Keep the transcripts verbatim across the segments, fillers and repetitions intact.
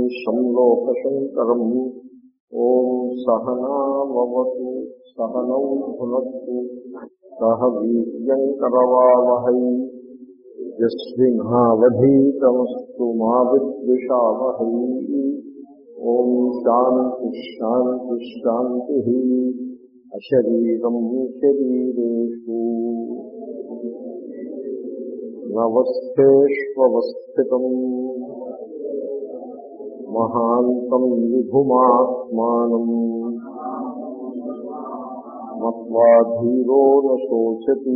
శం లోకశంకరం. ఓం సహనావతు సహనౌ భునత్తు సహ వీర్యంకరవావహై యస్మిన్నావధీతమస్తు మా విద్విషావహై. ఓం శాంతి శాంతి శాంతి. అశరీరం శరీరేషు నవస్థేష్వస్థితం మహాంతం విభుమాత్మానం మత్వా ధీరో న శోచతి.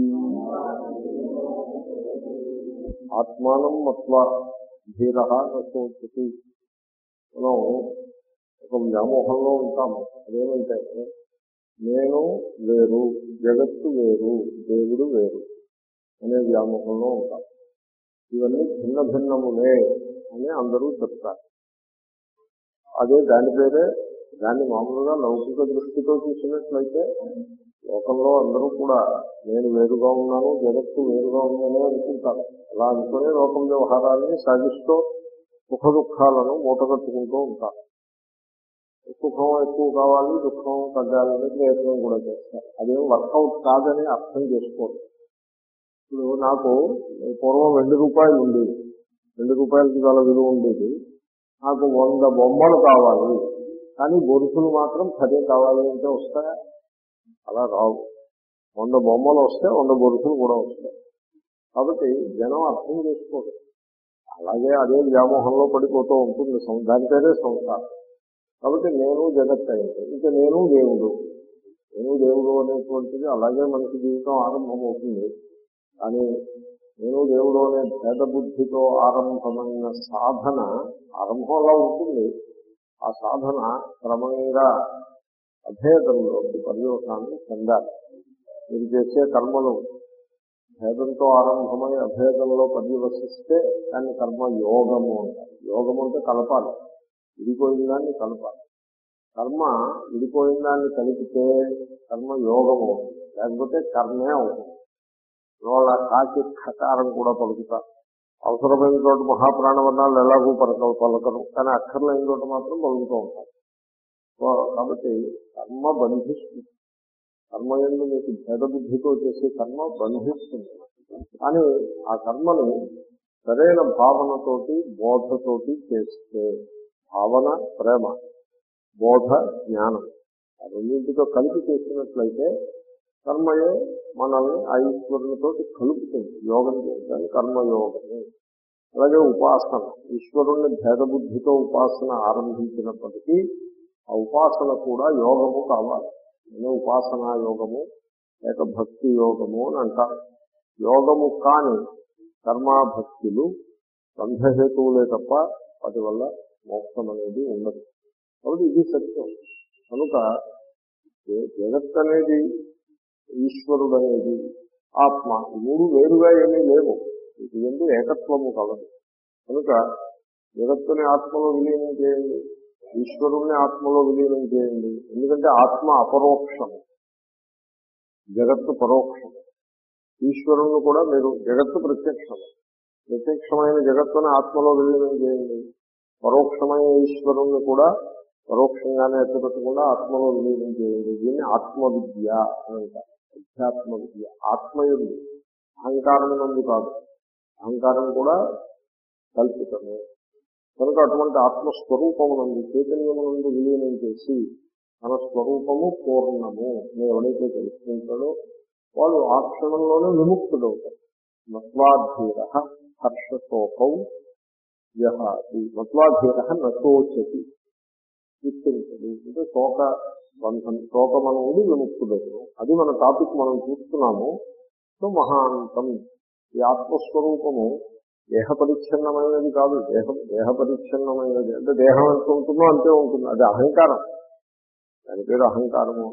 ఆత్మానం మత్వా ధీర న శోచతి. మనం ఒక వ్యామోహంలో ఉంటాము. అదేమంటే నేను వేరు, జగత్తు వేరు, దేవుడు వేరు అనే వ్యామోహంలో ఉంటాం. ఇవన్నీ భిన్న భిన్నములే అని అందరూ చెప్తారు. అదే దాని పేరే. దాన్ని మామూలుగా లౌకిక దృష్టితో చూసినట్లయితే లోకంలో అందరూ కూడా నేను వేరుగా ఉన్నాను, జగత్తు వేరుగా ఉందని అనుకుంటారు. అలా అనుకునే లోకం వ్యవహారాన్ని సాగిస్తూ సుఖ దుఃఖాలను మూటగట్టుకుంటూ ఉంటారు. సుఖం ఎక్కువ కావాలి, దుఃఖం తగ్గాలని ప్రయత్నం కూడా చేస్తారు. అదేం వర్కౌట్ కాదని అర్థం చేసుకోరు. ఇప్పుడు నాకు పూర్వం రెండు రూపాయలు ఉండేది, రెండు రూపాయలకి చాలా విలువ ఉండేది. నాకు వంద బొమ్మలు కావాలి, కానీ బొరుసులు మాత్రం పదే కావాలి అంటే వస్తాయా? అలా రావు. వంద బొమ్మలు వస్తే వంద బొరుసులు కూడా వస్తాయి. కాబట్టి జనం అర్థం చేసుకోరు. అలాగే అదే వ్యామోహంలో పడిపోతూ ఉంటుంది. దాని పేరే సంసారం. కాబట్టి నేను జగత్ అయింది, ఇంకా నేను దేవుడు, నేను దేవుడు అనేటువంటిది అలాగే మనకి జీవితం ఆరంభమవుతుంది. కానీ నేను దేవుడు అనే భేద బుద్ధితో ఆరంభమైన సాధన ఆరంభంలో ఉంటుంది. ఆ సాధన క్రమంగా అభేదంలోకి పర్యవసాన్ని చెందాలి. మీరు చేసే కర్మలు భేదంతో ఆరంభమై అభేదంలో పర్యవసిస్తే దాన్ని కర్మ యోగము అంటారు. యోగము అంటే కలపాలి, విడిపోయిన దాన్ని కలపాలి. కర్మ విడిపోయిన దాన్ని కలిపితే కర్మ యోగము, లేకపోతే కర్మే అవుతుంది. వాళ్ళ కాకి ఖకారం కూడా పలుకుతారు. అవసరమైన చోట మహాప్రాణవర్ణాలు ఎలాగూ పలక పలకరు కానీ అక్కర్లేని చోట మాత్రం పలుకుతూ ఉంటారు. కాబట్టి కర్మ బంధిస్తుంది. కర్మ యందు మీకు భేదబుద్ధితో చేసే కర్మ బంధిస్తుంది. కానీ ఆ కర్మని సరైన భావనతోటి బోధతోటి చేస్తే, భావన ప్రేమ, బోధ జ్ఞానం, ఆ రెండింటితో కలిపి చేసినట్లయితే కర్మయే మనల్ని ఆ ఈశ్వరునితో కలుపుతుంది. యోగం చేయాలి కర్మయోగము. అలాగే ఉపాసన, ఈశ్వరుణ్ణి భేదబుద్ధితో ఉపాసన ఆరంభించినప్పటికీ ఆ ఉపాసన కూడా యోగము కావాలి. అనే ఉపాసనా యోగము లేక భక్తి యోగము అని అంటారు. యోగము కాని కర్మాభక్తులు బంధహేతువులే తప్ప వాటి వల్ల మోక్షం అనేది ఉండదు. కాబట్టి ఇది సత్యం. కనుక జగత్ అనేది, ఈశ్వరుడు అనేది, ఆత్మ, ఈ మూడు వేరుగా ఏమీ లేవు. ఇది ఎందు ఏకత్వము కలదు. కనుక జగత్తుని ఆత్మలో విలీనం చేయండి, ఈశ్వరుణ్ణి ఆత్మలో విలీనం చేయండి. ఎందుకంటే ఆత్మ అపరోక్షము, జగత్తు పరోక్షము. ఈశ్వరుణ్ణి కూడా మీరు, జగత్తు ప్రత్యక్షము, ప్రత్యక్షమైన జగత్తుని ఆత్మలో విలీనం చేయండి. పరోక్షమైన ఈశ్వరుణ్ణి కూడా పరోక్షంగానే ఎత్తపెట్టకుండా ఆత్మలో విలీనం చేయండి. దీన్ని ఆత్మవిద్య అని అంటారు. అధ్యాత్మ విద్య. ఆత్మయుడు అహంకారం నుండి కాదు, అహంకారం కూడా కల్పితమే. కనుక అటువంటి ఆత్మస్వరూపమునందు, చైతన్యమునందు విలీనం చేసి తన స్వరూపము పూర్ణము అని ఎవరైతే తెలుసుకుంటాడో వాడు ఆ క్షణంలోనే విముక్తుడవుతాడు. మత్వాధీర హర్షశోకౌ యహాతి. మత్వాధీర నశోచతి, విస్తరించదు. అంటే శోక బంధం, శోకం అనేది విముక్తుడవును. అది మన టాపిక్ మనం చూస్తున్నాము. సో మహాంతం, ఈ ఆత్మస్వరూపము దేహ పరిచ్ఛిన్నమైనది కాదు. దేహం దేహ పరిచ్ఛిన్నమైనది అంటే దేహం ఎంత ఉంటుందో అంతే ఉంటుంది. అది అహంకారం, దాని పేరు అహంకారము.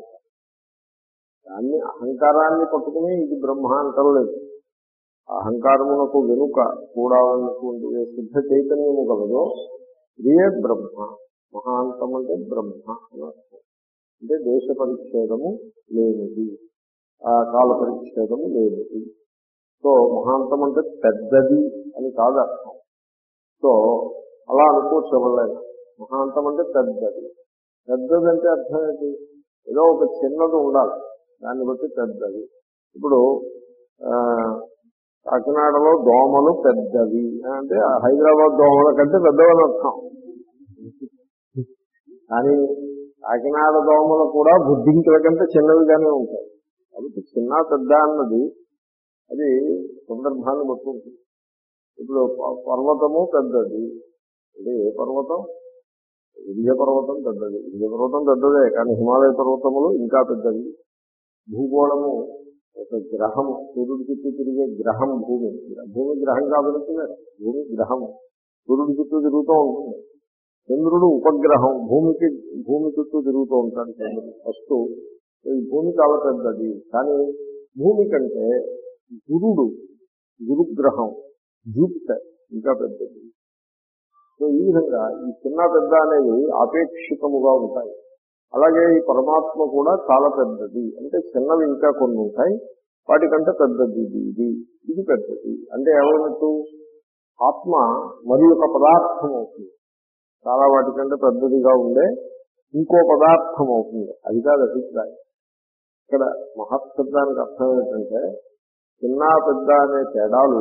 దాన్ని అహంకారాన్ని పట్టుకుని ఇది బ్రహ్మ అంటలేదు. అహంకారమునకు వెనుక కూడా ఉన్నటువంటి ఏ శుద్ధ చైతన్యము కలదో ఇదే బ్రహ్మ. మహాంతం అంటే బ్రహ్మ అని అర్థం. అంటే దేశ పరిచ్ఛేదము లేనిది, ఆ కాల పరిచ్ఛేదము లేనిది. సో మహాంతం అంటే పెద్దది అని కాదు అర్థం. సో అలా అనుకోవచ్చు ఎవరైనా. మహాంతం అంటే పెద్దది. పెద్దదంటే అర్థం ఏంటి? ఏదో ఒక చిన్నది ఉండాలి, దాన్ని బట్టి పెద్దది. ఇప్పుడు కాకినాడలో దోమలు పెద్దవి అంటే హైదరాబాద్ దోమల కంటే పెద్దవని అర్థం. కానీ కాకినాడ దోమలు కూడా బుద్ధింకుల కంటే చిన్నవిగానే ఉంటాయి. కాబట్టి చిన్న పెద్ద అన్నది అది సందర్భాన్ని బట్టి ఉంటుంది. ఇప్పుడు పర్వతము పెద్దది అంటే ఏ పర్వతం? వింధ్య పర్వతం పెద్దది. వింధ్య పర్వతం పెద్దదే, కానీ హిమాలయ పర్వతములు ఇంకా పెద్దవి. భూగోళము ఒక గ్రహం, సూర్యుడి చుట్టూ తిరిగే గ్రహం భూమి. భూమి గ్రహం కాబట్టి భూమి గ్రహము సూర్యుడి చుట్టూ తిరుగుతూ ఉంటుంది. చంద్రుడు ఉపగ్రహం, భూమికి భూమి చుట్టూ తిరుగుతూ ఉంటాడు చంద్రుడు. ఫస్ట్ ఈ భూమి చాలా పెద్దది, కానీ భూమి కంటే గురుడు గురుగ్రహం జూపిటర్ ఇంకా పెద్దది. సో ఈ విధంగా ఈ చిన్న పెద్ద అనేవి ఆపేక్షికముగా ఉంటాయి. అలాగే ఈ పరమాత్మ కూడా చాలా పెద్దది, అంటే చిన్నవి ఇంకా కొన్ని ఉంటాయి, వాటికంటే పెద్దది ఇది ఇది ఇది పెద్దది. అంటే ఏమైనట్టు ఆత్మ మరి ఒక పదార్థం అవుతుంది, చాలా వాటికంటే పెద్దదిగా ఉండే ఇంకో పదార్థం అవుతుంది. అది కాదు అభిప్రాయం. ఇక్కడ మహత్శబ్దానికి అర్థం ఏంటంటే చిన్న పెద్ద అనే తేడాలు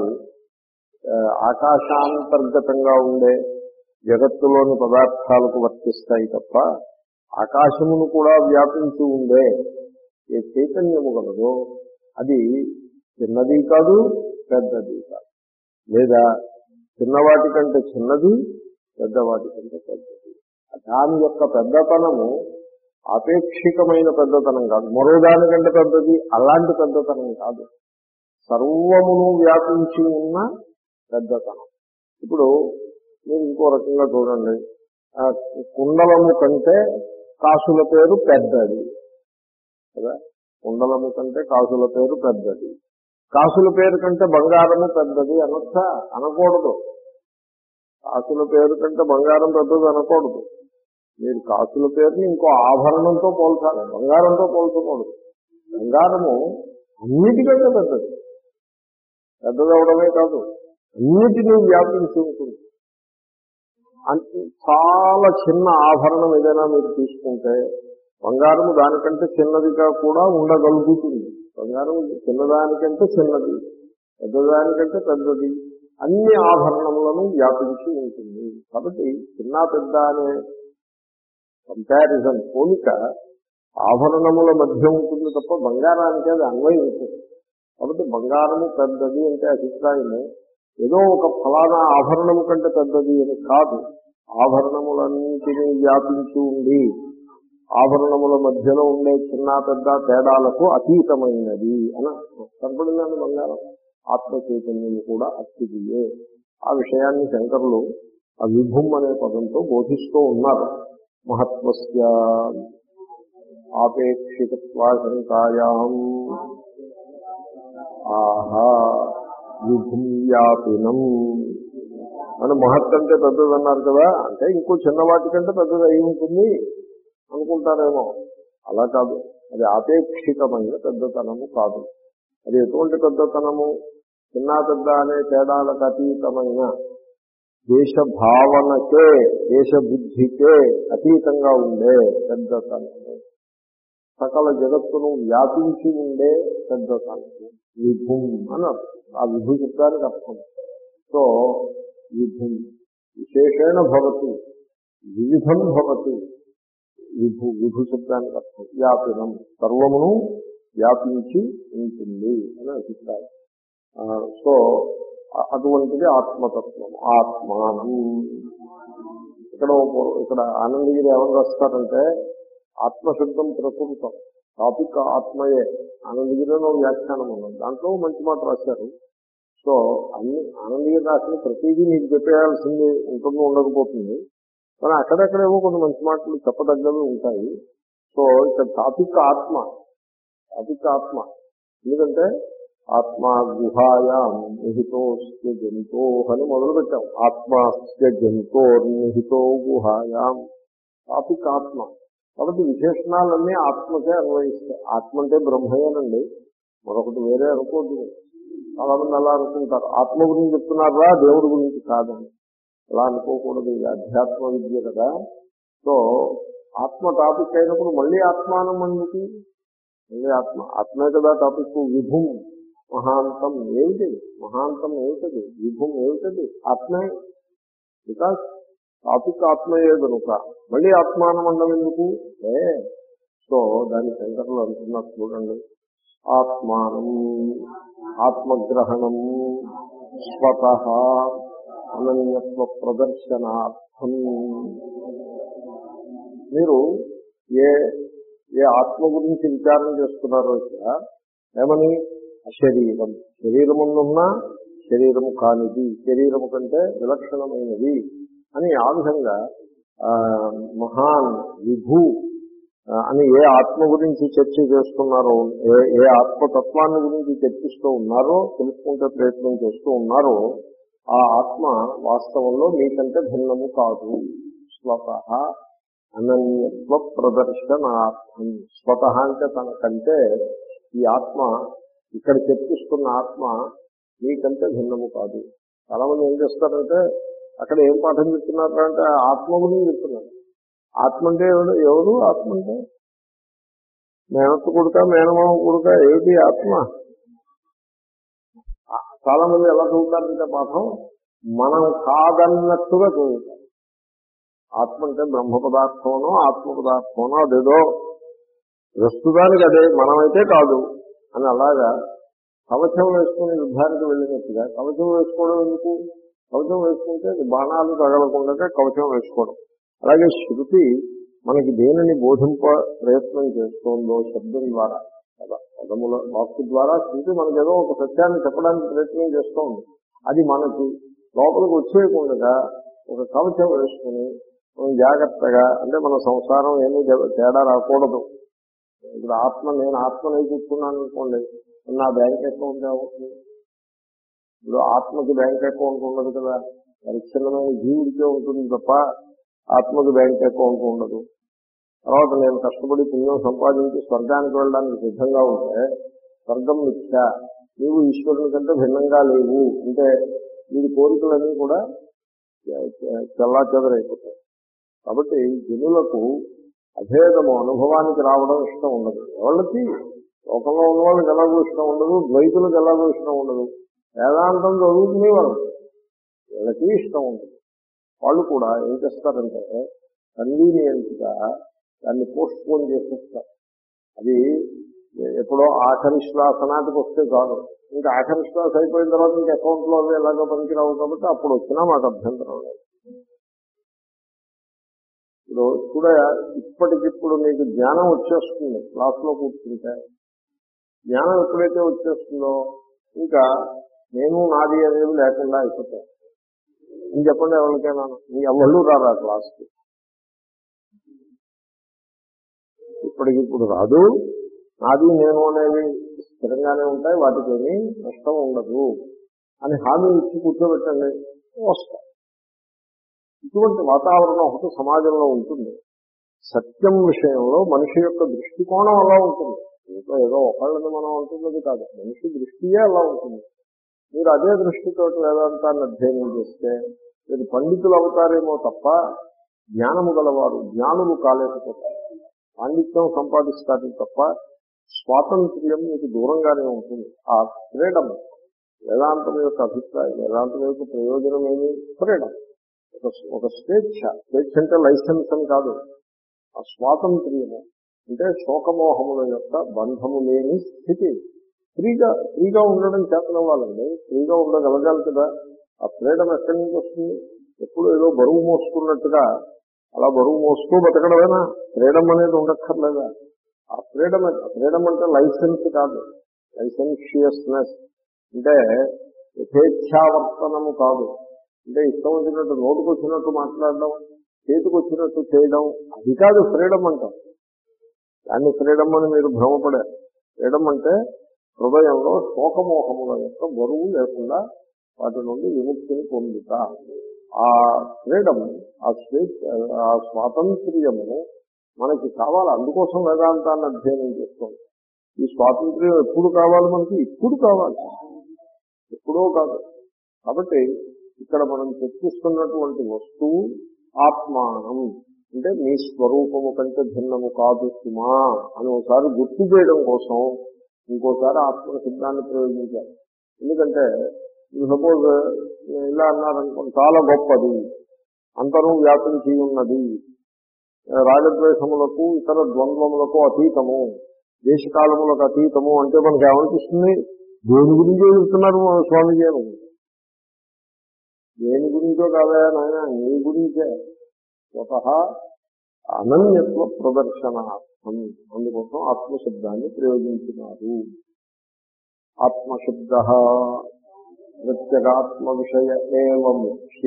ఆకాశాంతర్గతంగా ఉండే జగత్తులోని పదార్థాలకు వర్తిస్తాయి తప్ప ఆకాశమును కూడా వ్యాపించి ఉండే ఏ చైతన్యము గలదో అది చిన్నది కాదు, పెద్దది కాదు. లేదా చిన్నవాటి కంటే చిన్నది, పెద్దవాటి కంటే పెద్దది. దాని యొక్క పెద్దతనము ఆపేక్షికమైన పెద్దతనం కాదు, మరో దానికంటే పెద్దది అలాంటి పెద్దతనం కాదు, సర్వమును వ్యాపించి ఉన్న పెద్దతనం. ఇప్పుడు మీరు ఇంకో రకంగా చూడండి, కుండలము కంటే కాసుల పేరు పెద్దది కదా. కుండలము కంటే కాసుల పేరు పెద్దది. కాసుల పేరు కంటే బంగారము పెద్దది అనొచ్చా? అనకూడదు. కాసుల పేరు కంటే బంగారం పెద్దది అనకూడదు. మీరు కాసుల పేరుని ఇంకో ఆభరణంతో పోల్చాలి, బంగారంతో పోల్చకూడదు. బంగారము అన్నిటికంటే పెద్దది. పెద్దదవడమే కాదు, అన్నిటినీ వ్యాపించి ఉంటుంది. చాలా చిన్న ఆభరణం ఏదైనా మీరు తీసుకుంటే బంగారము దానికంటే చిన్నదిగా కూడా ఉండగలుగుతుంది. బంగారం చిన్నదానికంటే చిన్నది, పెద్దదానికంటే పెద్దది, అన్ని ఆభరణములను వ్యాపించి ఉంటుంది. కాబట్టి చిన్న పెద్ద అనే కంపారిజన్, పోలిక ఆభరణముల మధ్య ఉంటుంది తప్ప బంగారానికి అది అన్వయం ఉంటుంది. కాబట్టి బంగారము పెద్దది అంటే అభిప్రాయము ఏదో ఒక ఫలానా ఆభరణము కంటే పెద్దది అని కాదు. ఆభరణములన్నింటినీ వ్యాపించి ఉండి ఆభరణముల మధ్యలో ఉండే చిన్న పెద్ద తేడాలకు అతీతమైనది అని కనపడిందని బంగారం. ఆత్మ చైతన్యం కూడా అతిథియే. ఆ విషయాన్ని శంకరులు ఆ విభుం అనే పదంతో బోధిస్తూ ఉన్నారు. మహత్వస్య ఆపేక్షికత్వాశంకాయాం ఆహా విభుం వ్యాపినం అని మహత్ అంటే పెద్దది అన్నారు కదా, అంటే ఇంకో చిన్నవాటి కంటే పెద్దది అయి ఉంటుంది అనుకుంటారేమో. అలా కాదు, అది ఆపేక్షికమైన పెద్దతనము కాదు. అది ఎటువంటి పెద్దతనము? చిన్న పెద్ద అనే తేడాలకు అతీతమైన దేశ భావనకే, దేశ బుద్ధికే అతీతంగా ఉండే పెద్దతనము, సకల జగత్తును వ్యాపించి ఉండే పెద్దతనము విభుం అని అర్థం. ఆ విభు శబ్దానికి అర్థం. సో విభుం విశేషేణ భవతి, వివిధం భవతి. విభు విభు శబ్దానికి అర్థం వ్యాపినం, సర్వమును వ్యాపించి ఉంటుంది అని అభిప్రాయం. సో అటువంటిది ఆత్మతత్వం. ఆత్మానం ఇక్కడ ఇక్కడ ఆనందగిరి ఏమని రాస్తారంటే ఆత్మశబ్దం ప్రకృతం, టాపిక్ ఆత్మయే. ఆనందగిరిలో వ్యాఖ్యానం ఉన్నది, దాంట్లో మంచి మాట రాశారు. సో అన్ని ఆనందగిరి రాసిన ప్రతిదీ మీకు చెప్పేయాల్సింది ఉంటుందో ఉండకపోతుంది, కానీ అక్కడెక్కడేమో కొన్ని మంచి మాటలు చెప్పదగ్గవి ఉంటాయి. సో ఇక్కడ టాపిక్ ఆత్మ, టాపిక్ ఆత్మ. ఎందుకంటే ఆత్మ గుహాయాం నిహితోస్య జంతో అని మొదలు పెట్టాం. ఆత్మాస్య జంతో నిహితో గుహాయాం, టాపిక్ ఆత్మ. కాబట్టి విశేషణాలన్నీ ఆత్మకే అన్వయిస్తాయి. ఆత్మ అంటే బ్రహ్మయేనండి, మరొకటి వేరే అనుకోవద్దు. చాలా మంది అలా అనుకుంటారు, ఆత్మ గురించి చెప్తున్నారా దేవుడి గురించి కాదని. అలా అనుకోకూడదు. ఇది అధ్యాత్మ విద్య కదా. సో ఆత్మ టాపిక్ అయినప్పుడు మళ్ళీ ఆత్మానం ఎందుకు? మళ్ళీ ఆత్మ ఆత్మే కదా టాపిక్. విభుం మహాంతం ఏమిటి? మహాంతం ఏమిటది? విభుం ఏమిటది? ఆత్మే. బికాస్ టాపిక్ ఆత్మయే కనుక మళ్ళీ ఆత్మానం అనడం ఎందుకు? ఏ సో దాని శంకరులు అంటున్నారు చూడండి, ఆత్మానం ఆత్మగ్రహణం స్వతః అనన్యత్వ ప్రదర్శనార్థం. మీరు ఏ ఏ ఆత్మ గురించి విచారం చేస్తున్నారో ఇక్కడ ఏమని, అశరీరం, శరీరమునున్న శరీరము కానిది, శరీరము కంటే విలక్షణమైనది అని ఆ విధంగా మహాన్ విభూ అని ఏ ఆత్మ గురించి చర్చ చేస్తున్నారో, ఏ ఏ ఆత్మతత్వాన్ని గురించి చర్చిస్తూ ఉన్నారో, తెలుసుకుంటే ప్రయత్నం చేస్తూ ఉన్నారో, ఆ ఆత్మ వాస్తవంలో మీకంటే భిన్నము కాదు. స్వతః అనన్యత్వ ప్రదర్శనార్థం. స్వతః అంటే తనకంటే ఈ ఆత్మ, ఇక్కడ చర్చిస్తున్న ఆత్మ మీకంటే భిన్నము కాదు. చాలా మంది ఏం చేస్తారంటే అక్కడ ఏం పాఠం చెప్తున్నారు అంటే ఆత్మ గురించి చెప్తున్నారు. ఆత్మ అంటే ఎవరు ఎవరు ఆత్మ అంటే మేనత్తు కొడుక మేనమామ కొడుక ఏమిటి ఆత్మ? చాలా మంది ఎలా చదువుతారంటే పాఠం మనం కాదన్నట్టుగా చదువుతారు. ఆత్మ అంటే బ్రహ్మ పదార్థమనో ఆత్మ పదార్థమనో అదేదో ప్రస్తుతానికి అదే, మనమైతే కాదు అని అలాగా కవచం వేసుకుని యుద్ధానికి వెళ్ళినట్టుగా. కవచం వేసుకోవడం ఎందుకు? కవచం వేసుకుంటే బాణాలు తగలకుండా కవచం వేసుకోవడం. అలాగే శృతి మనకి దేనిని బోధింప ప్రయత్నం చేస్తోందో శబ్దం ద్వారా, పదముల వాక్కు ద్వారా శృతి మనకి ఏదో ఒక సత్యాన్ని చెప్పడానికి ప్రయత్నం చేస్తోంది. అది మనకి లోపలికి వచ్చేయకుండా ఒక కవచం వేసుకుని మనం జాగ్రత్తగా, అంటే మన సంసారం ఏమీ తేడా రాకూడదు. ఇప్పుడు ఆత్మ, నేను ఆత్మని కూర్చున్నాను అనుకోండి, నా బ్యాంక్ అకౌంట్ ఏమవుతుంది? ఇప్పుడు ఆత్మకి బ్యాంక్ అకౌంట్ ఉండదు కదా, పరిచ్ఛిన్నమైన జీవుడికే ఉంటుంది తప్ప ఆత్మకి బ్యాంక్ అకౌంట్ ఉండదు. తర్వాత నేను కష్టపడి పుణ్యం సంపాదించి స్వర్గానికి వెళ్ళడానికి సిద్ధంగా ఉంటే స్వర్గం మిథ్య, నీవు ఈశ్వరుని కంటే భిన్నంగా లేవు అంటే వీడి కోరికలన్నీ కూడా చెల్లా చెదరైపోతాయి. కాబట్టి జనులకు అభేదము అనుభవానికి రావడం ఇష్టం ఉండదు. ఎవరికి లోకంలో ఉన్న వాళ్ళకి ఎలాగో ఇష్టం ఉండదు, ద్వైతులకు ఎలాగో ఇష్టం ఉండదు, వేదాంతం చదువుకునే వాళ్ళు వీళ్ళకి ఇష్టం ఉండదు. వాళ్ళు కూడా ఏం చేస్తారంటే కన్వీనియంట్గా దాన్ని పోస్ట్ పోన్ చేసేస్తారు. అది ఎప్పుడో ఆఖరి శ్వాస నాటికి వస్తే కాదు, ఇంకా ఆఖరి శ్వాస అయిపోయిన తర్వాత ఇంకా అకౌంట్లో అవి ఎలాగో పనికిరావు కాబట్టి అప్పుడు వచ్చినా మాకు అభ్యంతరం లేదు. ఇప్పుడు కూడా ఇప్పటికిప్పుడు మీకు జ్ఞానం వచ్చేస్తుంది క్లాస్లో కూర్చుంటే. జ్ఞానం ఎప్పుడైతే వచ్చేస్తుందో ఇంకా నేను నాది అనేది లేకుండా అయిపోతాయి. నేను చెప్పండి ఎవరికైనా, మీ ఎవళ్ళు రారా క్లాస్కి? ఇప్పటికిప్పుడు రాదు, నాది నేను అనేవి స్థిరంగానే ఉంటాయి, వాటికి ఏమీ నష్టం ఉండదు అని హామీ ఇచ్చి కూర్చోబెట్టండి, వస్తాయి. ఇటువంటి వాతావరణం ఒకటి సమాజంలో ఉంటుంది. సత్యం విషయంలో మనిషి యొక్క దృష్టికోణం అలా ఉంటుంది. ఇంకా ఏదో ఒకళ్ళని మనం అంటున్నది కాదు, మనిషి దృష్టియే అలా ఉంటుంది. మీరు అదే దృష్టితో వేదాంతాన్ని అధ్యయనం చేస్తే మీరు పండితులు అవుతారేమో తప్ప జ్ఞానము గలవారు జ్ఞానులు కాలేకపోతారు. పాండిత్యం సంపాదిస్తారు తప్ప స్వాతంత్ర్యం మీకు దూరంగానే ఉంటుంది. ఆ ఫ్రీడమ్ వేదాంతం యొక్క అభిప్రాయం, వేదాంతం యొక్క ప్రయోజనం ఏమి? ఫ్రీడమ్, ఒక స్వేచ్ఛ. స్వేచ్ఛ అంటే లైసెన్స్ అని కాదు. ఆ స్వాతంత్ర్యము అంటే శోకమోహముల యొక్క బంధము లేని స్థితి. ఫ్రీగా ఫ్రీగా ఉండడం చేతనవ్వాలండి, ఫ్రీగా ఉండగలగాలి కదా. ఆ ఫ్రీడమ్ ఎక్కడి నుంచి వస్తుంది? ఎప్పుడు ఏదో బరువు మోసుకున్నట్టుగా అలా బరువు మోస్తూ బతకడమేనా? ఫ్రీడమ్ అనేది ఉండక్కర్లేదా? ఆ ఫ్రీడమ్ ఫ్రీడమ్ అంటే లైసెన్స్ కాదు, లైసెన్షియస్నెస్ అంటే యథేచ్ఛావర్తనము కాదు. అంటే ఇష్టం వచ్చినట్టు నోటుకు వచ్చినట్టు మాట్లాడడం, చేతికి వచ్చినట్టు చేయడం, అది కాదు ఫ్రీడమ్ అంటాం. దాన్ని ఫ్రీడమ్ అని మీరు భ్రమపడారు. ఫ్రీడమ్ అంటే హృదయంలో శోకమోహముల యొక్క బరువు లేకుండా వాటి నుండి విముక్తిని పొందుతా. ఆ ఫ్రీడమ్, ఆ స్వేచ్ఛ, ఆ స్వాతంత్ర్యము మనకి కావాలి. అందుకోసం వేదాంతాన్ని అధ్యయనం చేసుకోవాలి. ఈ స్వాతంత్ర్యం ఎప్పుడు కావాలి మనకి? ఇప్పుడు కావాలి, ఎప్పుడో కాదు. కాబట్టి ఇక్కడ మనం చర్చిస్తున్నటువంటి వస్తువు ఆత్మానం అంటే మీ స్వరూపము కంటే భిన్నము కాదు సుమా అని ఒకసారి గుర్తు చేయడం కోసం ఇంకోసారి ఆత్మ శబ్దాన్ని ప్రయోగించాలి. ఎందుకంటే సపోజ్ ఇలా అన్నారనుకోండి, చాలా గొప్పది, అంతరం వ్యాపించి ఉన్నది, రాగద్వేషములకు ఇతర ద్వంద్వములకు అతీతము, దేశకాలములకు అతీతము అంటే మనకి ఏమనిపిస్తుంది? దేని గురించి చెబుతున్నారు స్వామిజీ అని. దేని గురించో కాదా నాయన, నీ గురించే. స్వతహా అనన్యత్వ ప్రదర్శనార్థం, అందుకోసం ఆత్మశబ్దాన్ని ప్రయోగించినారు. ఆత్మశబ్ద ప్రత్యేగాత్మ విషయ ఏవ ముఖ్య.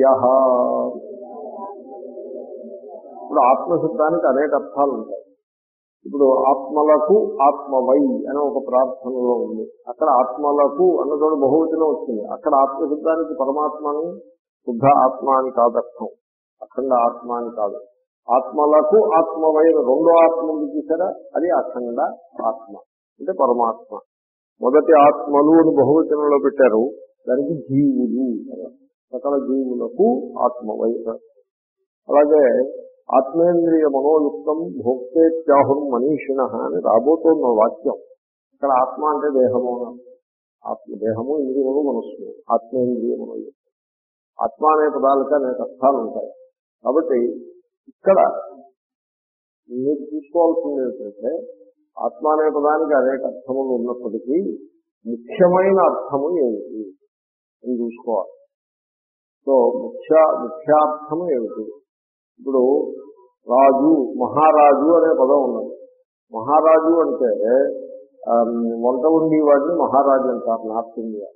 ఇప్పుడు ఆత్మశబ్దానికి అనేక అర్థాలు ఉంటాయి. ఇప్పుడు ఆత్మలకు ఆత్మవై అనే ఒక ప్రార్థనలో ఉంది. అక్కడ ఆత్మలకు అన్నదోడు బహువచనం వచ్చింది. అక్కడ ఆత్మశబ్దానికి పరమాత్మని శుద్ధ ఆత్మ అని కాదు అర్థం, అఖండ ఆత్మ అని కాదు. ఆత్మలకు ఆత్మవై రెండో ఆత్మ ఉంది చూసారా, అది అఖండ ఆత్మ అంటే పరమాత్మ. మొదటి ఆత్మలు అని బహువచనంలో పెట్టారు, దానికి జీవులు, సకల జీవులకు ఆత్మవై. అలాగే ఆత్మేంద్రియ మనోయుక్తం భోక్తేత్యాహుం మనీషిణ అని రాబోతున్న వాక్యం. ఇక్కడ ఆత్మ అంటే దేహము, ఆత్మ దేహము ఇంద్రియములు మనస్సు, ఆత్మేంద్రియ మనోయుక్తం. ఆత్మ అనే పదాలకి అనేక అర్థాలు ఉంటాయి. కాబట్టి ఇక్కడ మీరు చూసుకోవాల్సింది ఏంటంటే ఆత్మ అనే పదానికి అనేక అర్థములు ఉన్నప్పటికీ ముఖ్యమైన అర్థము ఏమిటి అని చూసుకోవాలి. సో ముఖ్య ముఖ్యార్థము ఏమిటి? ఇప్పుడు రాజు, మహారాజు అనే పదం ఉన్నది. మహారాజు అంటే వంట ఉండి వాడిని మహారాజు అంటారు నార్త్ ఇండియా.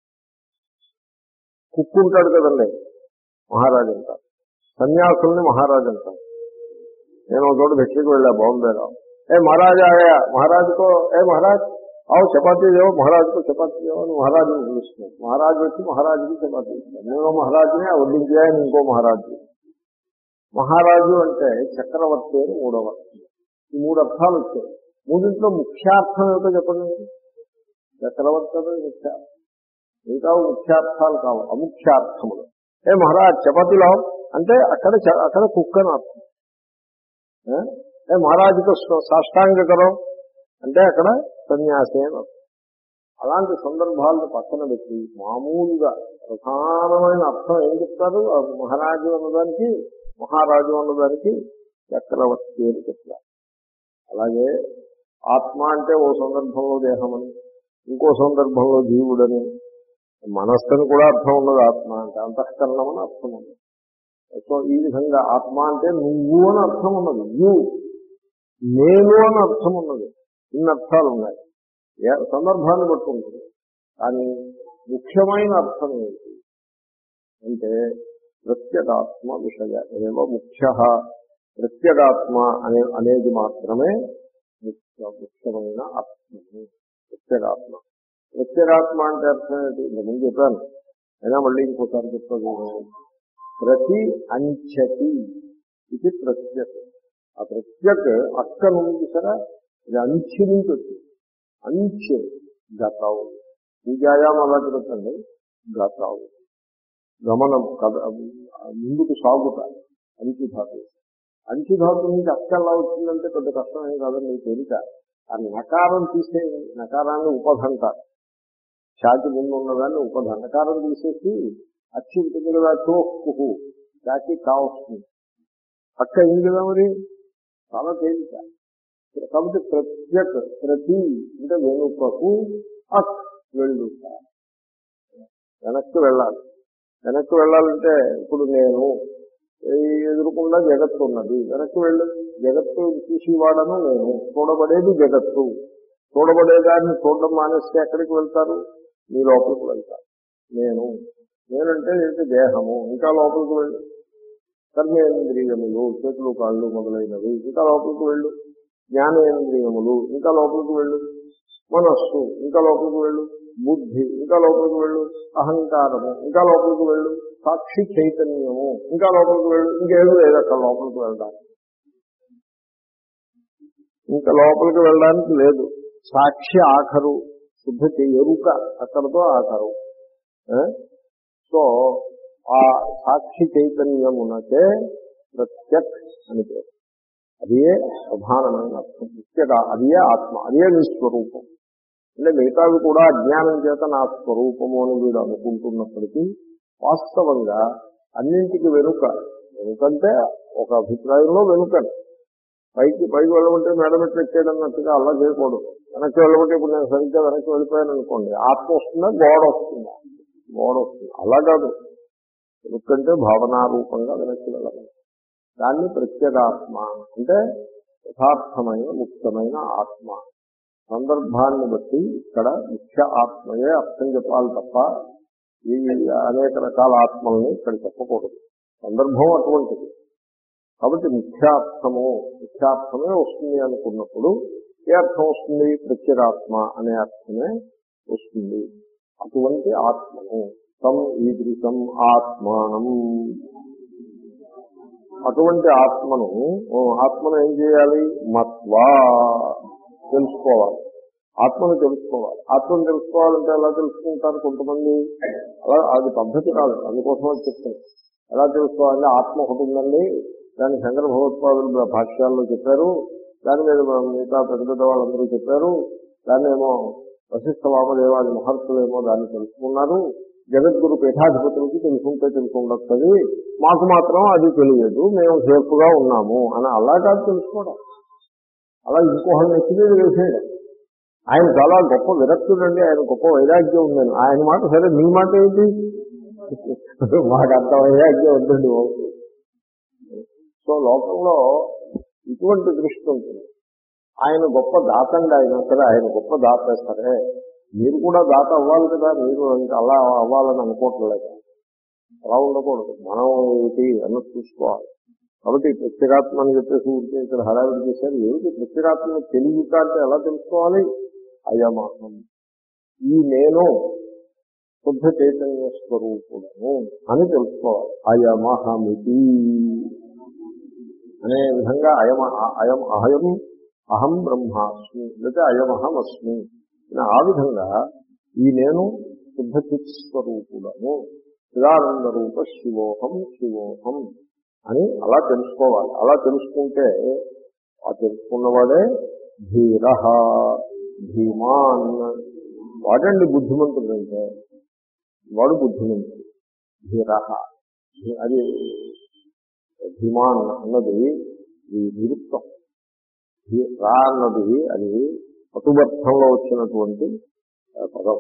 కుక్కు ఉంటాడు కదండి, మహారాజు అంటారు. సన్యాసుల్ని మహారాజు అంటారు. నేను ఒక చోట భిక్షకు వెళ్ళా బాంబేలో. ఏ మహారాజా ఆయా మహారాజుకో, ఏ మహారాజ్ ఆవు చపాతీ దేవో, మహారాజుకో చపాతీ దేవో అని మహారాజుని పిలుస్తున్నాను. మహారాజు వచ్చి మహారాజుకి చపాతీ ఇస్తాను. నేను మహారాజునే వడ్డించాయని ఇంకో మహారాజు. మహారాజు అంటే చక్రవర్తి అని మూడవ అర్థం. ఈ మూడు అర్థాలు వచ్చాయి. మూడింట్లో ముఖ్యార్థం ఏమిటో చెప్పండి. చక్రవర్తి అనేది ముఖ్యార్థం, ఇంకా ముఖ్యార్థాలు కావు, అముఖ్యార్థములు. ఏ మహారాజ్ చపాతీలో అంటే అక్కడ అక్కడ కుక్క అని అర్థం. ఏ మహారాజుకు సాష్టాంగకరం అంటే అక్కడ సన్యాసి అని అర్థం. అలాంటి సందర్భాలను పక్కన పెట్టి మామూలుగా ప్రధానమైన అర్థం ఏం చెప్తారు? మహారాజు అన్నదానికి, మహారాజు అన్నదానికి చక్రవర్తి అని చెప్తారు. అలాగే ఆత్మ అంటే ఓ సందర్భంలో దేహమని, ఇంకో సందర్భంలో జీవుడని, మనస్సుని కూడా అర్థం ఉన్నది. ఆత్మ అంటే అంతఃకరణం అని అర్థం ఉన్నది. సో ఈ విధంగా ఆత్మ అంటే నువ్వు అని అర్థం ఉన్నది, యు, నేను అని అర్థం ఉన్నది. ఇన్ని అర్థాలు ఉన్నాయి, సందర్భాన్ని బట్టి ఉంటుంది. కానీ ముఖ్యమైన అర్థం ఏంటి అంటే ప్రత్యేగాత్మ విషయ ఏవ ముఖ్య. ప్రత్యేగాత్మ అనే అనేది మాత్రమే ముఖ్య ముఖ్యమైన అర్థము. ప్రత్యేగాత్మ ప్రత్యేగాత్మ అంటే అర్థం ఏంటి? నేను చెప్పాను, అయినా మళ్ళీ ఇంకోసారి చెప్తాను. ప్రతి అంచతి ఇది ప్రత్యేక. ఆ ప్రత్యేక అక్క నుండి సరే ఇది అంచి నుంచి వచ్చింది. అంచె గతావు, పూజాయామం అలాంటి పెట్టండి. గతావు గమనం కథ ముందుకు సాగుతాయి. అంచి ధాతు, అంచి ధాతు నుంచి అక్క ఎలా వచ్చిందంటే పెద్ద కష్టమే కాదని నీకు తెలియక ఆ నకారం తీసే, నకారాన్ని ఉపధంటారు. చాకి ముందు ఉన్నదాన్ని ఉపధ, నకారం తీసేసి అచ్చి ఉంటుంది కదా, చోక్కు చాకి కావస్తుంది. అక్క అయింది కదా, మరి చాలా తేలిక. కాబట్టి ప్రత్యేక ప్రతి అంటే వెనుకకు అక్ వెళ్ళుట, వెనక్కి వెళ్ళాలి. వెనక్కి వెళ్ళాలంటే ఇప్పుడు నేను ఎదురుకుండా జగత్తు ఉన్నది, వెనక్కి వెళ్ళు. జగత్తు చూసేవాడను నేను, చూడబడేది జగత్తు. చూడబడేదాన్ని చూడడం మానేస్తే ఎక్కడికి వెళ్తారు? మీ లోపలికి వెళ్తారు. నేను నేనంటే ఏంటి? దేహము. ఇంకా లోపలికి వెళ్ళు. కర్మేంద్రియములు, చేతులు కాళ్ళు మొదలైనవి, ఇంకా లోపలికి వెళ్ళు. జ్ఞానేంద్రియములు, ఇంకా లోపలికి వెళ్ళు. మనస్సు, ఇంకా లోపలికి వెళ్ళు. బుద్ధి, ఇంకా లోపలికి వెళ్ళు. అహంకారము, ఇంకా లోపలికి వెళ్ళు. సాక్షి చైతన్యము, ఇంకా లోపలికి వెళ్ళు. ఇంకేమీ లేదు అక్కడ లోపలికి వెళ్ళడానికి. ఇంకా లోపలికి వెళ్ళడానికి లేదు. సాక్షి ఆఖరు, శుద్ధ ఎరుక అక్కడతో ఆఖరు. సో ఆ సాక్షి చైతన్యమునకే ప్రత్యక్ అని పేరు. అదే ప్రధానమైన అర్థం. ప్రత్యేక అదే ఆత్మ, అదే నీ స్వరూపం. అంటే మిగతావి కూడా అజ్ఞానం చేత నా స్వరూపము అని వీడు అనుకుంటున్నప్పటికీ వాస్తవంగా అన్నింటికి వెనుక, వెనుకంటే ఒక అభిప్రాయంలో వెనుకని, పైకి పైకి వెళ్ళమంటే మేడమెట్లు ఎక్కేయడన్నట్టుగా అలా చేయకూడదు. వెనక్కి వెళ్ళమంటే ఇప్పుడు నేను సరిగ్గా వెనక్కి వెళ్ళిపోయాను అనుకోండి, ఆత్మ వస్తుందా గోడ వస్తుందా? గోడ వస్తుంది. అలా కాదు, వెనుకంటే భావనారూపంగా వెనక్కి వెళ్ళాలి. దాన్ని ప్రత్యేగాత్మ అంటే యథార్థమైన ముక్తమైన ఆత్మ. సందర్భాన్ని బట్టి ఇక్కడ ముఖ్య ఆత్మయే అర్థం చెప్పాలి తప్ప ఈ అనేక రకాల ఆత్మల్ని ఇక్కడ చెప్పకూడదు. సందర్భం అటువంటిది. కాబట్టి ముఖ్యార్థము ముఖ్యార్థమే వస్తుంది అనుకున్నప్పుడు ఏ అర్థం వస్తుంది? ప్రత్యేగాత్మ అనే అర్థమే వస్తుంది. అటువంటి ఆత్మను తం ఈదృశం ఆత్మానం, అటువంటి ఆత్మను ఆత్మను ఏం చేయాలి? మత్వా తెలుసుకోవాలి. ఆత్మను తెలుసుకోవాలి. ఆత్మను తెలుసుకోవాలంటే ఎలా తెలుసుకుంటారు కొంతమంది? అలా అది పద్ధతి కాదు, అందుకోసం అది చెప్తారు. ఎలా తెలుసుకోవాలంటే ఆత్మ ఒకటి ఉందండి, దాన్ని శంకర భగవత్పాదులు భాష్యాల్లో చెప్పారు, దాని మీద మిగతా పెద్ద పెద్ద వాళ్ళందరూ చెప్పారు, దాన్ని ఏమో వశిష్ఠ వామదేవాది మహర్షులేమో దాన్ని తెలుసుకున్నారు, జగద్గురు పీఠాధిపతులకి తెలుసుకుంటే తెలుసుకుంటుంది, మాకు మాత్రం అది తెలియదు, మేము సేఫ్గా ఉన్నాము అని అలా కాదు తెలుసుకోవడం. అలా ఇంకోహళ్ళని ఎక్కి మీద వేసేయడం. ఆయన చాలా గొప్ప విరక్తుడండి, ఆయన గొప్ప వైరాగ్యం ఉందని. ఆయన మాట సరే, మీ మాట ఏంటి? మాకు అంత వైరాగ్యం ఉందండి. సో లోకంలో ఇటువంటి దృష్టి ఉంటుంది. ఆయన గొప్ప దాతండి, ఆయన సరే ఆయన గొప్ప దాత సరే, మీరు కూడా దాత అవ్వాలి కదా, మీరు ఇంకా అలా అవ్వాలని అనుకోవట్లేదు. అలా ఉండకూడదు. మనం ఏమిటి అన్నది చూసుకోవాలి. కాబట్టి ప్రత్యేగాత్మ అని చెప్పేసి ఉంటే ఇక్కడ హడావిడి చేశారు. ఏమిటి ప్రత్యేగాత్మను తెలియక అంటే ఎలా తెలుసుకోవాలి? అయమహం, ఈ నేను శుద్ధ చైతన్య స్వరూపుడను అని తెలుసుకోవాలి. అయమహమితి అనే విధంగా అయం అయం అహం అహం బ్రహ్మాస్మి లేకపోతే అయమహం అస్మి ఆ విధంగా ఈ నేను శుద్ధ చిత్ స్వరూపుడను, చిదానంద రూప శివోహం శివోహం అని అలా తెలుసుకోవాలి. అలా తెలుసుకుంటే ఆ తెలుసుకున్నవాడే ధీర ధీమాన్. వాడండి బుద్ధిమంతుడు, అంటే వాడు బుద్ధిమంతుడు. ధీర అది ధీమాన్ అన్నది నిరుక్తం. రా అన్నది అది పటుబర్థంలో వచ్చినటువంటి పదం,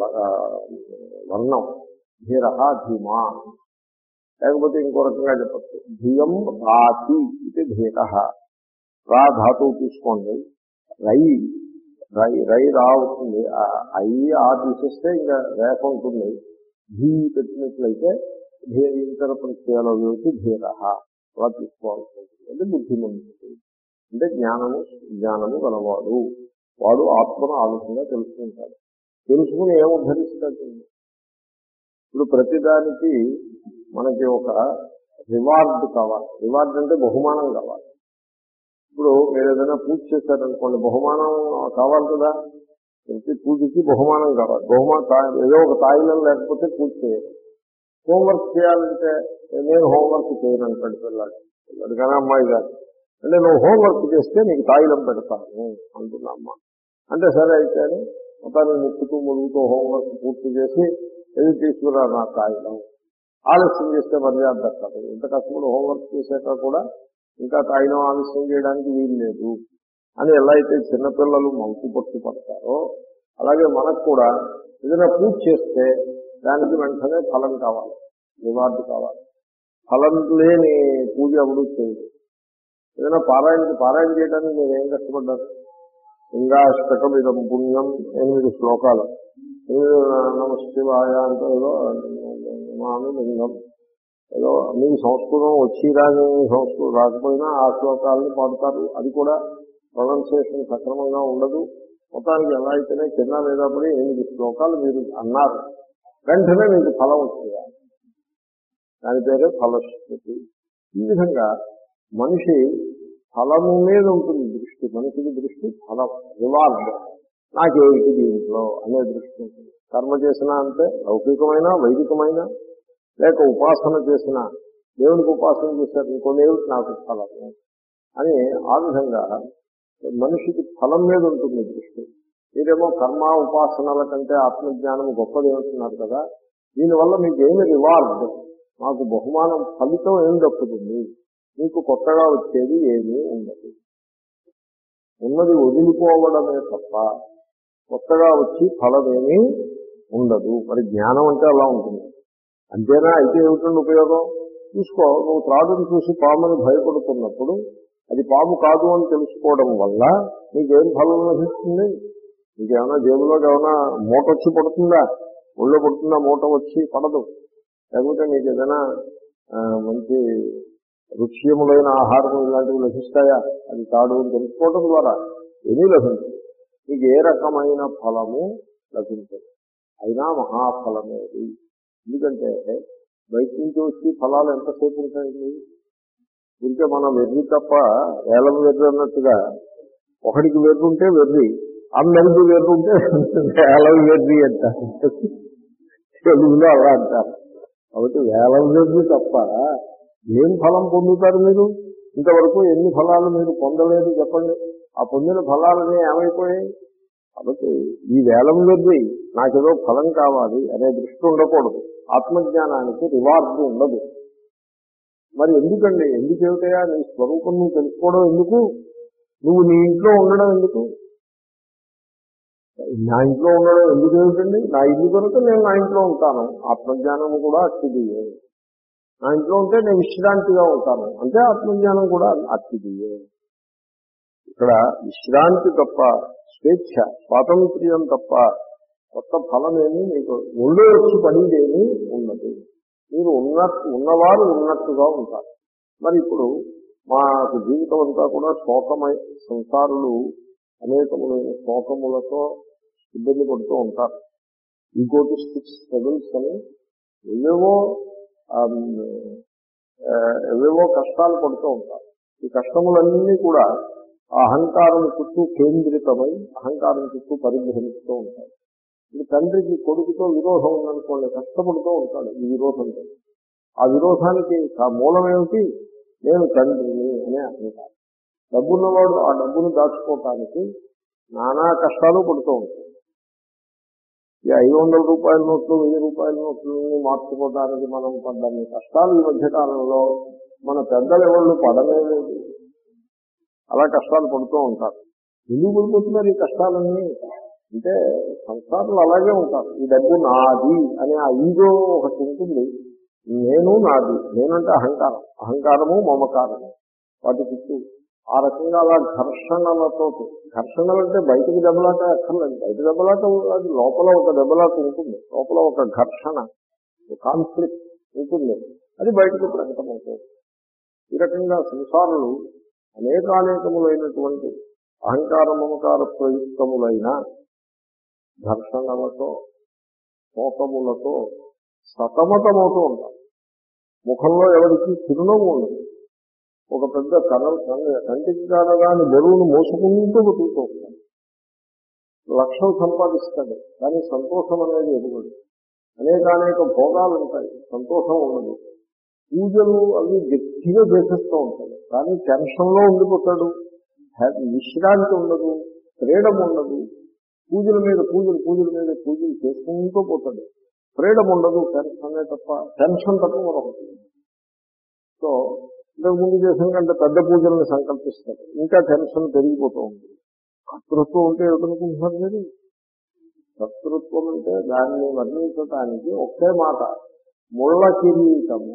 వర్ణం. ధీర ధీమా. లేకపోతే ఇంకో రకంగా చెప్పచ్చు, ధియం రాతి ఇది ధీర. రా ధాతువు తీసుకోండి, రై రై రై రా అవుతుంది, అయి ఆ తీసేస్తే ఇంకా రేఖ ఉంటుంది. ధీ పెట్టినట్లయితే ఇతర ప్రత్యయాలు వేసి ధీర అలా తీసుకోవాల్సి ఉంటుంది. అంటే బుద్ధిమంతుడు అంటే జ్ఞానము జ్ఞానము గలవాడు. వాడు ఆత్మను ఆ విధంగా తెలుసుకుంటాడు. తెలుసుకుని ఏమో ధరిస్తాడు. ఇప్పుడు ప్రతిదానికి మనకి ఒక రివార్డ్ కావాలి. రివార్డ్ అంటే బహుమానం కావాలి. ఇప్పుడు మీరు ఏదైనా పూజ చేశారనుకోండి, బహుమానం కావాలి కదా. ప్రతి పూజకి బహుమానం కావాలి. బహుమానం ఏదో ఒక తాయిలం లేకపోతే పూజ చేయాలి. హోంవర్క్ చేయాలంటే నేను హోంవర్క్ చేయను అంటాడు పిల్లాడు. పిల్లాడు కానీ అమ్మాయి కాదు. అంటే నువ్వు హోంవర్క్ చేస్తే నీకు తాయిలం పెడతాను అంటున్నా అమ్మ. అంటే సరే అయితే మొత్తాన్ని ముక్కుతూ ములుగుతూ హోంవర్క్ పూర్తి చేసి ఎది తీసుకురా నా తాయిలం. ఆలస్యం చేస్తే మర్యాద దక్కదు. ఇంత కష్టపడి హోంవర్క్ చేశాక కూడా ఇంకా తాయిలం ఆలస్యం చేయడానికి వీలు లేదు అని ఎలా అయితే చిన్నపిల్లలు మంకు పట్టు పడతారో అలాగే మనకు కూడా ఏదైనా పూజ చేస్తే దానికి వెంటనే ఫలం కావాలి, రివార్డు కావాలి. ఫలం లేని పూజ ఎవడూ చేయదు. ఏదైనా పారాయణ పారాయణ చేయడానికి మీరు ఏం కష్టపడ్డారు? ఇంకా అష్టకం ఇదం పుణ్యం ఎనిమిది శ్లోకాలు, నమ శివాయ అంటే ఏదో మామి లింగం ఏదో మీకు సంస్కృతం వచ్చి రాని సంస్కృతం రాకపోయినా ఆ శ్లోకాలను పాడుతారు. అది కూడా ప్రొనౌన్సియేషన్ సక్రమంగా ఉండదు. మొత్తానికి ఎలా అయితేనే చిన్న లేదా పడి ఎనిమిది శ్లోకాలు మీరు అన్నారు, వెంటనే మీకు ఫలం వచ్చింది. దాని పేరే ఫలశ్రుతి. ఈ విధంగా మనిషి ఫలము మీద ఉంటుంది దృష్టి. మనిషికి దృష్టి ఫలం, రివార్డ్, నాకేమిటి దీంట్లో అనే దృష్టి ఉంటుంది. కర్మ చేసినా అంతే, లౌకికమైన వైదికమైన లేక ఉపాసన చేసిన, దేవునికి ఉపాసన చేశారు ఇంకో దేవుడికి నాకు ఫలము అని ఆ విధంగా మనిషికి ఫలం మీద ఉంటుంది దృష్టి. మీరేమో కర్మ ఉపాసనల కంటే ఆత్మజ్ఞానం గొప్పది అంటున్నారు కదా, దీనివల్ల మీకు ఏమి రివార్డ్, మాకు బహుమానం ఫలితం ఏం దక్కుతుంది, మీకు కొత్తగా వచ్చేది ఏమీ ఉండదు, ఉన్నది వదిలిపోవడమే తప్ప కొత్తగా వచ్చి ఫలమేమీ ఉండదు. మరి జ్ఞానం అంటే అలా ఉంటుంది. అంతేనా? అయితే ఏమిటండి ఉపయోగం? చూసుకో, నువ్వు త్రాడును చూసి పాముని భయపడుతున్నప్పుడు అది పాము కాదు అని తెలుసుకోవడం వల్ల నీకేం ఫలం లభిస్తుంది? నీకేమైనా జేబులోకి ఏమైనా మూట వచ్చి పడుతుందా? ఒళ్ళో పడుతుందా మూట? వచ్చి పడదు. లేకపోతే నీకు ఏదైనా మంచి రుచ్యములైన ఆహారం ఇలాంటివి లభిస్తాయా? అది తాడు అని తెలుసుకోవడం ద్వారా ఏమీ లభించదు. నీకు ఏ రకమైన ఫలము లభించదు. అయినా మహాఫలమేది. ఎందుకంటే బయట నుంచి వచ్చి ఫలాలు ఎంతసేపు ఉంటాయండి? ఇంకే మనం వెర్రి తప్ప వేలం వెర్రి అన్నట్టుగా ఒకడికి వెర్రి ఉంటే వెర్రి, అందరికీ వెర్రి ఉంటే వేలం వెర్రి అంటారు. తెలుగులో అలా అంటారు. కాబట్టి వేలం వెర్రి తప్ప ఏం ఫలం పొందుతారు మీరు? ఇంతవరకు ఎన్ని ఫలాలు మీరు పొందలేదు చెప్పండి. ఆ పొందిన ఫలాలన్నీ ఏమైపోయాయి? కాబట్టి ఈ వేలం వెర్రి నాకేదో ఫలం కావాలి అనే దృష్టి ఉండకూడదు. ఆత్మజ్ఞానానికి రివార్డు ఉండదు. మరి ఎందుకండి? ఎందుకు ఏమిటయా? నీ స్వరూపం నువ్వు తెలుసుకోవడం ఎందుకు? నువ్వు నీ ఇంట్లో ఉండడం ఎందుకు? నా ఇంట్లో ఉండడం ఎందుకు ఏమిటండి? నా ఇల్లు కనుక నేను నా ఇంట్లో ఉంటాను. ఆత్మజ్ఞానం కూడా అట్టిదియే. నా ఇంట్లో ఉంటే నేను విశ్రాంతిగా ఉంటాను అంటే ఆత్మజ్ఞానం కూడా అట్టిదియే. ఇక్కడ విశ్రాంతి తప్ప, స్వేచ్ఛ, స్వాతంత్ర్యం తప్ప కొత్త ఫలమేమీ మీకు ఒళ్ళో వచ్చి పనిదేమీ ఉండదు. మీరు ఉన్నట్టు ఉన్నవారు ఉన్నట్టుగా ఉంటారు. మరి ఇప్పుడు మాకు జీవితం అంతా కూడా శోకమై, సంసారులు అనేకములైన శోకములతో ఇబ్బంది పడుతూ ఉంటారు. ఈగోటిస్టిక్ స్ట్రగుల్స్ అని ఏవేవో ఏవేవో కష్టాలు పడుతూ ఉంటారు. ఈ కష్టములన్నీ కూడా ఆ అహంకారం చుట్టూ కేంద్రితమై అహంకారం చుట్టూ పరిభ్రమిస్తూ ఉంటాయి. ఈ తండ్రికి కొడుకుతో విరోధం ఉందనుకోండి, కష్టపడుతూ ఉంటాడు ఈ విరోధంతో. ఆ విరోధానికి ఆ మూలం ఏమిటి? నేను తండ్రిని అనే అహంకారం. డబ్బున్నవాడు ఆ డబ్బును దాచుకోవటానికి నానా కష్టాలు పడుతూ ఉంటాడు. ఈ ఐదు వందల రూపాయల నోట్లు, వెయ్యి రూపాయల నోట్లని మార్చుకోవడానికి మనం పడ్డాన్ని కష్టాలు ఈ మధ్యకాలంలో మన పెద్దలు ఎవరు పడలేదు. అలా కష్టాలు పడుతూ ఉంటారు. ఎందుకు పడిపోతున్నారు ఈ కష్టాలన్నీ అంటే సంసారాలు అలాగే ఉంటారు. ఈ డబ్బు నాది అనే ఆ ఈగో ఒకటి ఉంటుంది. నేను నాది, నేనంటే అహంకారం, అహంకారము మమకారము వాటి చుట్టూ ఆ రకంగా అలా ఘర్షణలతో, ఘర్షణలంటే బయటకు దెబ్బలాట అక్కర్లేదు. బయట దెబ్బలాట అది లోపల ఒక దెబ్బలాట ఉంటుంది, లోపల ఒక ఘర్షణ, కాన్ఫ్లిక్ట్ ఉంటుంది, అది బయటకు ప్రకటమవుతుంది. ఈ రకంగా సంసారులు అనేకానేకములైనటువంటి అహంకార మమకార ప్రయుక్తములైన ఘర్షణలతో, శోకములతో సతమతమవుతూ ఉంటారు. ముఖంలో ఎవరికి చిరునవ్వు ఉండదు. ఒక పెద్ద కన కంటికి కానగాని బరువును మోసుకుంటూ బతుకుతూ ఉంటాడు. లక్షలు సంపాదిస్తాడు కానీ సంతోషం అనేది ఎదుగుడు. అనేకానేక భోగాలు ఉంటాయి, సంతోషం ఉండదు. పూజలు అవి గట్టిగా చేసేస్తూ ఉంటాడు కానీ టెన్షన్లో ఉండిపోతాడు. విశ్రాంతి ఉండదు, ఫ్రీడమ్ ఉండదు. పూజల మీద పూజలు పూజల మీద పూజలు చేసుకుంటూ పోతాడు. ఫ్రీడమ్ ఉండదు, టెన్షనే తప్ప, టెన్షన్ తప్ప మరొకటి. సో ఇంతకుముందు చేసిన కంటే పెద్ద పూజలను సంకల్పిస్తారు, ఇంకా టెన్షన్ పెరిగిపోతూ ఉంటుంది. కర్తృత్వం అంటే ఏమిటనుకుంటున్నారు మీరు? కర్తృత్వం అంటే దాన్ని వర్ణించడానికి ఒకే మాట, ముళ్ళ కిరీటము,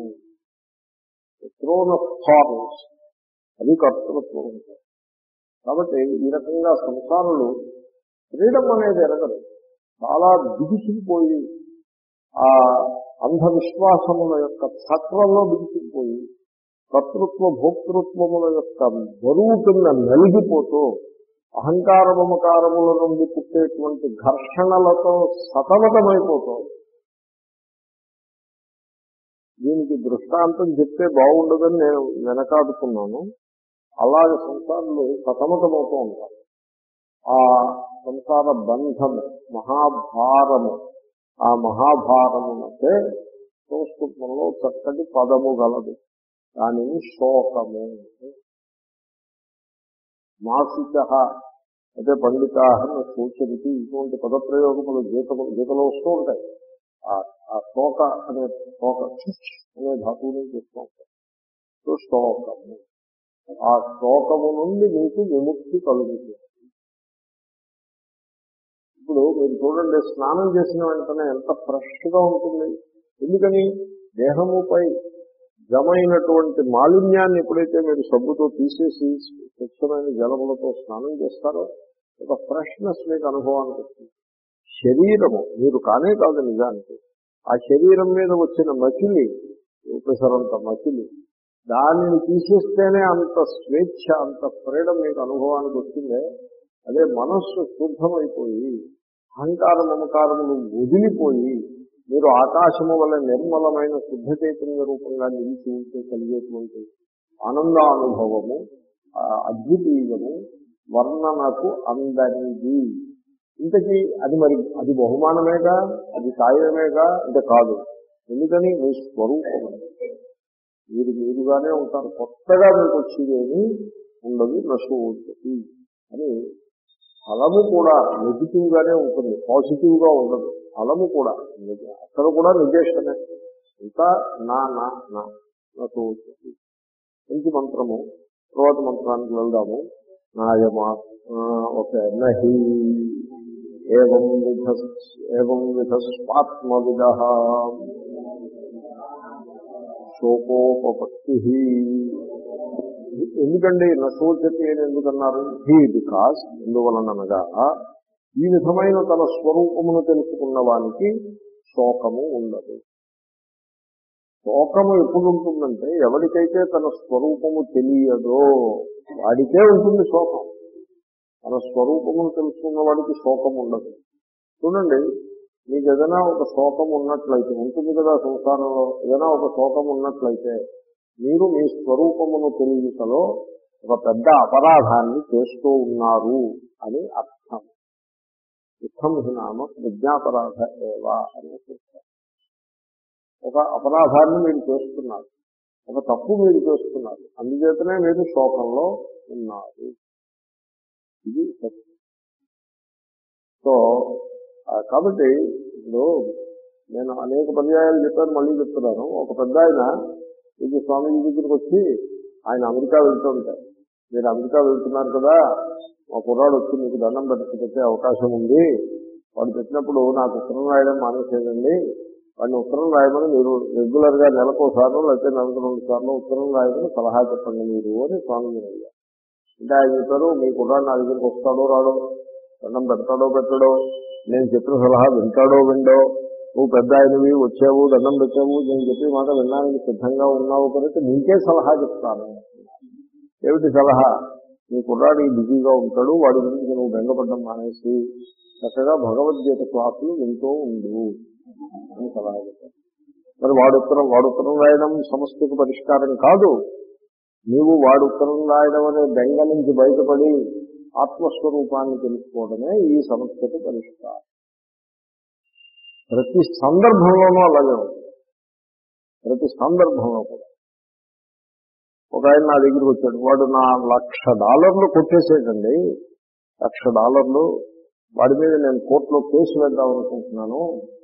థ్రోన్ ఆఫ్ థార్న్స్, అది కర్తృత్వం ఉంటుంది. కాబట్టి ఈ రకంగా సంసారులు ఫ్రీడమ్ అనేది ఎరగదు. చాలా బిగిసిపోయి ఆ అంధవిశ్వాసముల యొక్క చక్రంలో బిగిసిపోయి కర్తృత్వ భోక్తృత్వముల యొక్క బరువు కింద నలిగిపోతూ అహంకార మమకారముల నుండి పుట్టేటువంటి ఘర్షణలతో సతమతమైపోతూ, దీనికి దృష్టాంతం చెప్తే బాగుండదని నేను వెనకాడుతున్నాను. అలాగే సంసారంలో సతమతమవుతూ ఉంటారు. ఆ సంసార బంధము మహాభారము, ఆ మహాభారమునకే సంస్కృతంలో చక్కటి పదము గలదు. దానిని శోకము. మాసిక అయితే పండిత సూచనకి ఇటువంటి పదప్రయోగములు గీతలు గీతలో వస్తూ ఉంటాయి. ఆ శోక అనే శోక అనే ధాతువుని చేస్తూ ఉంటాయి. సో శోకము, ఆ శోకము నుండి మీకు విముక్తి కలుగుతుంది. ఇప్పుడు మీరు చూడండి, స్నానం చేసిన వెంటనే ఎంత ఫ్రెష్ గా ఉంటుంది. ఎందుకని? దేహముపై జమైనటువంటి మాలిన్యాన్ని ఎప్పుడైతే మీరు సబ్బుతో తీసేసి స్వచ్ఛమైన జలములతో స్నానం చేస్తారో ఒక ఫ్రెష్నెస్ మీకు అనుభవానికి వస్తుంది. శరీరము మీరు కానే కాదు, నిజానికి ఆ శరీరం మీద వచ్చిన మకిలి, ఉపసరంత మకిలి, దానిని తీసేస్తేనే అంత స్వేచ్ఛ, అంత ఫ్రీడమ్ మీకు అనుభవానికి వస్తుందే. అదే మనస్సు శుద్ధమైపోయి అహంకార మమకారములు వదిలిపోయి మీరు ఆకాశము వల్ల నిర్మలమైన శుద్ధ చైతన్య రూపంగా నిలిచి ఉంటే కలిగేటువంటి ఆనందానుభవము అద్వితీయము, వర్ణనకు అందనిది. ఇంతకీ అది మరి అది బహుమానమేగా, అది సాయమేగా అంటే కాదు. ఎందుకని? మీ స్వరూపం మీరు మీరుగానే ఉంటారు. కొత్తగా మీకు వచ్చేదేమీ ఉండదు. నశోచతి అని ఫలము కూడా నెగిటివ్ గానే ఉంటుంది, పాజిటివ్ గా ఉండదు. ఫలము కూడా అక్కడ కూడా నిజేషనే, ఇంకా నా నా నా నశోచతి. మంచి మంత్రము. తర్వాత మంత్రానికి వెళ్దాము. నాయమా ఓకే. నహి ఏవం విధ ఏవం విధస్వాత్మవిద శోకోపపత్తి. ఎందుకండి నశోచతి అని ఎందుకన్నారు? హీ బికాస్ ఎందువలనగా ఈ విధమైన తన స్వరూపమును తెలుసుకున్న వానికి శోకము ఉండదు. శోకము ఎప్పుడు ఉంటుందంటే ఎవరికైతే తన స్వరూపము తెలియదో వాడికే ఉంటుంది శోకం. తన స్వరూపమును తెలుసుకున్న వాడికి శోకం ఉండదు. చూడండి, మీకు ఏదైనా ఒక శోకం ఉన్నట్లయితే ఉంటుంది కదా సంసారంలో. ఏదైనా ఒక శోకం ఉన్నట్లయితే మీరు మీ స్వరూపమును తెలియటలో ఒక పెద్ద అపరాధాన్ని చేస్తూ ఉన్నారు అని అర్థం. దుఃఖం నామ విజ్ఞాపరాధ ఏవా అని చెప్తారు. ఒక అపరాధాన్ని మీరు చేస్తున్నారు, ఒక తప్పు మీరు చేస్తున్నారు, అందుచేతనే మీరు శోకంలో ఉన్నారు. ఇది సత్యం. సో కాబట్టి ఇప్పుడు నేను అనేక పర్యాయాలు చెప్పాను, మళ్ళీ చెప్తున్నాను. ఒక పెద్ద ఆయన ఇది స్వామీజీ దగ్గరికి వచ్చి ఆయన అమెరికా వెళ్తూ ఉంటారు. మీరు అమెరికా వెళ్తున్నారు కదా, మా కుర్రాడు వచ్చి మీకు దండం పెట్టి పెట్టే అవకాశం ఉంది. వాడు పెట్టినప్పుడు నాకు ఉత్తరం రాయడం మానేసేదండి, వాడిని ఉత్తరం రాయమని మీరు రెగ్యులర్ గా నెలకోసార్లు లేకపోతే నెలకు రెండు సార్లు ఉత్తరం రాయమని సలహా చెప్పండి మీరు అని స్వామీజీ అడిగారు. అంటే ఆయన చెప్పారు, మీ కుర్రాడు నా దగ్గరికి వస్తాడో రాడో, దండం పెడతాడో పెట్టడో, నేను చెప్పిన సలహా వింటాడో విండో, నువ్వు పెద్ద ఆయనవి వచ్చావు దండం పెట్టావు, నేను చెప్పే మాట వినడానికి సిద్ధంగా ఉన్నావు కనుక నీకే సలహా చెప్తాను. ఏమిటి సలహా? నీ కుర్రాడు బిజీగా ఉంటాడు, వాడి గురించి నువ్వు బెంగపడ్డం మానేసి చక్కగా భగవద్గీత క్లాసులు వింటూ ఉండు అని సలహా చెప్పారు. మరి వాడు ఉత్తరం వాడు ఉత్తరం రాయడం సమస్యకు పరిష్కారం కాదు. నీవు వాడు ఉత్తరం రాయడం అనే బెంగ నుంచి బయటపడి ఆత్మస్వరూపాన్ని తెలుసుకోవడమే ఈ సమస్యకు పరిష్కారం. ప్రతి సందర్భంలోనూ అలాగే ఉంది. ప్రతి సందర్భంలో కూడా ఒక ఆయన నా దగ్గరికి వచ్చాడు. వాడు నా లక్ష డాలర్లు కొట్టేసేటండి, లక్ష డాలర్లు వాడి మీద నేను కోర్టులో కేసు వేద్దాం అనుకుంటున్నాను,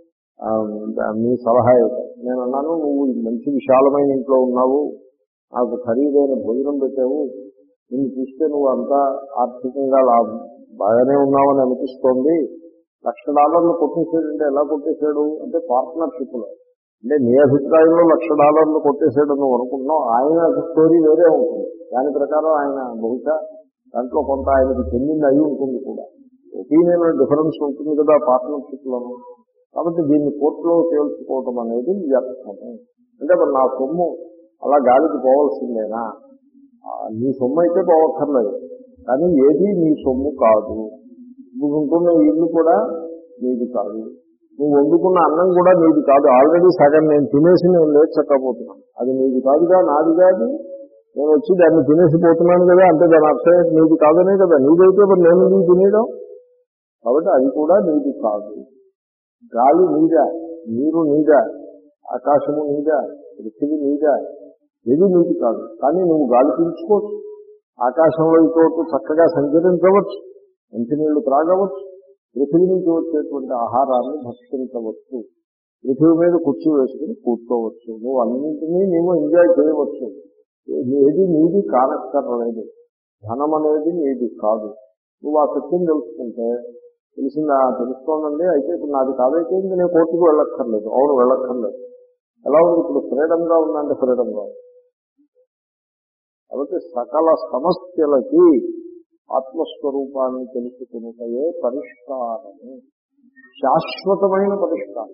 మీ సలహా అయితే. నేను అన్నాను, నువ్వు మంచి విశాలమైన ఇంట్లో ఉన్నావు, నాకు ఖరీదైన భోజనం పెట్టావు, నిన్ను చూస్తే నువ్వు అంతా ఆర్థికంగా లాభం బాగానే ఉన్నావని అనిపిస్తోంది. లక్ష డాలర్లు కొట్టేసాడంటే ఎలా కొట్టేశాడు అంటే పార్ట్నర్షిప్లో. అంటే నీ అభిప్రాయంలో లక్ష డాలర్లు కొట్టేసాడు నువ్వు అనుకుంటున్నావు, ఆయన స్టోరీ వేరే ఉంటుంది. దాని ప్రకారం ఆయన బహుశా దాంట్లో కొంత ఆయనకు చెందింది అయి ఉంటుంది కూడా. ఒపీనియన్ డిఫరెన్స్ ఉంటుంది కదా పార్ట్నర్షిప్లోనూ. కాబట్టి దీన్ని కోర్టులో తేల్చుకోవటం అనేది వ్యర్థమే. అంటే మరి నా సొమ్ము అలా గాలికి పోవాల్సిందేనా? నీ సొమ్ము అయితే పోవక్కర్లేదు, కానీ ఏది నీ సొమ్ము కాదు. నువ్వు ఉంటున్న ఇల్లు కూడా నీది కాదు, నువ్వు వండుకున్న అన్నం కూడా నీది కాదు. ఆల్రెడీ సగం నేను తినేసి నేను లేచకపోతున్నాను, అది నీది కాదుగా, నాది కాదు. నేను వచ్చి దాన్ని తినేసిపోతున్నాను కదా, అంటే దాని అర్థం నీది కాదనే కదా. నీదైతే మరి నేను నీది తినేయడం, కాబట్టి అది కూడా నీది కాదు. గాలి నీదా, నీరు నీదా, ఆకాశము నీదా, పృథివీ నీదా, ఏది నీది కాదు. కానీ నువ్వు గాలి పీల్చుకోవచ్చు, ఆకాశంలో చోటు చక్కగా సంచరించవచ్చు, మంచినీళ్లు త్రాగవచ్చు, పృథివీ నుంచి వచ్చేటువంటి ఆహారాన్ని భక్షించవచ్చు, పృథివీ మీద కుర్చీ వేసుకుని కూర్చోవచ్చు, నువ్వు అన్నింటినీ నువ్వు ఎంజాయ్ చేయవచ్చు. ఏది నీది కానక్కర్లేదు. ధనం అనేది నీది కాదు. నువ్వు ఆ సత్యం తెలుసుకుంటే తెలిసిందా, తెలుస్తోందండి, అయితే ఇప్పుడు నాది కాదైతే ఇంక నేను కోర్టుకు వెళ్ళక్కర్లేదు. అవును, వెళ్ళక్కర్లేదు. ఎలా ఉంది ఇప్పుడు? ఫ్రీడంగా ఉందంటే ఫ్రీడంగా ఉంది. కాబట్టి సకల సమస్యలకి ఆత్మస్వరూపాన్ని తెలుసుకునే పరిష్కారము, శాశ్వతమైన పరిష్కారం.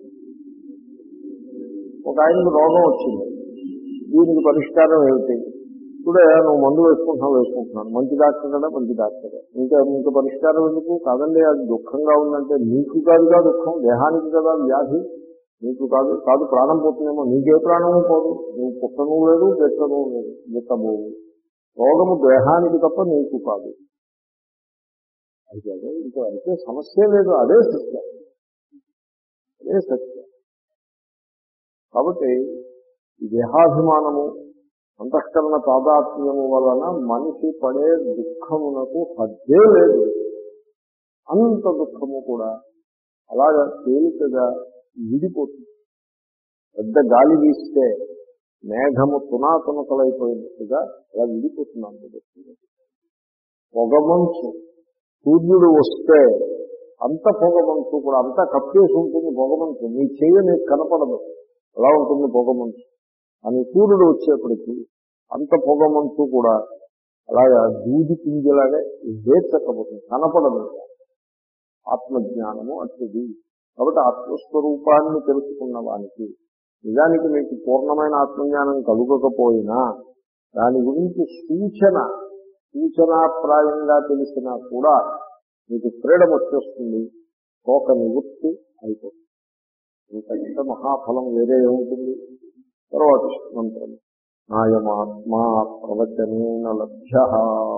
ఒక ఆయనకు రోగం వచ్చింది, దీనికి పరిష్కారం ఏమిటి? ఇప్పుడే నువ్వు మందు వేసుకుంటున్నావు, వేసుకుంటున్నాను, మంచి డాక్టర్ కదా, మంచి డాక్టర్, ఇంకా ఇంకా పరిష్కారం ఎందుకు? కాదండి, అది దుఃఖంగా ఉందంటే నీకు కాదుగా దుఃఖం, దేహానికి కదా వ్యాధి, నీకు కాదు. కాదు ప్రాణం పోతుందేమో, నీకే ప్రాణము పోదు, నువ్వు పుట్టను లేదు, గిట్టను లేదు, గిట్టబోవు. రోగము దేహానికి తప్ప నీకు కాదు. అయితే అదే ఇంకో అయితే సమస్య లేదు, అదే సత్యం, అదే సత్యం. కాబట్టి ఈ దేహాభిమానము, అంతఃకరణ తాదాత్మ్యము వలన మనిషి పడే దుఃఖమునకు హద్దే లేదు. అంత దుఃఖము కూడా అలాగా తేలికగా విడిపోతుంది. పెద్ద గాలి వీస్తే మేఘము తునాతునకలైపోయినట్టుగా అలా విడిపోతుంది. అంత దుఃఖం. పొగమంచు, సూర్యుడు వస్తే అంత పొగమంచు కూడా అంతా కప్పేసి ఉంటుంది. పొగమంచు నీ చెయ్యి నీకు కనపడదు, అలా ఉంటుంది పొగమంచు. అని సూర్యుడు వచ్చేప్పటికీ అంత పొగమంచు కూడా అలాగా దూది పింజలాగా వేచకపోతుంది, కనపడదు. ఆత్మజ్ఞానము అట్టిది. కాబట్టి ఆత్మస్వరూపాన్ని తెలుసుకున్న వానికి నిజానికి మీకు పూర్ణమైన ఆత్మజ్ఞానం కలుగకపోయినా దాని గురించి సూచన సూచనాప్రాయంగా తెలిసినా కూడా మీకు ఫ్రీడమ్ వచ్చేస్తుంది, శోక నివృత్తి అయిపోతుంది. ఇంత మహాఫలం వేరే ఏముంటుంది? తర్వాత మంత్రం, నాయమాత్మా ప్రవచనేన లభ్యః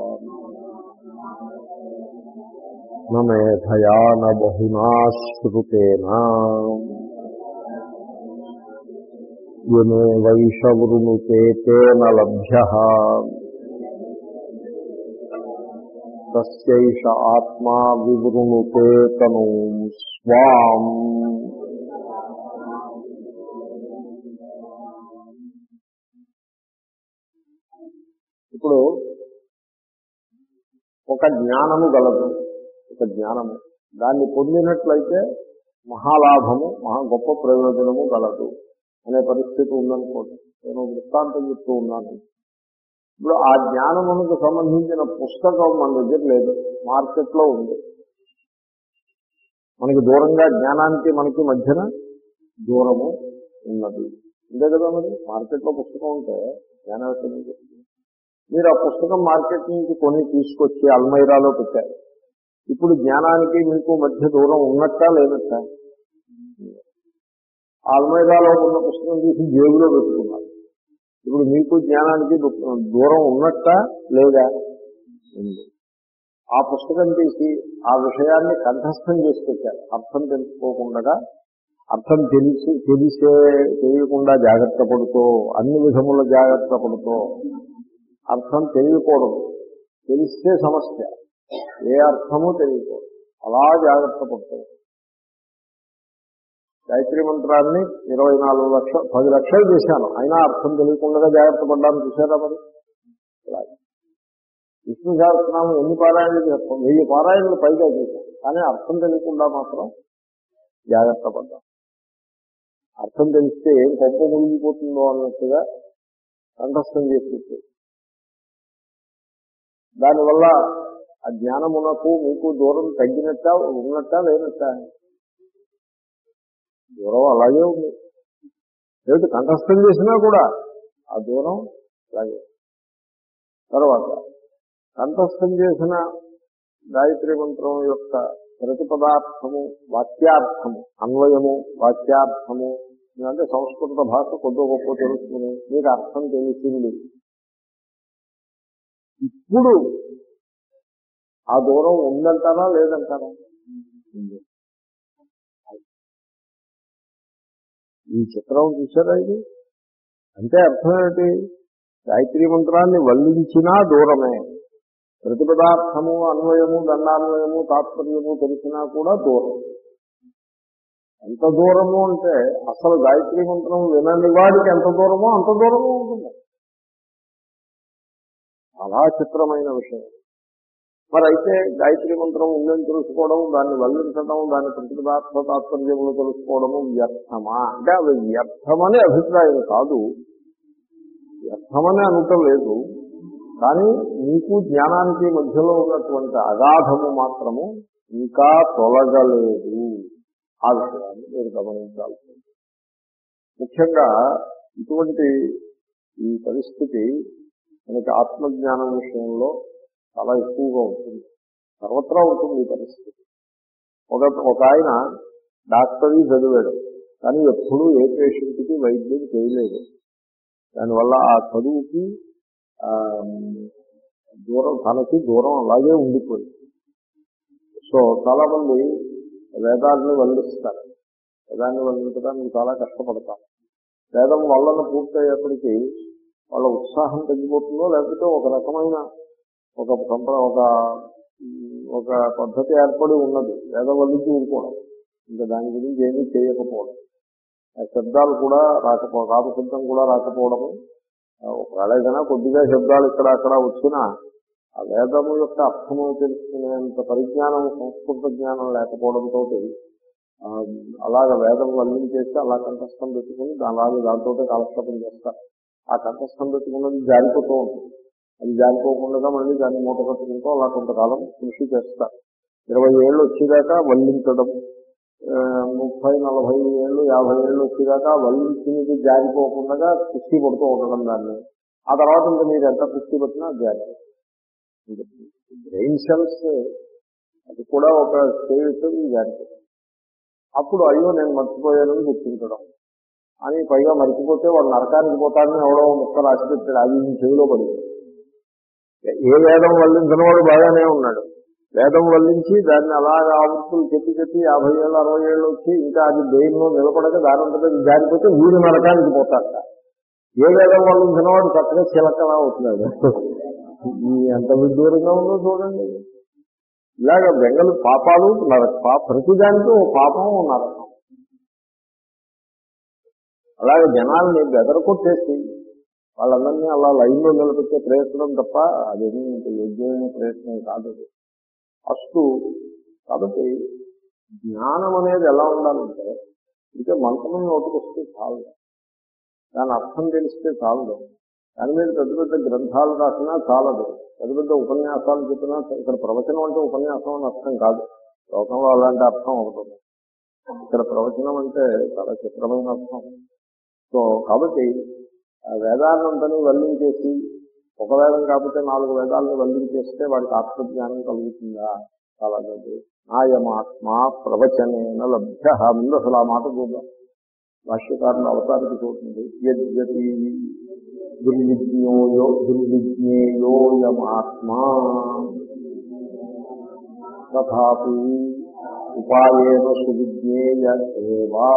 న మేధయా న బహునా శ్రుతేన యమే వైషవృణుతే తేన లభ్యః తస్యైష ఆత్మా వివృణుతే తనూం స్వాం. ఇప్పుడు ఒక జ్ఞానము గలదు, ఒక జ్ఞానము దాన్ని పొందినట్లయితే మహాలాభము, మహా గొప్ప ప్రయోజనము గలదు అనే పరిస్థితి ఉందనుకోండి. నేను వృత్తాంతం చెప్తూ ఉన్నాను. ఇప్పుడు ఆ జ్ఞానమునకు సంబంధించిన పుస్తకం మన దగ్గర లేదు, మార్కెట్లో ఉంది. మనకి దూరంగా జ్ఞానానికి మనకి మధ్యన దూరము ఉన్నది, అంతే కదా. మరి మార్కెట్లో పుస్తకం ఉంటే జ్ఞానం ఎక్కడి నుంచి వస్తుంది? మీరు ఆ పుస్తకం మార్కెట్ నుంచి కొని తీసుకొచ్చి అల్మైరాలో పెట్టారు. ఇప్పుడు జ్ఞానానికి మీకు మధ్య దూరం ఉన్నట్టా లేనట్టా? అల్మైరాలో ఉన్న పుస్తకం తీసి జేబులో పెట్టుకున్నారు. ఇప్పుడు మీకు జ్ఞానానికి దూరం ఉన్నట్టా లేదా? ఉంది. ఆ పుస్తకం తీసి ఆ విషయాన్ని కంఠస్థం చేసి పెట్టారు. అర్థం తెలుసుకోకుండా, అర్థం తెలిసి తెలిసే తెలియకుండా జాగ్రత్త పడుతూ, అన్ని విధముల జాగ్రత్త పడుతూ, అర్థం తెలియకూడదు, తెలిస్తే సమస్య, ఏ అర్థమూ తెలియకూడదు, అలా జాగ్రత్త పడుతుంది. గాయత్రి మంత్రాన్ని ఇరవై నాలుగు లక్షలు పది లక్షలు చేశాను, అయినా అర్థం తెలియకుండా జాగ్రత్త పడ్డాను. చూసారా? మరి విష్ణు సహస్రనామం ఎన్ని పారాయణలు చేస్తాం? వెయ్యి పారాయణలు పైగా చేశాం, కానీ అర్థం తెలియకుండా మాత్రం జాగ్రత్త పడ్డాం. అర్థం తెలిస్తే ఏం కొంప మునిగిపోతుందో అన్నట్టుగా కంఠస్థం చేసి, దానివల్ల ఆ జ్ఞానమునకు మీకు దూరం తగ్గినట్ట ఉన్నట్ట లేనట్ట? దూరం అలాగే ఉంది. ఏమిటి కంఠస్థం చేసినా కూడా ఆ దూరం అలాగే. తర్వాత కంఠస్థం చేసిన గాయత్రి మంత్రం యొక్క ప్రతిపదార్థము, వాక్యార్థము, అన్వయము, వాక్యార్థము అంటే సంస్కృత భాష కొద్ది గొప్ప తెలుసుకుని మీకు అర్థం తెలిసింది. ఇప్పుడు ఆ దూరం ఉందంటారా లేదంటారా? ఉంది. ఈ చిత్రం చూసారా ఇది? అంటే అర్థం ఏంటి? గాయత్రీ మంత్రాన్ని వల్లించినా దూరమే, ప్రతి పదార్థము అన్వయము దండాన్వయము తాత్పర్యము తెలిసినా కూడా దూరం. ఎంత దూరము అంటే అసలు గాయత్రీ మంత్రం వినని వాడికి ఎంత దూరమో అంత దూరము ఉంటుంది. చాలా చిత్రమైన విషయం. మరి అయితే గాయత్రీ మంత్రం ఉందని తెలుసుకోవడం, దాన్ని వల్లించడం, దాని ప్రతి పదార్థ తాత్పర్యములు తెలుసుకోవడము వ్యర్థమా అంటే అది వ్యర్థమనే అభిప్రాయం కాదు, వ్యర్థమని అనటం లేదు. కానీ మీకు జ్ఞానానికి మధ్యలో ఉన్నటువంటి అగాధము మాత్రము ఇంకా తొలగలేదు. ఆ విషయాన్ని మీరు గమనించాల్సి ఉంది. ముఖ్యంగా ఇటువంటి ఈ పరిస్థితి మనకి ఆత్మజ్ఞానం విషయంలో చాలా ఎక్కువగా ఉంటుంది, సర్వత్రా ఉంటుంది ఈ పరిస్థితి. ఒక ఒక ఆయన డాక్టరీ చదివాడు, కానీ ఎప్పుడూ ఏ పేషెంట్కి వైద్యం చేయలేదు. దానివల్ల ఆ చదువుకి దూరం, తనకి దూరం అలాగే ఉండిపోయింది. సో చాలా మంది వేదాన్ని వల్లిస్తారు, వేదాన్ని వల్లించడానికి చాలా కష్టపడతారు. వేదం వలన పూర్తయ్యేప్పటికీ వాళ్ళ ఉత్సాహం తగ్గిపోతుందో, లేకపోతే ఒక రకమైన ఒక సంప్ర ఒక ఒక పద్ధతి ఏర్పడి ఉన్నది, వేదం వల్లించి ఊరుకోవడం, ఇంకా దాని గురించి ఏమీ చేయకపోవడం, శబ్దాలు కూడా రాకపోవడం, రామశబ్దం కూడా రాకపోవడము. ఒకవేళ ఏదైనా కొద్దిగా శబ్దాలు ఇక్కడ అక్కడ వచ్చినా ఆ వేదము యొక్క అర్థము తెలుసుకునేంత పరిజ్ఞానం, సంస్కృత జ్ఞానం లేకపోవడంతో అలాగ వేదం వల్లించేస్తే అలా కంఠస్థం పెట్టుకుని అలాగే దాంతో కాలక్షేపం చేస్తారు. ఆ కంఠస్థం పెట్టుకున్నది జారిపోతూ ఉంటుంది. అది జారిపోకుండా మళ్ళీ దాన్ని మూట కట్టుకుంటూ అలా కొంతకాలం కృషి చేస్తారు. ఇరవై ఏళ్ళు వచ్చేదాకా వల్లించడం, ముప్పై నలభై ఏళ్ళు యాభై ఏళ్ళు వచ్చేదాకా వల్లించినది జారిపోకుండా కుస్తీ పడుతూ ఉండడం దాన్ని. ఆ తర్వాత ఇంకా మీరు ఎంత కుస్తీ పట్టినా జారి బ్రెయిన్ సెల్స్ అది కూడా ఒక స్టేజ్ జారిపోతుంది. అప్పుడు అయ్యో నేను మర్చిపోయానని గుర్తించడం అని, పైగా మర్చిపోతే వాడు నరకానికి పోతాడని ఎవడో ముక్క రాసి పెట్టాడు, అది చెవిలో పడింది. ఏ వేదం వల్లించిన వాడు బాగానే ఉన్నాడు, వేదం వల్లించి దాన్ని అలాగా ఆవృత్తులు చెప్పి చెప్పి యాభై ఏళ్ళు అరవై ఏళ్ళు వచ్చి ఇంకా అది బ్రెయిన్లో నిలబడక దానంతటా జారిపోతే వీడు నరకానికి పోతాడట. ఏ వేదం వల్లించిన వాడు చక్కగా చిలకలా అవుతున్నాడు. ఈ ఎంత విదూరంగా ఉందో చూడండి. ఇలాగ బెంగలు పాపాలు నరక, ప్రతిదానికి ఓ పాపం ఓ నరకం. అలాగే జనాల్ని బెదరకొట్టేసి వాళ్ళందరినీ అలా లైన్లో నిలబెట్టే ప్రయత్నం తప్ప అదేమీ యోగ్యమైన ప్రయత్నం కాదు. ఫస్ట్ కాబట్టి జ్ఞానం అనేది ఎలా ఉండాలంటే, ఇంకా మంత్రం నోటుకొస్తే చాలు, దాని అర్థం తెలిస్తే చాలదు, దాని మీద పెద్ద పెద్ద గ్రంథాలు రాసినా చాలదు, పెద్ద పెద్ద ఉపన్యాసాలు చెప్పినా. ఇక్కడ ప్రవచనం అంటే ఉపన్యాసం అని అర్థం కాదు, లోకంలో అలాంటి అర్థం అవుతుంది. ఇక్కడ ప్రవచనం అంటే చాలా చిత్రమైన అర్థం. సో కాబట్టి వేదాన్నంతని వల్లించేసి, ఒక వేదం కాకపోతే నాలుగు వేదాలను వల్లించేస్తే వాడికి ఆత్మజ్ఞానం కలుగుతుందా? కలగదు. ఆయమాత్మా ప్రవచనేన లభ్య. ముందు అసలు ఆ మాట చూద్దాం. భాష్యకారుల అవతారికి చూడండి. యద్యపి దుర్విజ్ఞోయో దుర్విజ్ఞేయోయమాత్మా తథాపి ఉపాయేన సువిజ్ఞేయ ఏవా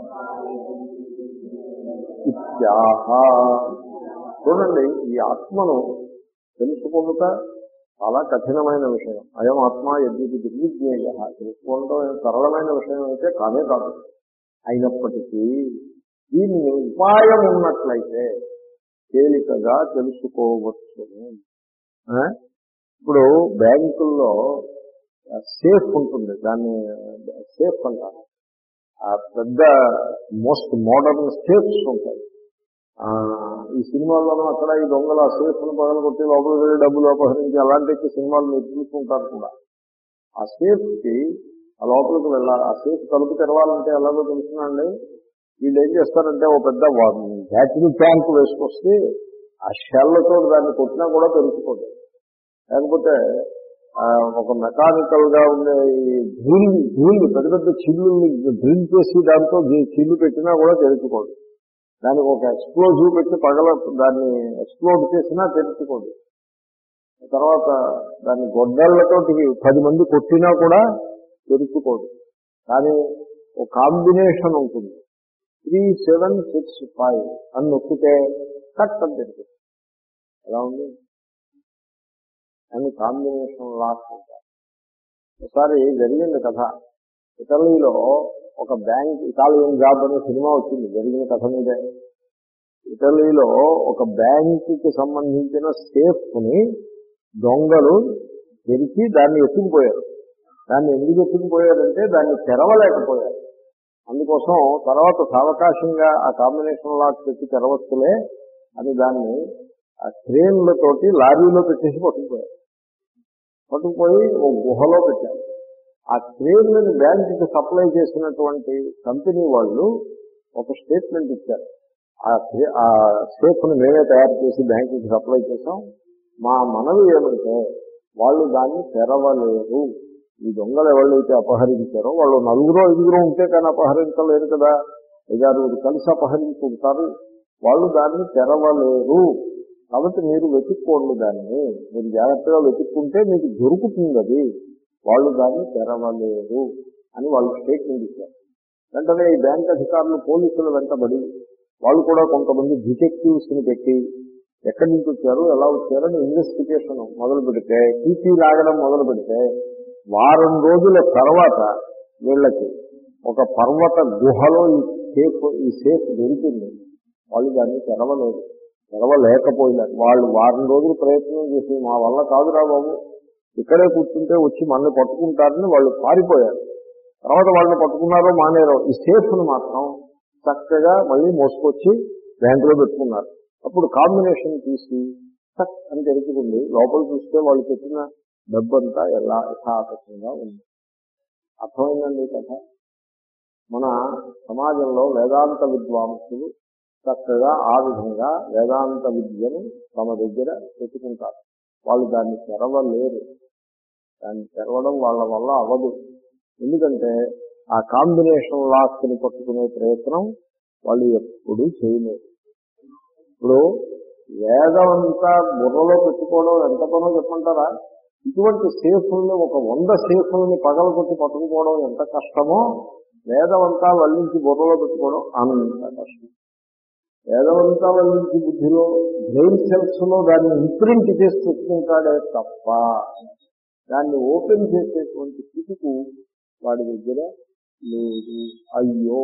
ఇత్యాహ. చూడండి, ఈ ఆత్మను తెలుసుకుంట చాలా కఠినమైన విషయం. అయం ఆత్మ యద్యపి దుర్విజ్ఞేయ, తెలుసుకోవడం సరళమైన విషయం అయితే కానే కాదు. అయినప్పటికీ దీన్ని ఉపాయం ఉన్నట్లయితే తేలికగా తెలుసుకోవచ్చును. ఇప్పుడు బ్యాంకుల్లో సేఫ్ ఉంటుంది, దాన్ని సేఫ్ అంటారు. ఆ పెద్ద మోస్ట్ మోడర్న్ సేఫ్స్ ఉంటాయి. ఈ సినిమాల్లోనూ అక్కడ ఈ దొంగలు ఆ సేఫ్ను పగలగొట్టి లోపలికి వెళ్ళి డబ్బులు అపహరించి అలాంటి సినిమాలు మీరు చూసుకుంటారు కూడా. ఆ సేఫ్కి ఆ లోపలికి వెళ్ళాలి. ఆ సేఫ్ తలుపు తెరవాలంటే ఎలాగో తెలుసునండి. వీళ్ళు ఏం చేస్తారంటే ఓ పెద్ద బ్యాటరీ ట్యాంక్ వేసుకొస్తే ఆ షెల్లతో దాన్ని కొట్టినా కూడా తెలుసుకోదు. లేకపోతే ఒక మెకానికల్ గా ఉండే డ్రిల్ డ్రిల్ పెద్ద పెద్ద చిల్లుల్ని డ్రిల్ చేసి దాంతో చిల్లు పెట్టినా కూడా తెలుసుకోదు. దానికి ఒక ఎక్స్ప్లోజివ్ పెట్టి పగల దాన్ని ఎక్స్ప్లోడ్ చేసినా తెలుసుకోదు. తర్వాత దాన్ని గొడ్డళ్లతో పది మంది కొట్టినా కూడా తెలుసుకోదు. కానీ ఒక కాంబినేషన్ ఉంటుంది. త్రీ సెవెన్ సిక్స్ ఫైవ్ అని నొక్కితే కట్ అని తెలిసింది. ఎలా ఉంది అని కాంబినేషన్ లాస్ అంటారు. ఒకసారి జరిగింది కథ. ఇటలీలో ఒక బ్యాంక్, ఇటాలియన్ జాబ్ అనే సినిమా వచ్చింది జరిగిన కథ మీదే. ఇటలీలో ఒక బ్యాంకుకి సంబంధించిన సేఫ్ని దొంగలు తెరిచి దాన్ని ఎత్తుకుపోయారు. దాన్ని ఎందుకు ఎత్తుకుపోయారంటే దాన్ని తెరవలేకపోయారు. అందుకోసం తర్వాత సావకాశంగా ఆ కాంబినేషన్ లాక్ పెట్టి తెరవచ్చులే అని దాన్ని ఆ ట్రైన్లతోటి లారీలో పెట్టేసి పట్టుకుపోయారు. పట్టుకుపోయి ఓ గుహలో పెట్టారు. ఆ ట్రైన్లను బ్యాంకుకి సప్లై చేసినటువంటి కంపెనీ వాళ్ళు ఒక స్టేట్మెంట్ ఇచ్చారు. ఆ సేఫ్ను మేమే తయారు చేసి బ్యాంకుకి సప్లై చేసాం, మా మనవి ఏమంటే వాళ్ళు దాన్ని తెరవలేరు. ఈ దొంగలు ఎవరైతే అపహరించారో వాళ్ళు నలుగురో ఐదుగురో ఉంటే కానీ అపహరించలేరు కదా, ఐదారుగురు కలిసి అపహరించుకుంటారు, వాళ్ళు దాన్ని తెరవలేరు. కాబట్టి మీరు వెతుక్కోండి, దాన్ని మీరు జాగ్రత్తగా వెతుక్కుంటే మీకు దొరుకుతుంది, అది వాళ్ళు దాన్ని తెరవలేరు అని వాళ్ళు స్టేట్మెంట్ ఇచ్చారు. వెంటనే ఈ బ్యాంక్ అధికారులు పోలీసులు వెంటబడి వాళ్ళు కూడా కొంతమంది డిటెక్టివ్స్ని పెట్టి ఎక్కడి నుంచి వచ్చారు ఎలా వచ్చారని ఇన్వెస్టిగేషన్ మొదలు పెడితే, టీసీ లాగడం మొదలు పెడితే వారం రోజుల తర్వాత వీళ్ళకి ఒక పర్వత గుహలో ఈ సేఫ్ ఈ సేఫ్ దొరికింది. వాళ్ళు దాన్ని తెరవలేదు, తెరవలేకపోయినారు. వాళ్ళు వారం రోజులు ప్రయత్నం చేసి మా వల్ల కాదురా బాబు, ఇక్కడే కూర్చుంటే వచ్చి మనల్ని పట్టుకుంటారని వాళ్ళు పారిపోయారు. తర్వాత వాళ్ళని పట్టుకున్నారో మానేరో ఈ సేఫ్ను మాత్రం చక్కగా మళ్ళీ మోసుకొచ్చి బ్యాంకులో పెట్టుకున్నారు. అప్పుడు కాంబినేషన్ తీసి చక్ అని తెరుచుకుంది. లోపల చూస్తే వాళ్ళు పెట్టిన డబ్బంతా ఎలా యథాతథంగా ఉంది. అర్థమైందండి కథ. మన సమాజంలో వేదాంత విద్వాంసులు చక్కగా ఆ విధంగా వేదాంత విద్యను తమ దగ్గర పెట్టుకుంటారు. వాళ్ళు దాన్ని తెరవలేరు, దాన్ని తెరవడం వాళ్ళ వల్ల అవ్వదు. ఎందుకంటే ఆ కాంబినేషన్ లాస్ని పట్టుకునే ప్రయత్నం వాళ్ళు ఎప్పుడూ చేయలేరు. ఇప్పుడు వేదం అంతా బుర్రలో పెట్టుకోవడం ఎంత పనో చెప్పంటారా? ఇటువంటి సేఫ్ని ఒక వంద సేఫ్ని పగలగొట్టి పట్టుకుపోవడం ఎంత కష్టమో వేదమంతా వల్లించి బుర్రలో పెట్టుకోవడం అంత కష్టం. వేదమంతా వల్లించి బుద్ధిలో బ్రెయిన్ సెల్స్ లో దాన్ని ఇంప్రింట్ చేసి పెట్టుకుంటాడే తప్ప దాన్ని ఓపెన్ చేసేటువంటి స్థితికి వాడి దగ్గర లేదు. అయ్యో,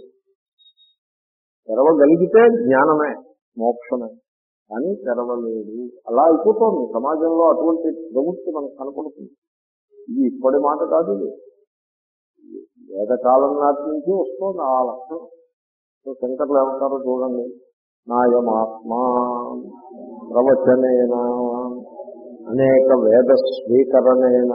తెరవగలిగితే జ్ఞానమే మోక్షమే, కానీ తెరవలేదు. అలా అయిపోతుంది సమాజంలో. అటువంటి ప్రవృత్తి మనకు కనపడుతుంది. ఇది ఇప్పటి మాట కాదు, ఇది వేదకాలం నాటి నుంచి వస్తుంది ఆ లక్షణం. సో శంకర్లు ఏమంటారో చూడండి. నాయమాత్మా ప్రవచనేన అనేక వేద స్వీకరణేన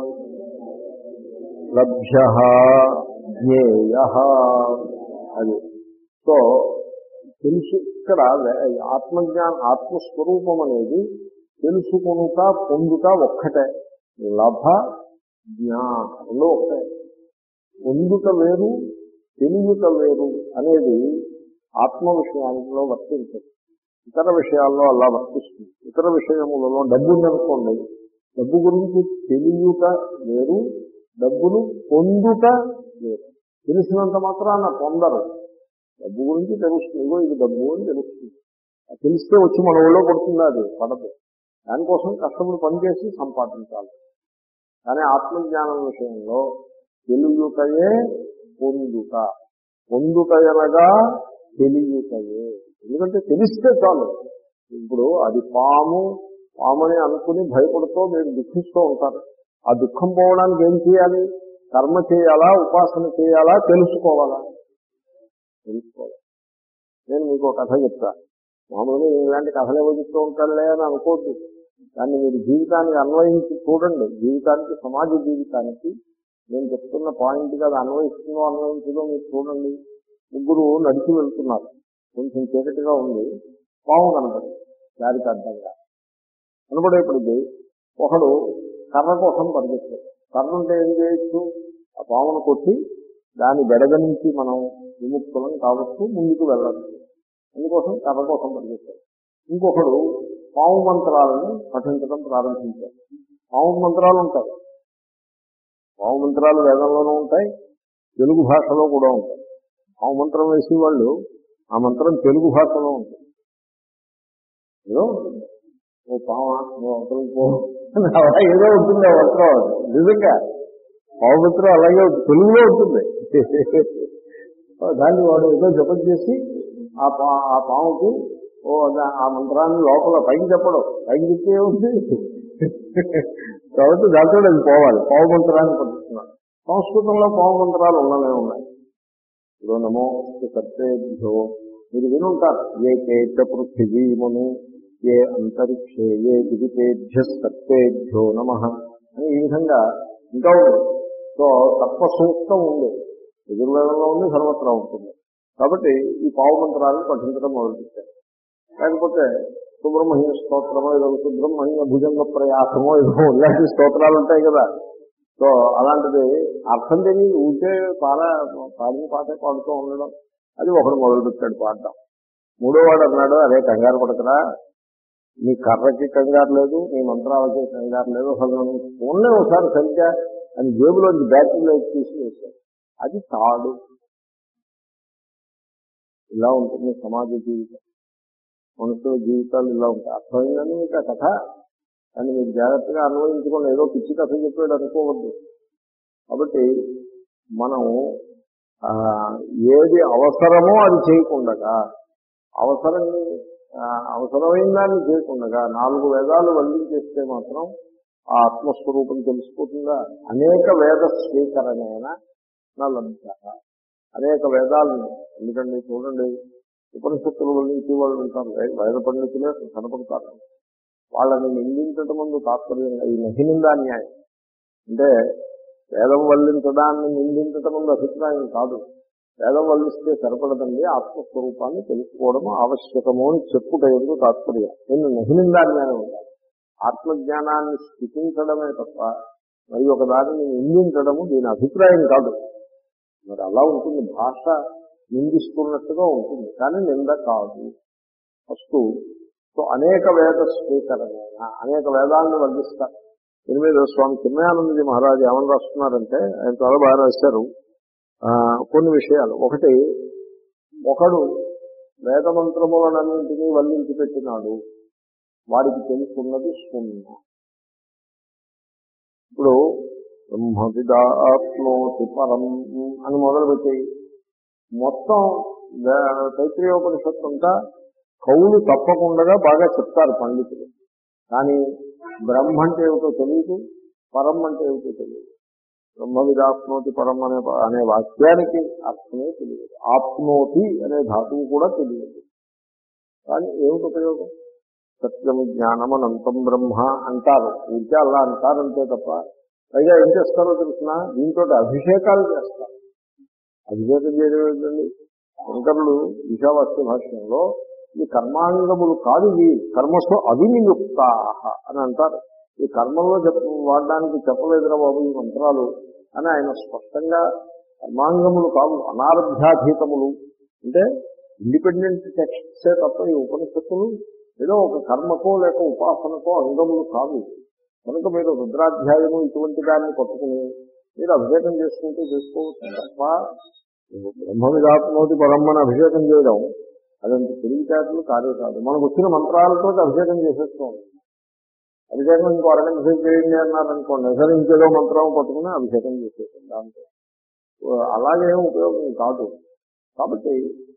లభ్య జ్ఞేయ. అది సో తెలుసు. ఇక్కడ ఆత్మజ్ఞానం ఆత్మస్వరూపం అనేది తెలుసుకొనుట పొందుట ఒక్కటే. లభ జ్ఞా రెండు ఒక్కటే. పొందుట వేరు, తెలియట వేరు అనేది ఆత్మ విషయాల్లో వర్తించదు. ఇతర విషయాల్లో అలా వర్తిస్తుంది. ఇతర విషయములలో డబ్బు ఉందనుకోండి, డబ్బు గురించి తెలియట వేరు, డబ్బును పొందుట వేరు. తెలిసినంత మాత్రాన పొందరు. డబ్బు గురించి తెలుస్తుంది, ఇగో ఇది డబ్బు అని తెలుస్తుంది. తెలిస్తే వచ్చి మన ఊళ్ళో పడుతుంది, అది పడదు. దానికోసం కష్టపడి పనిచేసి సంపాదించాలి. కానీ ఆత్మజ్ఞానం విషయంలో తెలియటయే పొందుట, పొందుటయనగా తెలియటయే. ఎందుకంటే తెలిస్తే చాలు. ఇప్పుడు అది పాము పామని అనుకుని భయపడుతూ మీరు దుఃఖిస్తూ ఉంటారు. ఆ దుఃఖం పోవడానికి ఏం చేయాలి? కర్మ చేయాలా, ఉపాసన చేయాలా, తెలుసుకోవాలా? తెలుసుకోవాలి. నేను మీకు ఒక కథ చెప్తా. మామూలుగా ఇలాంటి కథలు ఏవో చెప్తూ ఉంటారులే అని అనుకోవద్దు. దాన్ని మీరు జీవితానికి అన్వయించి చూడండి. జీవితానికి, సమాజ జీవితానికి నేను చెప్తున్న పాయింట్గా అది అన్వయిస్తుందో అన్వయించదో మీరు చూడండి. ముగ్గురు నడిచి వెళ్తున్నారు. కొంచెం చీకటిగా ఉంది. పాము కనపడి దారికి అడ్డంగా కనపడేప్పటికీ ఒకడు కర్ర కోసం పరిగెత్తాడు. కర్ర అంటే ఏం చేయొచ్చు? ఆ పామును కొట్టి దాని బెడగ నుంచి మనం విముక్తులం కావచ్చు, ముందుకు వెళ్ళచ్చు. అందుకోసం కర్ర కోసం పరిగెత్తాడు. ఇంకొకడు పాము మంత్రాలను పఠించడం ప్రారంభించాడు. పాము మంత్రాలు ఉంటాయి. పాము మంత్రాలు వేదంలోనూ ఉంటాయి, తెలుగు భాషలో కూడా ఉంటాయి. ఆ మంత్రం వేసి వాళ్ళు ఆ మంత్రం తెలుగు భాషలో ఉంటుంది. ఏదో ఉంటుంది. ఓ పావా నువ్వు అవతలం పో అలా ఏదో ఉంటుంది ఆ మంత్రం. నిజంగా పావమంత్రం అలాగే తెలుగులో ఉంటుంది. దాన్ని వాడు ఏదో జపం చేసి ఆ పా ఆ పాముకి ఓ ఆ మంత్రాన్ని లోపల పైకి చెప్పడం, పైకి చెప్తే ఉంది కాబట్టి దాంట్లో అది పోవాలి. పావు మంత్రాన్ని పడుతున్నాను. సంస్కృతంలో పావు మంత్రాలు ఉన్నవే ఉన్నాయి. ఇప్పుడు నమో సర్వేభ్యో మీరు వినుంటారు. ఏ కేచ పృథివీమను ఏ అంతరిక్షే ఏ విదితేభ్య సర్వేభ్యో నమః అని ఈ విధంగా ఇంకా ఉంది. సో తత్వ సూక్తం ఉంది, యజుర్వేదంలో ఉంది, సర్వత్రా ఉంటుంది. కాబట్టి ఈ పావు మంత్రాలను పఠించడం మొదలుపెట్టారు. లేకపోతే సుబ్రహ్మణ్య స్తోత్రమో ఏదో సుబ్రహ్మణ్య భుజంగ ప్రయాసమో ఏదో ఇలాంటి స్తోత్రాలు ఉంటాయి కదా. సో అలాంటిది అర్థం తెలియదు, ఊరికే పాల పాడిన పాటే పాడుతూ ఉండడం. అది ఒకడు మొదలుపెట్టాడు పాడడం. మూడో వాడు అన్నాడు, అదే కంగారు పడకరా, నీ కర్రకి కంగారు లేదు, నీ మంత్రాలకి కంగారు లేదు, అసలు ఫోన్లే ఒకసారి సరిగ్గా అని జేబులోంచి బ్యాటరీలో తీసి వేశాడు. అది తాడు. ఇలా ఉంటుంది సమాజ జీవితం, మనుషుల జీవితాలు ఇలా ఉంటాయి. అర్థమైందని మీకు ఆ కథ, కానీ మీరు జాగ్రత్తగా అన్వయించుకోండి. ఏదో పిచ్చి కథ చెప్పాడు అనుకోవద్దు. కాబట్టి మనం ఏది అవసరమో అది చేయకుండా, అవసరం అవసరమైన దాన్ని చేయకుండా నాలుగు వేదాలు వల్లించేస్తే మాత్రం ఆ ఆత్మస్వరూపం తెలిసిపోతుందా? అనేక వేద స్వీకరణైన నా లభ్య. అనేక వేదాలను, ఎందుకంటే చూడండి ఉపనిషత్తులు వల్లించే వాళ్ళు ఉంటారు, వేద పండితులే కనపడతారు. వాళ్ళని నిందించడం ముందు తాత్పర్యంగా ఈ నహినిందాన్యాయం అంటే వేదం వల్లించడాన్ని నిందించడం ముందు అభిప్రాయం కాదు. వేదం వల్లిస్తే సరిపడదండి, ఆత్మస్వరూపాన్ని తెలుసుకోవడం ఆవశ్యకము అని చెప్పుట ఎందుకు తాత్పర్యం. నేను నహినిందాన్యాయం ఉండాలి. ఆత్మజ్ఞానాన్ని స్థితించడమే తప్ప మరి ఒక దానిని నిందించడము దీని అభిప్రాయం కాదు. మరి అలా ఉంటుంది, భాష నిందిస్తున్నట్టుగా ఉంటుంది, కానీ నింద కాదు. ఫస్ట్ సో అనేక వేద స్వీకరణైన అనేక వేదాలను వర్ణిస్తారు. దీని మీద స్వామి చిన్మయానందజీ మహారాజు ఏమని రాస్తున్నారంటే, ఆయన చాలా బాగా రాశారు కొన్ని విషయాలు. ఒకటి, ఒకడు వేదమంత్రములన్నింటినీ వల్లించి పెట్టినాడు, వాడికి తెలుసున్నది శూన్యం. ఇప్పుడు బ్రహ్మవిదాప్నోతి పరం అని మొదలుపెట్టి మొత్తం తైత్రీయోపనిషత్తు అంతా కవులు తప్పకుండా బాగా చెప్తారు పండితులు. కానీ బ్రహ్మ అంటే ఏమిటో తెలియదు, పరం అంటే ఏమిటో తెలియదు. బ్రహ్మవిదాప్నోతి పరం అనే అనే వాక్యానికి అర్థమే తెలియదు. ఆప్నోతి అనే ధాతువు కూడా తెలియదు. కానీ ఏమిటి ఉపయోగం? సత్యం జ్ఞానం అనంతం బ్రహ్మ అంటారు, ఇంకా అలా అంటారంతే తప్ప పైగా ఏం చేస్తారో తెలిసిన దీంతో అభిషేకాలు చేస్తారు. అభిషేకం చేయడం ఏంటండి? శంకరులు ఈశావాస్య భాష్యంలో ఈ కర్మాంగములు కాదు, ఇవి కర్మస్వ అవినియుక్తా అని అంటారు. ఈ కర్మల్లో చెప్ప వాడడానికి చెప్పలేదురా బాబు ఈ మంత్రాలు అని ఆయన స్పష్టంగా కర్మాంగములు కావు, అనారభ్యాధీతములు అంటే ఇండిపెండెంట్ టెక్స్ట్సే తప్ప ఈ ఉపనిషత్తులు ఏదో ఒక కర్మకో లేక ఉపాసనకో అంగములు కావు. కనుక మీరు రుద్రాధ్యాయము ఇటువంటి దాన్ని పట్టుకుని మీరు అభిషేకం చేసుకుంటూ చేసుకోవచ్చు తప్ప బ్రహ్మవిదాత్మోతి పరమ్మని అభిషేకం చేయడం అదంత తెలివితేటలు కాదే కాదు. మనకు వచ్చిన మంత్రాలతో అభిషేకం చేసేస్తూ ఉంటాం. అభిషేకం ఇంకో అరగంట సేపు చేయండి అన్నారనుకోండి, సరే ఇంకేదో మంత్రం పట్టుకుని అభిషేకం చేసేసాం. దాంతో అలాగేం ఉపయోగం కాదు. కాబట్టి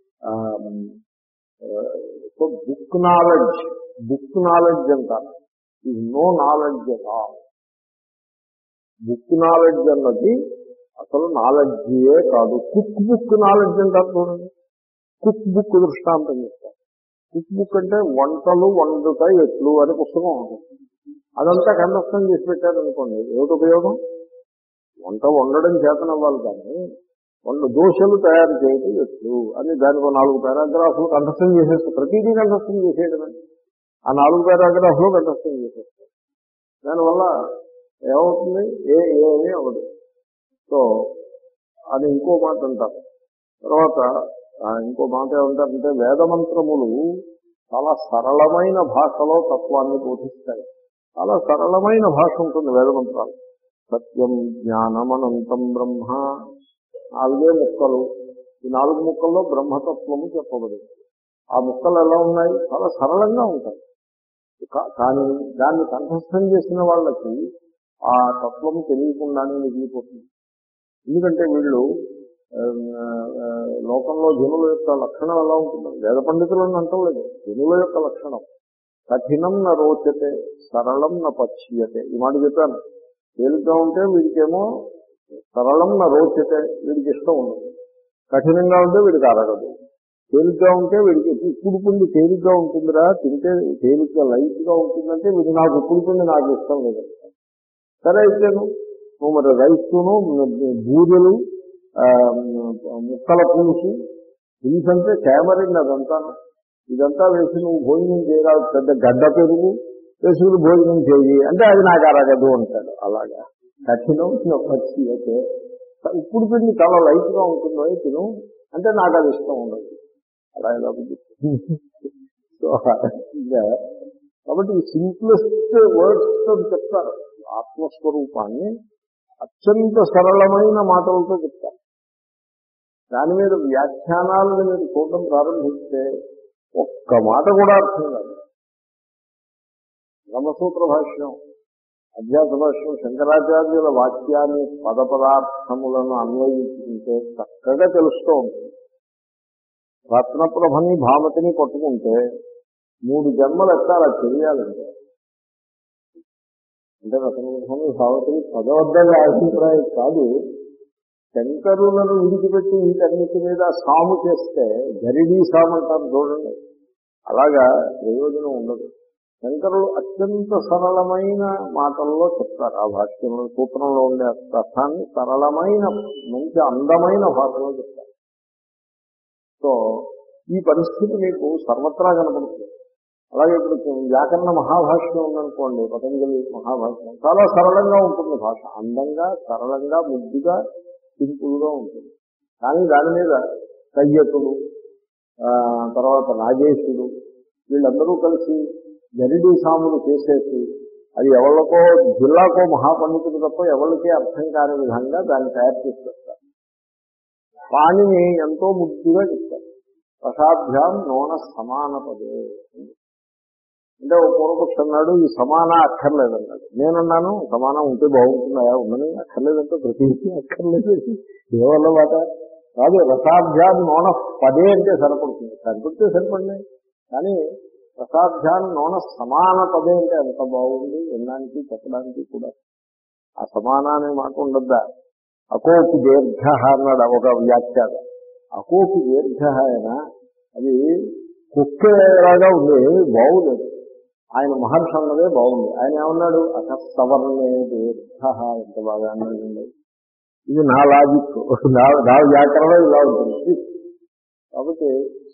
so book knowledge book knowledge అంటారు, ఇది no knowledge at all. Book knowledge అన్నది అసలు నాలెడ్జే కాదు. కుక్ బుక్ నాలెడ్జ్ అంటారు చూడండి. కుక్ బుక్ దృష్టాంతం చెప్తారు. కుక్ బుక్ అంటే వంటలు వండుతాయి ఎట్లు అనే పుస్తకం ఉంటుంది. అదంతా కంఠస్థం చేసి పెట్టారనుకోండి, ఏమిటి ఉపయోగం? వంట వండడం చేతనవ్వాలి, కానీ వంట దోశలు తయారు చేయడం ఎట్లు అని దానికి నాలుగు పారాగ్రాఫ్లు కంఠస్థం చేసేస్తారు. ప్రతిదీ కంఠస్థం చేసేయడమే. ఆ నాలుగు పారాగ్రాఫ్లో కంఠస్థం చేసేస్తారు. దానివల్ల ఏమవుతుంది? ఏ ఏమీ అవ్వదు. సో అది ఇంకో మాట అంటారు. తర్వాత ఇంకో మాట ఏమంటారంటే, వేదమంత్రములు చాలా సరళమైన భాషలో తత్వాన్ని బోధిస్తాయి. చాలా సరళమైన భాష ఉంటుంది వేదమంత్రాలు. సత్యం జ్ఞానం అనంతం బ్రహ్మ, నాలుగే ముక్కలు. ఈ నాలుగు ముక్కల్లో బ్రహ్మతత్వము చెప్పబడింది. ఆ ముక్కలు ఎలా ఉన్నాయి? చాలా సరళంగా ఉంటాయి. కానీ దాన్ని కంఠస్థం చేసిన వాళ్ళకి ఆ తత్వము తెలియకుండానే మిగిలిపోతుంది. ఎందుకంటే వీళ్ళు లోకంలో జనుల యొక్క లక్షణం ఎలా ఉంటుంది? వేద పండితులను అంటలేదు, జనుల యొక్క లక్షణం కఠినం న రోచతే సరళం న పచ్యతే. ఈ మాట చెప్పాను. తేలిగ్గా ఉంటే వీడికేమో సరళం న రోచతే, వీడికి ఇష్టం ఉండదు. కఠినంగా ఉంటే వీడికి అరగదు. తేలిగ్గా ఉంటే వీడికి ఉప్పుడు పిండి తేలిగ్గా ఉంటుందిరా, తింటే తేలిగ్గా లైట్గా ఉంటుందంటే వీడు నాకు ఉప్పుడు పిండి నాకు ఇష్టం లేదు. సరే అయితేను నువ్వు మరి రైస్ను బూరెలు ముక్కల పులుసు పులుసు అంటే కేమరింగ్ అదంతా ఇదంతా వేసి నువ్వు భోజనం చేయరాదు, పెద్ద గడ్డ పెరుగు వేసుకుని భోజనం చేయి అంటే అది నాకు అరగదు అంటాడు. అలాగా కఠినం పచ్చి అయితే ఇప్పుడు పిండి చాలా లైట్గా ఉంటుందో తిను అంటే నాకు అది ఇష్టం ఉండదు. అలా ఎలా సో కాబట్టి ఈ సింప్లెస్ట్ వర్డ్స్ చెప్తారు. ఆత్మస్వరూపాన్ని అత్యంత సరళమైన మాటలతో చెప్తారు. దాని మీద వ్యాఖ్యానాలను మీరు చూడడం ప్రారంభిస్తే ఒక్క మాట కూడా అర్థం కాదు. బ్రహ్మసూత్ర భాష్యం, అధ్యాస భాష్యం, శంకరాచార్యుల వాక్యాన్ని పద పదార్థములను అన్వయించుకుంటే చక్కగా తెలుస్తూ ఉంటుంది. రత్నప్రభని భామతిని పట్టుకుంటే మూడు జన్మలు ఎత్తాలి అది తెలియాలంటే. అంటే రత్నప్రభని భామతిని పదవద్దగా అభిప్రాయం కాదు. శంకరులను విడిచిపెట్టి వీటన్నిటి మీద సాము చేస్తే గరిడీ సాము అంటారు చూడండి, అలాగా ప్రయోజనం ఉండదు. శంకరులు అత్యంత సరళమైన మాటల్లో చెప్తారు. ఆ భాష్యంలో సూత్రంలో ఉండే అర్థాన్ని సరళమైన మంచి అందమైన భాషలో చెప్తారు. సో ఈ పరిస్థితి మీకు సర్వత్రా కనపడుతుంది. అలాగే ఇప్పుడు వ్యాకరణ మహాభాష్యం ఉందనుకోండి, పతంజలి మహాభాష్యం చాలా సరళంగా ఉంటుంది. భాష అందంగా సరళంగా ముద్దుగా సింపుల్గా ఉంటుంది. కానీ దాని మీద కయ్యకుడు తర్వాత నాగేశుడు వీళ్ళందరూ కలిసి గరిడీ సాములు చేసేసి అది ఎవరికో జిల్లాకో మహాపండితుడు తప్ప ఎవరికీ అర్థం కాని విధంగా దాన్ని తయారు చేసి పెడతారు. వాణిని ఎంతో ముద్దుగా చెప్తారు. రసాభ్యాం నోన సమాన పదే అంటే ఒక పూర్వపక్షం అన్నాడు ఈ సమాన అక్కర్లేదన్నాడు. నేనున్నాను సమానం ఉంటే బాగుంటుందా, ఉండని అక్కర్లేదంటే ప్రతి అక్కర్లేదు ఏవల్ల మాట కాదు. రసాభ్యాం నోన పదే అంటే సరిపడుతుంది, సరిపడితే సరిపడినాయి. కానీ రసాభ్యాం నోన సమాన పదే అంటే ఎంత బాగుంది వినడానికి చెప్పడానికి కూడా. ఆ సమాన అనే మాట ఉండద్దా? అకోపి దీర్ఘ అన్నాడు ఒక వ్యాఖ్యాత. అకోపి దీర్ఘ అయినా అది కుక్కేలాగా ఉంది, బాగులేదు. ఆయన మహర్షి అన్నదే బాగుంది. ఆయన ఏమన్నాడు? అకస్తవర్ణే దీర్ఘ, ఎంత బాగా అన్నది. ఇది నా లాజిక్, నా వ్యాకరణం ఇలా ఉంటుంది. కాబట్టి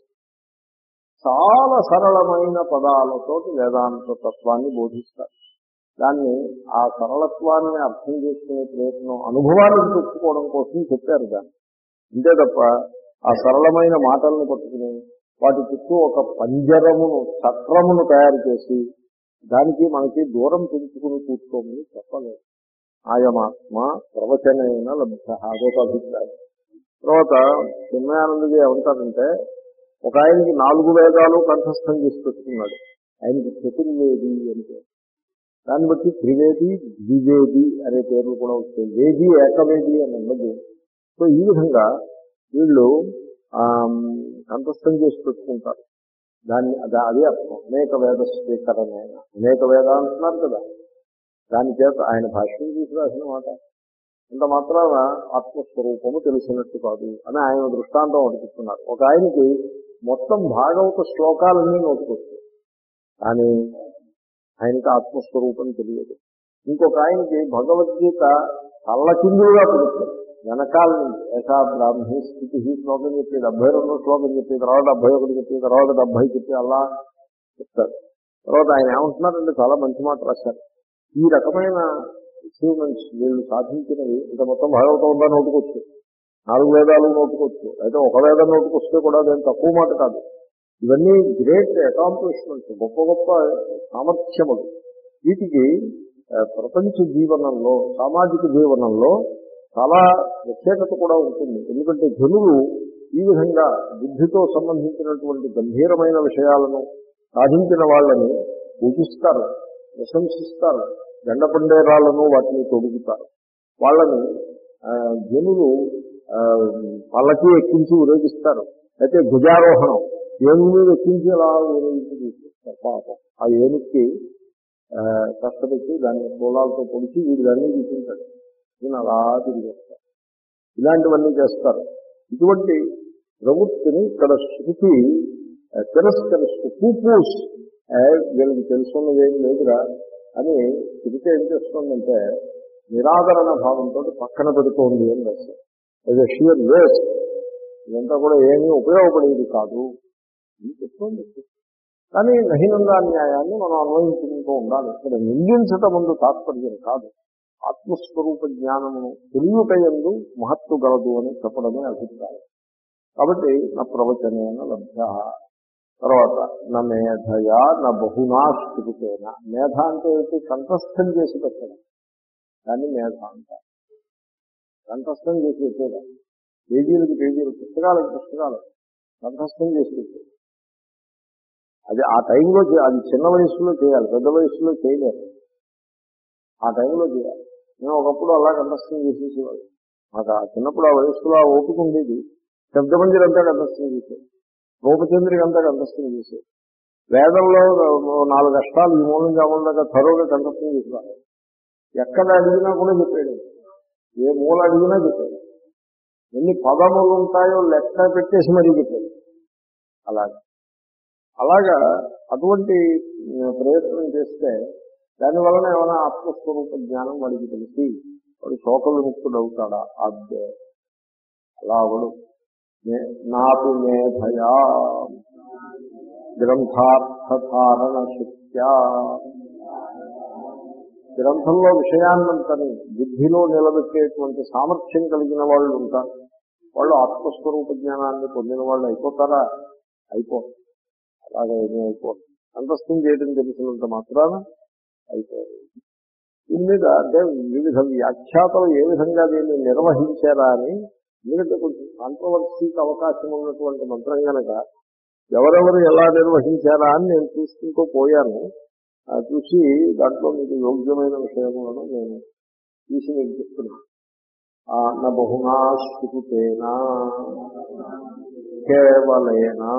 చాలా సరళమైన పదాలతో వేదాంత తత్వాన్ని బోధిస్తారు. దాన్ని ఆ సరళత్వాన్ని అర్థం చేసుకునే ప్రయత్నం అనుభవానికి తెచ్చుకోవడం కోసం చెప్పారు దాన్ని. అంతే తప్ప ఆ సరళమైన మాటలను పట్టుకుని వాటి చుట్టూ ఒక పంజరమును చక్రమును తయారు చేసి దానికి మనకి దూరం పెంచుకుని కూర్చోమని చెప్పలేదు. ఆయమాత్మ ప్రవచనైన లభ్య అదొక అభిప్రాయం. తర్వాత చిన్మయానందజీ ఏమంటారంటే ఒక ఆయనకి నాలుగు వేదాలు కంఠస్థం చేసి పెట్టుకున్నాడు. ఆయనకి చతుర్వేది అంటే దాన్ని బట్టి త్రివేది ద్వివేది అనే పేర్లు కూడా వస్తాయి. వేది ఏకవేది అని అన్నది. సో ఈ విధంగా వీళ్ళు కంఠస్థం చేసి పెట్టుకుంటారు. దాన్ని అదే అర్థం అనేక వేద స్వీకరణైన అనేక వేద అంటున్నారు కదా, దాని చేత ఆయన భాష్యం తీసి రాసిన మాట. అంత మాత్రాన ఆత్మస్వరూపము తెలిసినట్టు కాదు అని ఆయన దృష్టాంతం అడుగుతున్నారు. ఒక ఆయనకి మొత్తం భాగవత శ్లోకాలన్నీ నోటుకొస్తాయి, కానీ ఆయనకి ఆత్మస్వరూపం తెలియదు. ఇంకొక ఆయనకి భగవద్గీత కళ్ళకిందులుగా పుడుతుంది. వెనకాల నుంచి ఏషా బ్రాహ్మీ స్థితి శ్లోకం చెప్పి డెబ్బై రెండో శ్లోకం చెప్పి తర్వాత డెబ్బై ఒకటి చెప్పి తర్వాత డెబ్బై చెప్పి అలా చెప్తారు. తర్వాత ఆయన ఏమంటున్నారంటే చాలా మంచి మాట రాశారు. ఈ రకమైన అచీవ్మెంట్స్ వీళ్ళు సాధించినవి ఇంత మొత్తం భాగవతం ఉందా నోటుకొచ్చు, నాలుగు వేదాలు నోటుకొచ్చు, అయితే ఒక వేదం నోటుకొస్తే కూడా అదేం తక్కువ మాట కాదు. ఇవన్నీ గ్రేట్ అకాంప్లిష్మెంట్స్, గొప్ప గొప్ప సామర్థ్యములు. వీటికి ప్రపంచ జీవనంలో సామాజిక జీవనంలో చాలా ప్రత్యేకత కూడా ఉంటుంది. ఎందుకంటే జనులు ఈ విధంగా బుద్ధితో సంబంధించినటువంటి గంభీరమైన విషయాలను సాధించిన వాళ్ళని పూజిస్తారు, ప్రశంసిస్తారు, గండపండేరాలను వాటిని తొడుగుతారు. వాళ్ళని జనులు పల్లకి ఎక్కించి ఊరేగిస్తారు, అయితే భుజారోహణం ఏనుగు మీద ఎక్కించి అలా ఊరేగించి తీసుకొస్తారు. పాపం ఆ ఏనుగుకి కష్టపెట్టి దాన్ని పూలాలతో పొడిచి వీడు దాన్ని తీసుకుంటాడు, నేను అలా తిరిగి వస్తాను. ఇలాంటివన్నీ చేస్తారు. ఇటువంటి ప్రవృత్తిని ఇక్కడ శృతి తిరస్కరిస్తూ పూపూస్ వీళ్ళకి తెలుసున్నదేం లేదురా అని శృతి ఏం చేస్తుందంటే నిరాదరణ భావంతో పక్కన పెడుతోంది అని రాశారు. అది షియర్ వేస్ట్, ఇదంతా కూడా ఏమీ ఉపయోగపడేది కాదు అని చెప్తోంది. కానీ నహినందా న్యాయాన్ని మనం అన్వయించుకుంటూ ఉండాలి. ఇక్కడ నిందించటం ముందు తాత్పర్యం కాదు, ఆత్మస్వరూప జ్ఞానమును తెలియటయందు మహత్తు గలదు అని చెప్పడమే అభిప్రాయం. కాబట్టి నా ప్రవచనేన లభ్య. తర్వాత నా మేధయా నా బహునా శ్రుతేన. మేధ అంటే ఏంటి? కంఠస్థం చేసి పెట్టడం, దాన్ని మేధ అంటారు. కంఠస్థం చేసి పెట్టేదా, పేజీలకి పేజీలు, పుస్తకాలకు పుస్తకాలు కంఠస్థం చేసి పెట్టేది. అది ఆ టైంలో అది చిన్న వయసులో చేయాలి, పెద్ద వయసులో చేయలేరు. ఆ టైంలో చేయాలి. మేము ఒకప్పుడు అలా కంఠస్థం చేసేసేవాళ్ళు. మాకు ఆ చిన్నప్పుడు ఆ వయసులో ఆ ఓపిక ఉండేది. శబ్దమంజరి అంతా కంఠస్థం చేసేది, రూపచంద్రిక అంతా కంఠస్థం చేసేది. వేదంలో నాలుగు అష్టాలు ఈ మూలం జాముల దాకా త్వరగా కంఠస్థం చేసేవాళ్ళు. ఎక్కడ అడిగినా కూడా చెప్పాడు, ఏ మూల అడిగినా చెప్పాడు, ఎన్ని పదములు ఉంటాయో లెక్క పెట్టేసి మరీ చెప్పాడు. అలాగా అలాగా అటువంటి ప్రయత్నం చేస్తే దానివలన ఏమైనా ఆత్మస్వరూప జ్ఞానం వాడికి తెలిసి వాడు శోక విముక్తుడు అవుతాడా? అదే అలా అవడు. నాపి మేధయా గ్రంథార్థధారణ శక్త్యా. గ్రంథంలో విషయాన్నంతని బుద్ధిలో నిలబెట్టేటువంటి సామర్థ్యం కలిగిన వాళ్ళు ఉంటారు. వాళ్ళు ఆత్మస్వరూప జ్ఞానాన్ని పొందిన వాళ్ళు అయిపోతారా? అయిపోరు. అలాగే ఏమీ అయిపోరు. అంతస్థం చేయడం తెలిసినంత మాత్రాన అయిపోరు. దీని మీద అంటే వివిధ వ్యాఖ్యాతలు ఏ విధంగా దీన్ని నిర్వహించారా అని, ఎందుకంటే కొంచెం కాంట్రవర్సీకి అవకాశం ఉన్నటువంటి మంత్రం కనుక ఎవరెవరు ఎలా నిర్వహించారా అని నేను చూసుకుంటూ పోయాను. చూసి దాంట్లో మీకు యోగ్యమైన విషయములను నేను తీసి మీకు చెప్తున్నాను. నా బహునా శ్రుతేనా కేవలేనా.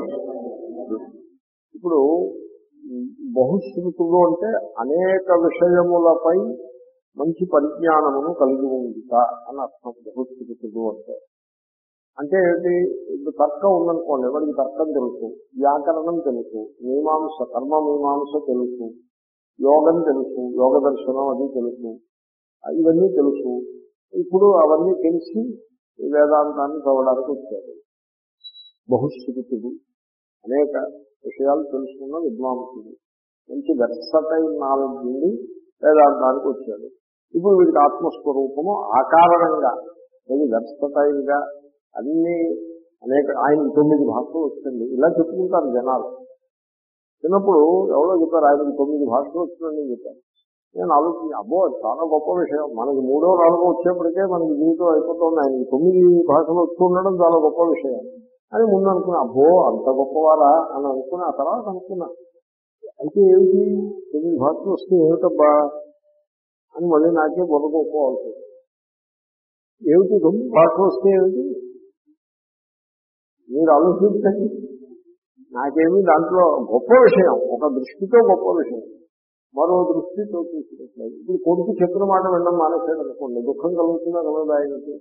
ఇప్పుడు బహుశ్రుతులు అంటే అనేక విషయములపై మంచి పరిజ్ఞానమును కలిగి ఉందిట అని అర్థం. బహుశ్రుతులు అంటే అంటే ఏంటి? ఇప్పుడు తర్కం ఉందనుకోండి, ఎవరికి తర్కం తెలుసు, వ్యాకరణం తెలుసు, మీమాంస కర్మ మీమాంస తెలుసు, యోగం తెలుసు, యోగ దర్శనం అది తెలుసు, ఇవన్నీ తెలుసు. ఇప్పుడు అవన్నీ తెలిసి వేదాంతాన్ని చదవడానికి వచ్చారు. బహుశ్రుతుడు అనేక విషయాలు తెలుసుకున్న విద్వాంసుడు, మంచి వెర్సటైల్ నాలెడ్జ్ నుండి వేదాంతానికి వచ్చాడు. ఇప్పుడు వీడికి ఆత్మస్వరూపము ఆ కారణంగా అది వెర్సటైల్ గా అన్ని అనేక ఆయనకి తొమ్మిది భాషలు వచ్చింది ఇలా చెప్పుకుంటారు జనాలు. చిన్నప్పుడు ఎవరో చెప్పారు ఆయనకి తొమ్మిది భాషలు వచ్చిందని చెప్పారు. నేను ఆలోచించి అబ్బో చాలా గొప్ప విషయం, మనకి మూడో నాలుగో వచ్చేప్పటికే మనకి జీవితం అయిపోతుంది, ఆయనకి తొమ్మిది భాషలు వచ్చి ఉండడం చాలా గొప్ప విషయం అని ముందు అనుకున్నా. అబ్బో అంత గొప్పవారా అని అనుకున్నా. ఆ తర్వాత అనుకున్నా అయితే ఏమిటి తొమ్మిది భాషలు వస్తే ఏమిటబ్బా అని మళ్ళీ నాకే బొరగొప్పవలసింది. ఏమిటి తొమ్మిది భాషలు వస్తే ఏమిటి మీరు ఆలోచించండి. నాకేమి దాంట్లో గొప్ప విషయం, ఒక దృష్టితో గొప్ప విషయం, మరో దృష్టితో చూసినట్లేదు. ఇప్పుడు కొడుకు చెప్పిన మాట వినడం మానేసాడు అనుకోండి, దుఃఖం కలుగుతుందా కలగదా ఆయనకి?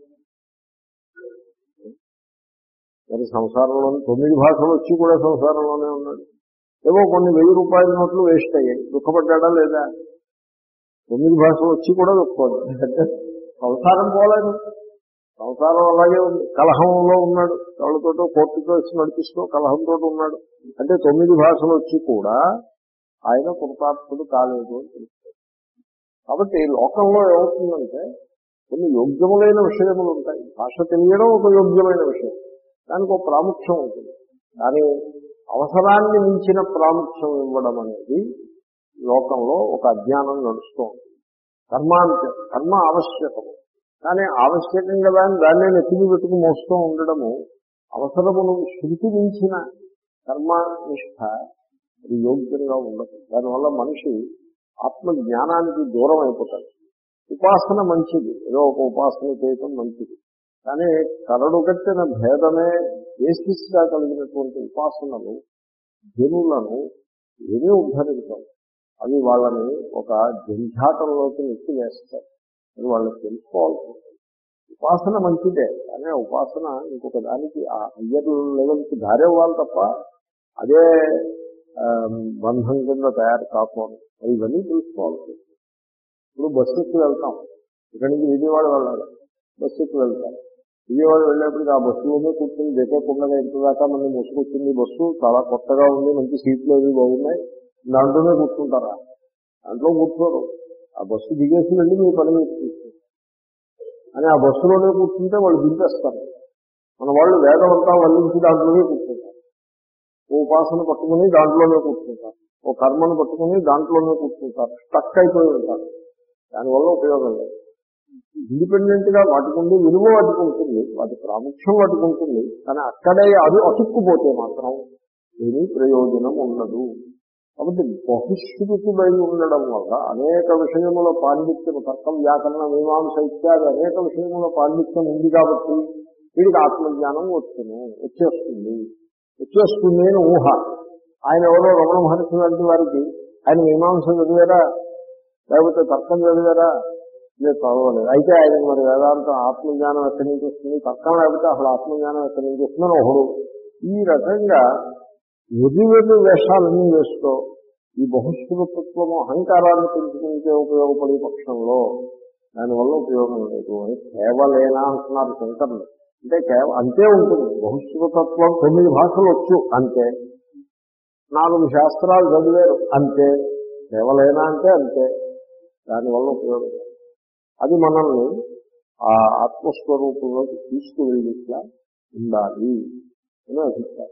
మరి సంసారంలోని తొమ్మిది భాషలు వచ్చి కూడా సంసారంలోనే ఉన్నాడు. ఏవో కొన్ని వెయ్యి రూపాయల నోట్లు వేస్ట్ అయ్యాయి, దుఃఖపడ్డా లేదా? తొమ్మిది భాషలు వచ్చి కూడా దుఃఖపడ్డాడు. అంటే సంసారం పోలేదు, సంసారం అలాగే ఉంది. కలహంలో ఉన్నాడు, ఎవరితోటో కోర్టుతో వచ్చి నడిపిస్తూ కలహంతో ఉన్నాడు. అంటే తొమ్మిది భాషలు వచ్చి కూడా ఆయన కృతార్థుడు కాలేదు అని తెలుస్తుంది. కాబట్టి లోకంలో ఏమవుతుందంటే కొన్ని యోగ్యములైన విషయములు ఉంటాయి. భాష తెలియడం ఒక యోగ్యమైన విషయం, దానికి ఒక ప్రాముఖ్యం ఉంటుంది. కానీ అవసరాన్ని మించిన ప్రాముఖ్యం ఇవ్వడం అనేది లోకంలో ఒక అజ్ఞానం నడుస్తూ ఉంటుంది. కర్మాంతే కర్మ ఆవశ్యకము, కానీ ఆవశ్యకం కదా అని దాన్నే నెత్తిని పెట్టుకు మోస్తూ ఉండడము అవసరమును శృతి మించిన కర్మనిష్ట అది యోగ్యంగా ఉండదు. దానివల్ల మనిషి ఆత్మజ్ఞానానికి దూరం అయిపోతాడు. ఉపాసన మంచిది, ఏదో ఒక ఉపాసన చేయటం మంచిది, కానీ కరడు కట్టిన భేదమే బేసిస్గా కలిగినటువంటి ఉపాసనలు జనులను ఏమీ ఉద్ధరించాలి. అవి వాళ్ళని ఒక జంఝాటంలోకి నెట్టి వేస్తాయి. అది వాళ్ళకి తెలుసుకోవాల్సి ఉంటుంది. ఉపాసన మంచిదే, కానీ ఉపాసన ఇంకొక దానికి ఆ హయ్యర్ లెవెల్కి దారేవ్వాలి తప్ప అదే బంధం కింద తయారు కాకూడదు. ఇవన్నీ తెలుసుకోవాల్సి ఉంటుంది. ఇప్పుడు బస్సు ఎక్కి వెళ్తాం, ఇక్కడి నుంచి విజయవాడ వెళ్ళాలి, బస్సు ఎక్కి వెళ్తాం. విజయవాడ వెళ్ళేప్పటికి ఆ బస్సులోనే కూర్చొని దేకకుండా ఇంతదాకా మనం ముసుకొచ్చింది, బస్సు చాలా కొత్తగా ఉంది, మంచి సీట్లు అవి బాగున్నాయి, దాంట్లోనే కూర్చుంటారా? దాంట్లో కూర్చోరు. ఆ బస్సు దిగేసి వెళ్ళి మీ పని మీద కూర్చుంటారు. అని ఆ బస్సులోనే కూర్చుంటే వాళ్ళు దింపేస్తారు. మన వాళ్ళు వేదం అంతా వల్లించి దాంట్లోనే కూర్చుంటారు. ఓ ఉపాసన పట్టుకుని దాంట్లోనే కూర్చుంటారు, ఓ కర్మను పట్టుకుని దాంట్లోనే కూర్చుంటారు, స్టక్ అయిపోయి ఉంటారు. దానివల్ల ఉపయోగం లేదు. ఇండిపెండెంట్ గా వాటికుండి విలువ వాటికి ఉంటుంది, వాటి ప్రాముఖ్యం వాటికి ఉంటుంది, కానీ అక్కడే అది అతుక్కుపోతే మాత్రం ఏమీ ప్రయోజనం ఉండదు. కాబట్టి బహుశ్రుతులై ఉండడం వల్ల అనేక విషయముల పాండిత్యం, తర్కం, వ్యాకరణ, మీమాంస ఇత్యాది అనేక విషయముల పాండిత్యం ఉంది కాబట్టి వీడికి ఆత్మజ్ఞానం వచ్చును, వచ్చేస్తుంది వచ్చేస్తుంది అని ఊహ. ఆయన ఎవరో రమణ మహర్షి లాంటి వారికి ఆయన మీమాంస చదివారా, లేకపోతే తర్కం చదివారా? లేదు, చదవలేదు. అయితే ఆయన మరి వేదాంతం ఆత్మజ్ఞానం ఎక్కడి నుంచి వస్తుంది, తర్కం లేకపోతే అసలు ఆత్మజ్ఞానం ఎక్కడి నుంచి వస్తుందని ఒకడు. ఈ రకంగా వెర్రి వెర్రి వేషాలన్నీ వేస్తూ ఈ బహుశ్రుతత్వము అహంకారాన్ని పెంచుకుంటే ఉపయోగపడే పక్షంలో దానివల్ల ఉపయోగం లేదు అని కేవలేనా అంటున్నారు శంకర్లు. అంటే కేవ అంతే ఉంటుంది. బహుశ్రుతత్వం తొమ్మిది భాషలు వచ్చు అంతే, నాలుగు శాస్త్రాలు చదివారు అంతే, కేవలేనా అంటే అంతే, దానివల్ల ఉపయోగం. అది మనల్ని ఆ ఆత్మస్వరూపంలోకి తీసుకువెళ్ళిట్లా ఉండాలి అని అభిప్రాయం.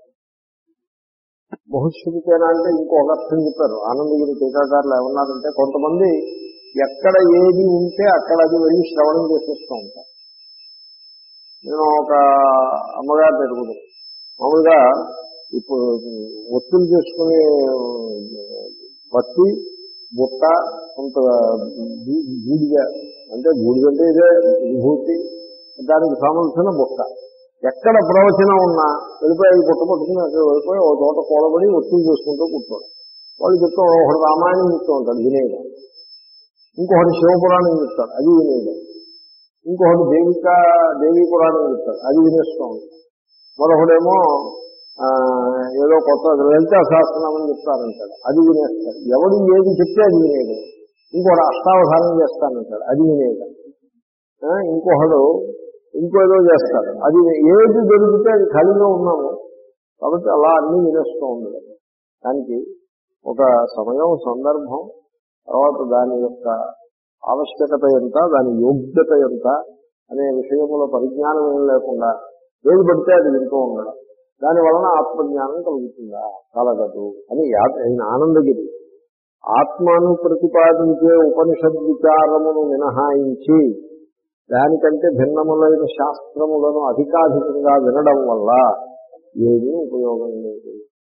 బహుశ్రుతేనా అంటే ఇంకొక అర్థం చెప్పారు ఆనందగిరి టీకాకారులు. ఏమన్నారంటే కొంతమంది ఎక్కడ ఏది ఉంటే అక్కడ అది వెళ్ళి శ్రవణం చేసేస్తూ ఉంటారు. నేను ఒక అమ్మగారు జరుగుతుంది, మామూలుగా ఇప్పుడు ఒత్తులు చేసుకునే పత్తి బుట్ట కొంత బూడిద, అంటే బూడిద అంటే ఇదే విభూతి, దానికి సంబంధించిన బుట్ట. ఎక్కడ ప్రవచనం ఉన్నా వెళ్ళిపోయి బుట్ట పట్టుకుని అక్కడ వెళ్ళిపోయి ఒక చోట కూడబడి ఒత్తులు చేసుకుంటూ కూర్చోడు. వాళ్ళు చెప్తూ ఒకటి రామాయణం చెప్తూ ఉంటాడు వినేయడం, ఇంకొకటి శివపురాణం చెప్తాడు అది వినేయడం, ఇంకొకటి దేవిక దేవీ పురాణం చెప్తాడు అది వినేస్తూ ఉంటాడు, మరొకడేమో ఏదో కొత్త లలితా సహస్రనామం చెప్తారంటాడు అది వినేస్తాడు. ఎవడు ఏది చెప్తే అది వినేయడం. ఇంకొకడు అష్టావధానం చేస్తానంటాడు అది వినేయడం. ఇంకొకడు ఇంకేదో చేస్తాడు అది. ఏది దొరికితే అది ఖాళీగా ఉన్నాము కాబట్టి అలా అన్నీ వినేస్తూ ఉండదు. దానికి ఒక సమయం, సందర్భం, తర్వాత దాని యొక్క ఆవశ్యకత ఎంత, దాని యోగ్యత ఎంత అనే విషయముల పరిజ్ఞానం ఏం లేకుండా ఏది పడితే అది వింటూ ఉండడం, దాని వలన ఆత్మజ్ఞానం కలుగుతుందా? కలగదు అని ఆయన ఆనందగిరి ఆత్మను ప్రతిపాదించే ఉపనిషద్ విచారమును మినహాయించి దానికంటే భిన్నములైన శాస్త్రములను అధికాధికంగా వినడం వల్ల ఏమీ ఉపయోగం లేదు.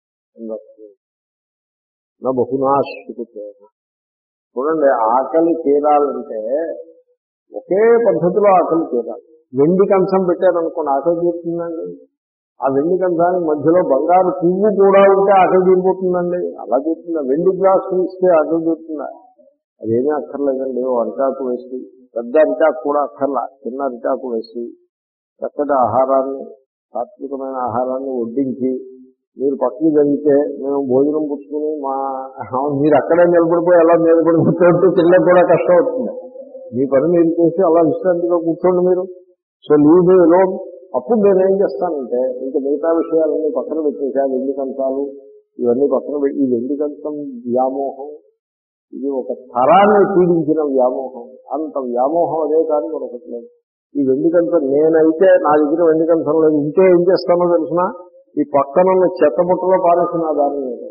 నా బహునాశ్రుతే. చూడండి, ఆకలి తీరాలంటే ఒకే పద్ధతిలో ఆకలి తీరాలి. వెండి కంచం పెట్టారనుకోండి ఆకలి తీరుతుందండి. ఆ వెండి కంచానికి మధ్యలో బంగారు పువ్వు కూడా ఉంటే ఆకలి తీరిపోతుందండి. అలా తీరుతుందా? వెండి గ్లాసు ఇస్తే ఆకలి తీరుతుందా? అదేమీ అక్కర్లేదండి. ఓ అరిటాకు వేసి, పెద్ద అరిటాకు కూడా అక్కర్లా, చిన్న అరిటాకు వేసి చక్కటి ఆహారాన్ని, సాత్వికమైన ఆహారాన్ని వడ్డించి మీరు పక్కన జరిగితే మేము భోజనం పుచ్చుకుని మా మీరు అక్కడే నిలబడిపోయి అలా నిలబడి కూర్చోంటే పిల్లలకు కూడా కష్టం అవుతుంది. మీ పని మీరు చేసి అలా విశ్రాంతిగా కూర్చోండి మీరు. సో లీవ్ లో అప్పుడు నేను ఏం చేస్తానంటే ఇంకా మిగతా విషయాలన్నీ పక్కన పెట్టేసా. వెండి కంచాలు ఇవన్నీ పక్కన పెట్టి, ఈ వెండి కంచం వ్యామోహం ఇది ఒక తరాన్ని పీడించిన వ్యామోహం. అంత వ్యామోహం అదే కానీ మరొకటి లేదు. ఈ వెండి కంచం నేనైతే నా దగ్గర వెండి కంచం లేదు, ఇంకే ఏం చేస్తానో తెలిసిన ఈ పక్కనున్న చెత్తబుట్టలో పారేసిన దాన్ని లేదు.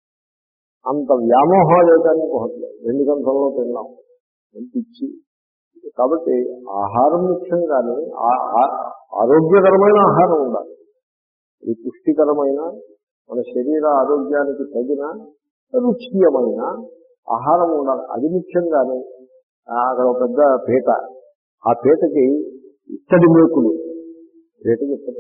అంత వ్యామోహం అదే కానీ ఒకటి లేదు. వెండి కంచంలో తిన్నాం, పిచ్చి కాబట్టి ఆహారం ముఖ్యం, కానీ ఆరోగ్యకరమైన ఆహారం ఉండాలి. ఇది పుష్టికరమైన, మన శరీర ఆరోగ్యానికి తగిన రుచియమైన ఆహారం ఉండాలి. అది ముఖ్యం. కానీ అక్కడ ఒక పెద్ద పీట, ఆ పీటకి ఇత్తడి మేకులు, పీటకి ఇత్తడి,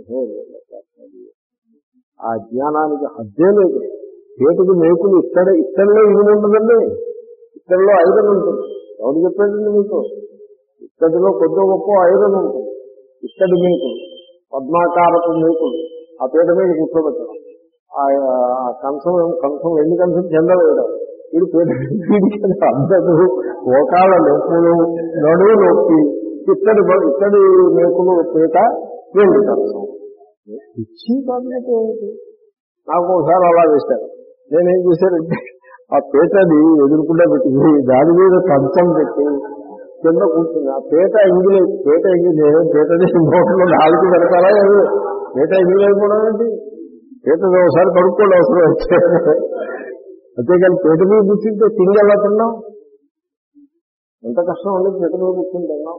ఆ జ్ఞానానికి హద్దే లేదు. పీటకి మేకులు ఇత్తడి, ఇత్తడిలో ఇది ఉండదండి. ఇత్తడిలో ఐరన్ ఉంటుంది. ఎవరు చెప్పాడండి మీకు? ఇత్తడిలో కొద్ది గొప్ప ఐరన్ ఉంటుంది. ఇత్తడి మేకులు, పద్మాకారపు మేకులు, ఆ పీట మీద కూర్చోబెట్టడం, ఆ కంచం కంచం వెండి కంచం కింద వేయడం, వీడు పీట అందరూ మోకాళ్ళ నొప్పులు, నడువు నొప్పి, ఇత్తడి ఇత్తడి మేకులు పీట, వెండి కంచం. ఇచ్చి కాబట్టి నాకు ఒకసారి అలా వేశారు. నేనేం చేశానంటే ఆ పీటని ఎదురుకుండా పెట్టి దాని మీద కంచం పెట్టి కింద కూర్చుంది. ఆ పీట ఎంగిలి పీట ఎంగిలి నేను పీటని నోట్లో నాలుగు పెడతారా? పీట ఎంగిలి అయిపోవడం ఏంటి? పీట ఒకసారి కడుక్కోండి అవసరం అయితే. అంతేకాని పీట మీద కూర్చుంటే తిండి ఎలా తిన్నాం? ఎంత కష్టం ఉంది పీట మీద కూర్చుని తిన్నాం.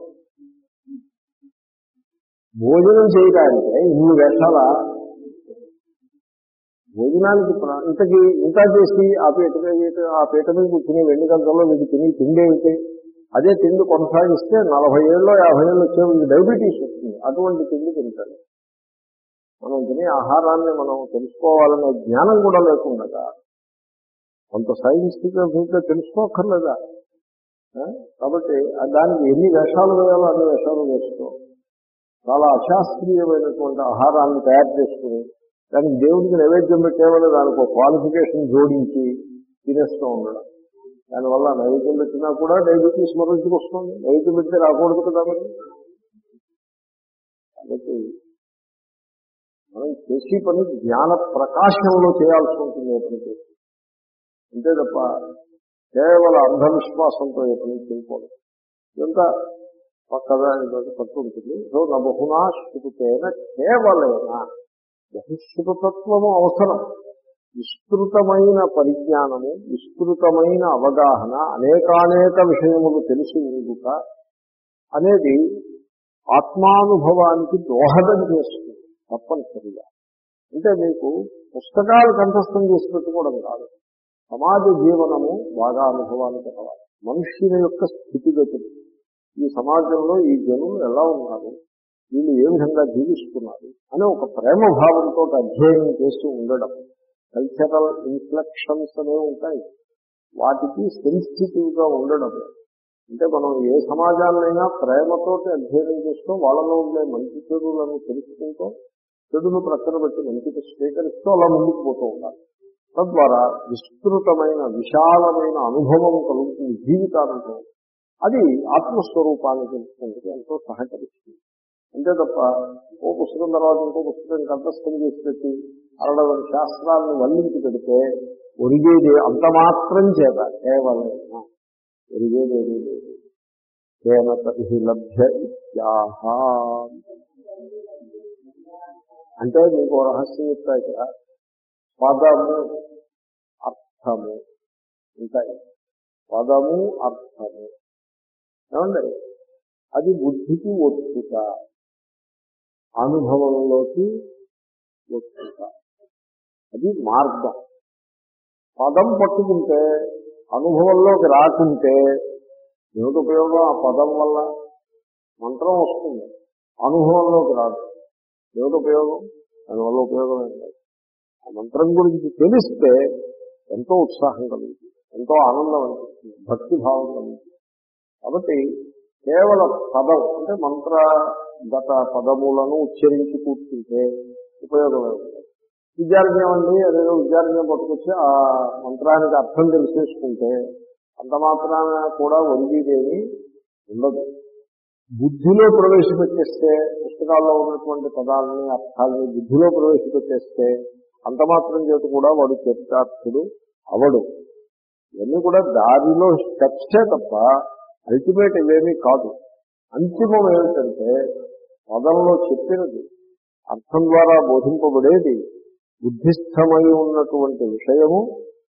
భోజనం చేయడానికి ఇన్ని వేషాల భోజనానికి ఇంతకీ ఇంకా చేసి ఆ పీట మీద ఆ పీట మీద కూర్చుని వెండి కంచంలో మీకు తిని తిండి ఏమిటి? అదే తిండి కొనసాగిస్తే నలభై ఏళ్ళు యాభై ఏళ్ళు వచ్చే మీకు డయాబెటీస్ వస్తుంది. అటువంటి తిండి తింటాడు. మనం తినే ఆహారాన్ని మనం తెలుసుకోవాలనే జ్ఞానం కూడా లేకుండా కొంత సైన్స్గా తెలుసుకోక్కర్లేదా? కాబట్టి దానికి ఎన్ని వేషాలు వేయాలో అన్ని వేషాలు వేస్తూ చాలా అశాస్త్రీయమైనటువంటి ఆహారాన్ని తయారు చేసుకుని దానికి దేవుడికి నైవేద్యం పెట్టేవాళ్ళు దానికి ఒక క్వాలిఫికేషన్ జోడించి తినేస్తూ ఉండడం. దానివల్ల నైవేద్యం పెట్టినా కూడా డయాబెటీస్ మరొకటికి వస్తుంది. నైవేద్యం పెడితే రాకూడదు కదా. మరి కాబట్టి మనం చేసే పని జ్ఞాన ప్రకాశంలో చేయాల్సి ఉంటుంది ఏ పని చేసి. అంతే తప్ప కేవలం అంధవిశ్వాసంతో ఏ పని చేయకూడదు. ఇదంతా పక్కగా పట్టు ఉంటుంది. సో నా బహునా శృతేన కేవలైన బహుశ్రుతత్వము అవసరం. విస్తృతమైన పరిజ్ఞానము, విస్తృతమైన అవగాహన, అనేకానేక విషయములు తెలిసి ఉండుట అనేది ఆత్మానుభవానికి దోహదం చేస్తుంది తప్పనిసరిగా. అంటే మీకు పుస్తకాలు కంఠస్థం చేసి పెట్టుకోవడం కాదు, సమాజ జీవనము బాగా అనుభవానికి రావాలి. మనుష్యుని యొక్క స్థితిగతులు, ఈ సమాజంలో ఈ జనులు ఎలా ఉన్నారు, వీళ్ళు ఏ విధంగా జీవిస్తున్నారు అనే ఒక ప్రేమ భావంతో అధ్యయనం చేస్తూ ఉండడం. కల్చరల్ ఇన్ఫ్లెక్షన్స్ అనేవి ఉంటాయి, వాటికి సెన్సిటివ్ గా ఉండడం. అంటే మనం ఏ సమాజాన్నైనా ప్రేమతోటి అధ్యయనం చేస్తూ వాళ్ళలో ఉండే మంచి చెడులను తెలుసుకుంటూ చెడును ప్రక్కన పెట్టి మంచికి స్వీకరిస్తూ అలా ముందుకు పోతూ ఉండాలి. తద్వారా విస్తృతమైన విశాలమైన అనుభవం కలుగుతుంది జీవితాలతో. అది ఆత్మస్వరూపాన్ని తెలుసుకుంటే ఎంతో సహకరిస్తుంది. అంతే తప్ప ఓ పుస్తకం తర్వాత ఇంకో పుస్తకం కంఠస్థం చేసి పెట్టి అరడవని శాస్త్రాలను వల్లించి పెడితే ఒరిగేది అంత మాత్రం చేత కేవలం ఒరిగేదేమీ లేదు. కేన తరిహి లభ్య ఇత్యాహ. అంటే మీకు రహస్యం చెప్తా. ఇక్కడ పదము అర్థము ఉంటాయి. పదము అర్థము ఏమండి, అది బుద్ధికి వచ్చుట, అనుభవంలోకి వచ్చుట, అది మార్గం. పదం పట్టుకుంటే అనుభవంలోకి రాకుంటే ఏమిటి ఉపయోగం? ఆ పదం వల్ల మంత్రం వస్తుంది, అనుభవంలోకి రాదు. ఏమిటి ఉపయోగం? దానివల్ల ఉపయోగం ఏం లేదు. ఆ మంత్రం గురించి తెలిస్తే ఎంతో ఉత్సాహం కలుగుతుంది, ఎంతో ఆనందం అనిపిస్తుంది, భక్తి భావం కలుగుతుంది. కాబట్టి కేవలం పదం అంటే మంత్రగత పదములను ఉచ్చరించి కూర్చుంటే ఉపయోగమే ఉంటుంది. విద్యార్థ్యం అండి, అదేదో విద్యార్థ్యం పట్టుకొచ్చి ఆ మంత్రానికి అర్థం తెలిసేసుకుంటే అంత మాత్రాన కూడా ఒరిగేదేమీ ఉండదు. బుద్ధిలో ప్రవేశపెట్టేస్తే, పుస్తకాల్లో ఉన్నటువంటి పదాలని అర్థాలని బుద్ధిలో ప్రవేశపెట్టేస్తే అంత మాత్రం చేత కూడా వాడు చరితార్థుడు అవడు. ఇవన్నీ కూడా దారిలో స్టెప్సే తప్ప అల్టిమేట్ ఇవేమీ కాదు. అంతిమం ఏమిటంటే పదంలో చెప్పినది, అర్థం ద్వారా బోధింపబడేది బుద్ధిస్థమై ఉన్నటువంటి విషయము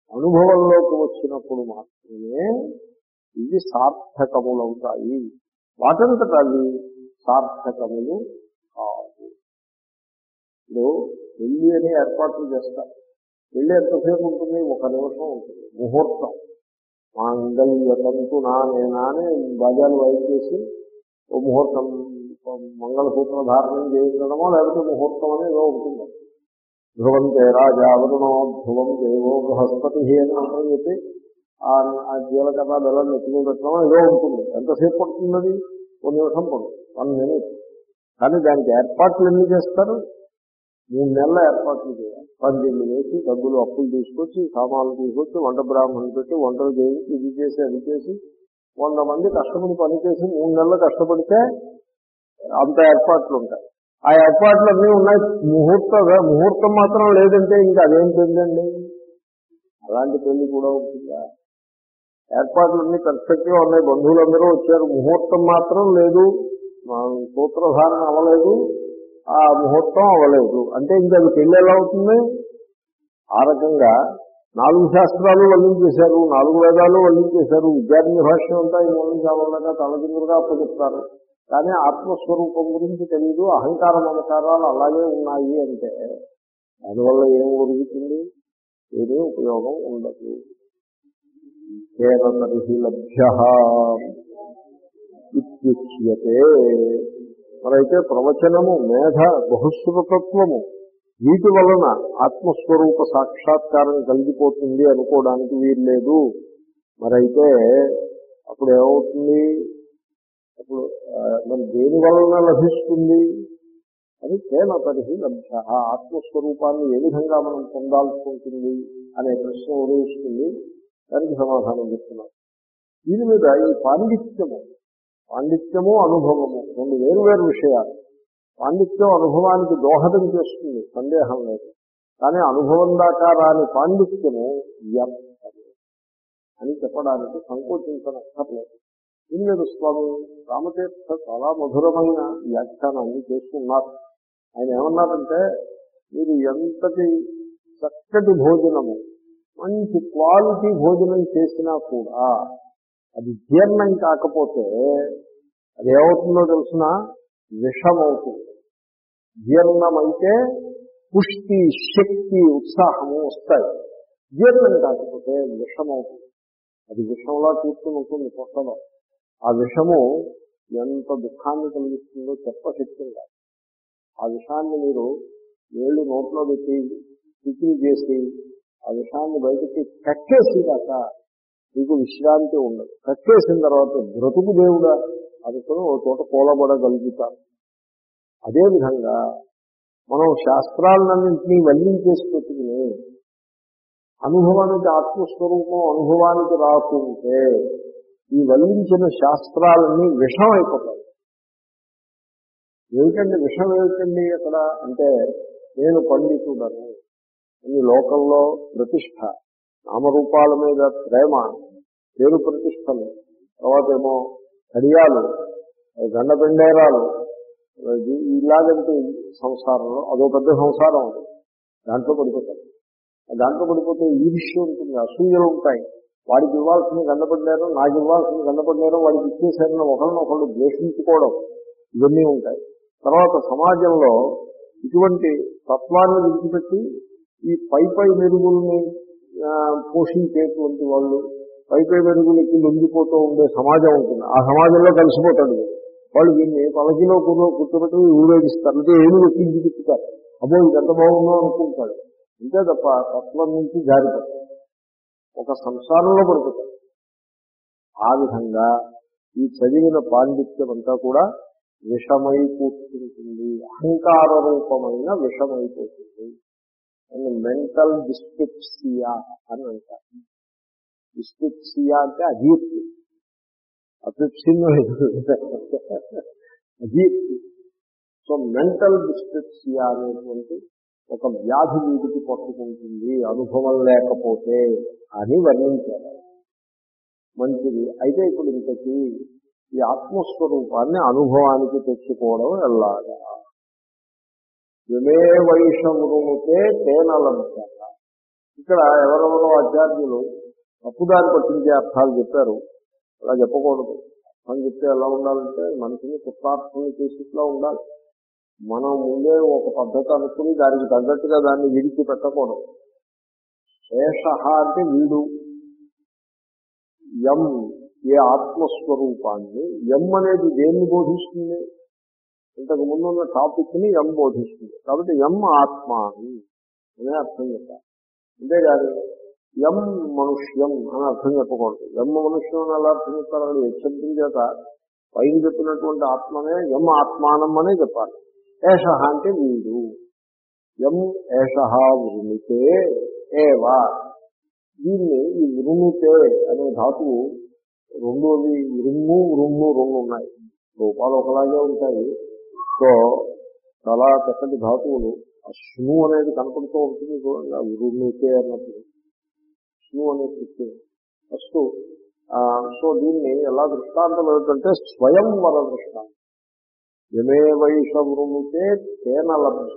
అనుభవంలోకి వచ్చినప్పుడు మాత్రమే ఇవి సార్థకములవుతాయి. వాటంతట అవి సార్థకములు కావు. ఇప్పుడు పెళ్లి అని ఏర్పాట్లు చేస్తారు. పెళ్లి ఎంతసేపు ఉంటుంది? ఒక నిమిషం ఉంటుంది. ముహూర్తం మాంగళ్యతంతు నా నేనా అని బాజాలు వైపు చేసి ఓ ముహూర్తం మంగళసూత్ర ధారణం చేయించడమో లేకపోతే ముహూర్తం అని ఏదో ఉంటుంది. ధ్రువంతే రాజా వరుణో ధ్రువం దేవో బృహస్పతి అని అంటారు చెప్పి ఆ జీలకర్ర బెల్లం నెత్తుకుని పెట్టడం ఏదో ఉంటుంది. ఎంతసేపు పడుతుంది? అది ఒక నిమిషం పడుతుంది, వన్ మినిట్. కానీ దానికి ఏర్పాట్లు ఎన్ని చేస్తారు? మూడు నెలల ఏర్పాట్లు చేయాలి. పందిళ్ళు వేసి డబ్బులు అప్పులు తీసుకొచ్చి సామాన్లు తీసుకొచ్చి వంట బ్రాహ్మణులు పెట్టి వంటలు చేయించి ఇది చేసి అది చేసి వంద మంది కష్టపడి పని చేసి మూడు నెలలు కష్టపడితే అంత ఏర్పాట్లు ఉంటాయి. ఆ ఏర్పాట్లు అన్నీ ఉన్నాయి. ముహూర్త ముహూర్తం మాత్రం లేదంటే ఇంకా అదేం పెళ్ళండి? అలాంటి పెళ్లి కూడా ఉంటుందా? ఏర్పాట్లన్నీ పర్ఫెక్ట్ గా ఉన్నాయి, బంధువులందరూ వచ్చారు, ముహూర్తం మాత్రం లేదు, సూత్రధారణ అవ్వలేదు, ఆ ముహూర్తం అవ్వలేదు అంటే ఇంకా అది పెళ్లి ఎలా అవుతుంది? ఆ రకంగా నాలుగు శాస్త్రాలు వల్లించేశారు, నాలుగు వేదాలు వల్లించేశారు, విద్యార్థి భాష్యం అంతా ఈ మూలం కావాలగా తలకిందులుగా అప్పచెప్తారు. కానీ ఆత్మస్వరూపం గురించి తెలియదు, అహంకార మమకారాలు అలాగే ఉన్నాయి అంటే దానివల్ల ఏం ఒరుగుతుంది? ఏమీ ఉపయోగం ఉండదు. కేరళి లభ్య ఇత్యుచ్యతే. మరైతే ప్రవచనము, మేధ, బహుశ్రుతత్వము వీటి వలన ఆత్మస్వరూప సాక్షాత్కారం కలిగిపోతుంది అనుకోవడానికి వీల్లేదు. మరైతే అప్పుడు ఏమవుతుంది? అప్పుడు మరి దేని వలన లభిస్తుంది అని కేన తరిహి లభ్య, ఆత్మస్వరూపాన్ని ఏ విధంగా మనం పొందాల్సి ఉంటుంది అనే ప్రశ్న ఉదయిస్తుంది. దానికి సమాధానం చెప్తున్నాం. దీని మీద ఈ పాండిత్యము పాండిత్యము అనుభవము రెండు వేరు వేరు విషయాలు. పాండిత్యం అనుభవానికి దోహదం చేస్తుంది, సందేహం లేదు. కానీ అనుభవం దాకా రాని పాండిత్యము వ్యర్థము అని చెప్పడానికి సంకోచించనక్కర్లేదు. దీని మీద స్వామి రామతీర్థ చాలా మధురమైన వ్యాఖ్యానాన్ని చేస్తున్నారు. ఆయన ఏమన్నారంటే, మీరు ఎంతటి చక్కటి భోజనము, మంచి క్వాలిటీ భోజనం చేసినా కూడా అది జీర్ణం కాకపోతే అది ఏమవుతుందో తెలుసిన? విషమవుతుంది. జీర్ణమైతే పుష్టి, శక్తి, ఉత్సాహము వస్తాయి. జీర్ణం కాకపోతే విషమవుతుంది. అది విషంలా కూర్చుని ఉంటుంది పొట్టలో. ఆ విషము ఎంత దుఃఖాన్ని కలిగిస్తుందో చెప్పశక్యం కాదు. ఆ విషాన్ని మీరు ఏళ్ళు నోట్లో పెట్టి పికిల్ చేసి ఆ విషయాన్ని బయటకి కక్కేసేదాకా మీకు విశ్రాంతి ఉండదు. కక్కేసిన తర్వాత బ్రతుకు దేవుడా అనుకుని ఓ చోట కూలబడగలుగుతారు. అదేవిధంగా మనం శాస్త్రాలన్నింటినీ వల్లించేసి పెట్టుకుని అనుభవానికి, ఆత్మస్వరూపం అనుభవానికి రాకుంటే ఈ వల్లించిన శాస్త్రాలన్నీ విషం అయిపోతాయి. ఏమిటండి విషం? ఏమిటండి అక్కడ అంటే, నేను పండితుడను, ఈ లోకంలో ప్రతిష్ట, నామరూపాల మీద ప్రేమ, పేరు ప్రతిష్టలు, తర్వాత ఏమో కడియాలు, గండపెండేరాలు, ఇలాగంటే సంసారంలో అదో పెద్ద సంసారం. దాంట్లో పడిపోతారు. దాంట్లో పడిపోతే ఈర్ష్య ఉంటుంది, అసూయలు ఉంటాయి. వాడికి ఇవ్వాల్సిన గండపడినారు, నాకు ఇవ్వాల్సిన గండపడినారు, వాడికి ఇచ్చేసారని ఒకరినొకళ్ళు ద్వేషించుకోవడం, ఇవన్నీ ఉంటాయి. తర్వాత సమాజంలో ఇటువంటి తత్వాన్ని విడిచిపెట్టి ఈ పై పై మెరుగుల్ని పోషించేటువంటి వాళ్ళు, పై పై మెరుగులకి లొంగిపోతూ ఉండే సమాజం ఉంటుంది. ఆ సమాజంలో కలిసిపోతాడు. వాళ్ళు దీన్ని పలకిలో కూర కూర్చోబెట్టి ఊరేగిస్తారు, అంటే ఏమి ఎక్కించి తిప్పుతారు. అబ్బో ఇది ఎంత బాగుందో అనుకుంటాడు. అంతే తప్ప తత్వం నుంచి జారిపోతాడు, ఒక సంసారంలో పడిపోతాడు. ఆ విధంగా ఈ చదివిన పాండిత్యం అంతా కూడా విషమై కూర్చుంటుంది, అహంకార రూపమైన విషమైపోతుంది. అండ్ మెంటల్ డిస్పెప్సియా అని అంటారు. డిస్పెప్సియా అంటే అజీర్తి, అపెప్సిన్ అజీర్తి. సో మెంటల్ డిస్పెప్సియా అనేటువంటి ఒక వ్యాధి వీధికి పట్టుకుంటుంది అనుభవం లేకపోతే అని వర్ణించారు. మంచిది. అయితే ఇప్పుడు ఇంతకీ ఈ ఆత్మస్వరూపాన్ని అనుభవానికి తెచ్చుకోవడం ఎలాగా? విమే వైషవృణుతే తేనలంతా. ఇక్కడ ఎవరెవరో ఆచార్యులు తప్పుదారి పట్టించే అర్థాలు చెప్పారు. అలా చెప్పకూడదు. చెప్తే ఎలా ఉండాలంటే మనిషిని పుత్రార్థం చేసేట్లా ఉండాలి. మనం ముందే ఒక పద్ధతి అనుకుని దానికి తగ్గట్టుగా దాన్ని విడిచి పెట్టకూడదు. ఏష అంటే వీడు, యం ఏ ఆత్మస్వరూపాన్ని, యం అనేది దేన్ని బోధిస్తుంది? ఇంతకు ముందున్న టాపిక్ ని యం బోధిస్తుంది. కాబట్టి యం ఆత్మాని అనే అర్థం చెప్పాలి. అంతేగాని యం మనుష్యం అని అర్థం చెప్పకూడదు. యం మనుష్యం అని ఎలా అర్థం చెప్తారు? యశబ్దం చేత పైన చెప్పినటువంటి ఆత్మనే యం ఆత్మానం అనే చెప్పాలి. ఏష అంటే వీడు, యం ఏష వృణితే ఏవా. దీన్ని ఈ వృణితే అనే ధాతువు రెండు, అవి వృమ్ము వృమ్ము రెండు ఉన్నాయి, రూపాలు ఒకలాగే ఉంటాయి. సో చాలా చక్కటి ధాతువులు. ఆ స్ను అనేది కనపడుతూ ఉంటుంది చూడండి, ఆ వృణితే అన్నప్పుడు స్ను అనే శక్తి ఫస్ట్. సో దీన్ని ఎలా దృష్టాంతం ఏమిటంటే స్వయంవర దృష్టాంతం. యమే వైష వృణితే తేన లభ్య.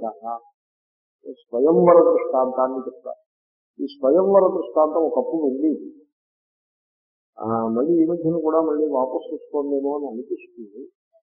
స్వయంవర దృష్టాంతాన్ని చెప్తారు. ఈ స్వయంవర దృష్టాంతం ఒకప్పుడు ఉంది, మళ్ళీ ఈ మధ్యన కూడా మళ్ళీ వాపసు తీసుకోండేమో అని అనిపిస్తుంది.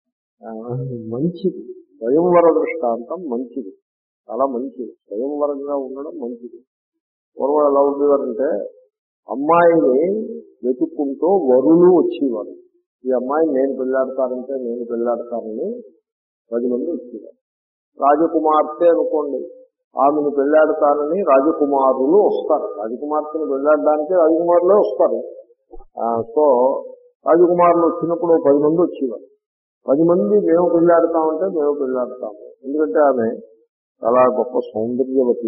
మంచిది, స్వయంవర దృష్టాంతం మంచిది, చాలా మంచిది. స్వయంవరంగా ఉండడం మంచిది. పూర్వం ఎలా ఉండేవారంటే అమ్మాయిని వెతుక్కుంటూ వరులు వచ్చేవారు. ఈ అమ్మాయిని నేను పెళ్ళాడతానంటే నేను పెళ్ళాడతానని పది మంది వచ్చేవారు. రాజకుమార్తె అనుకోండి, ఆమెను పెళ్ళాడతానని రాజకుమారులు వస్తారు. రాజకుమార్తెను పెళ్ళాడడానికి రాజకుమారులే వస్తారు. సో రాజకుమారులు వచ్చినప్పుడు పది మంది వచ్చేవారు. పది మంది మేము పెళ్ళాడతామంటే మేము పెళ్ళాడతాము. ఎందుకంటే ఆమె చాలా గొప్ప సౌందర్యవతి,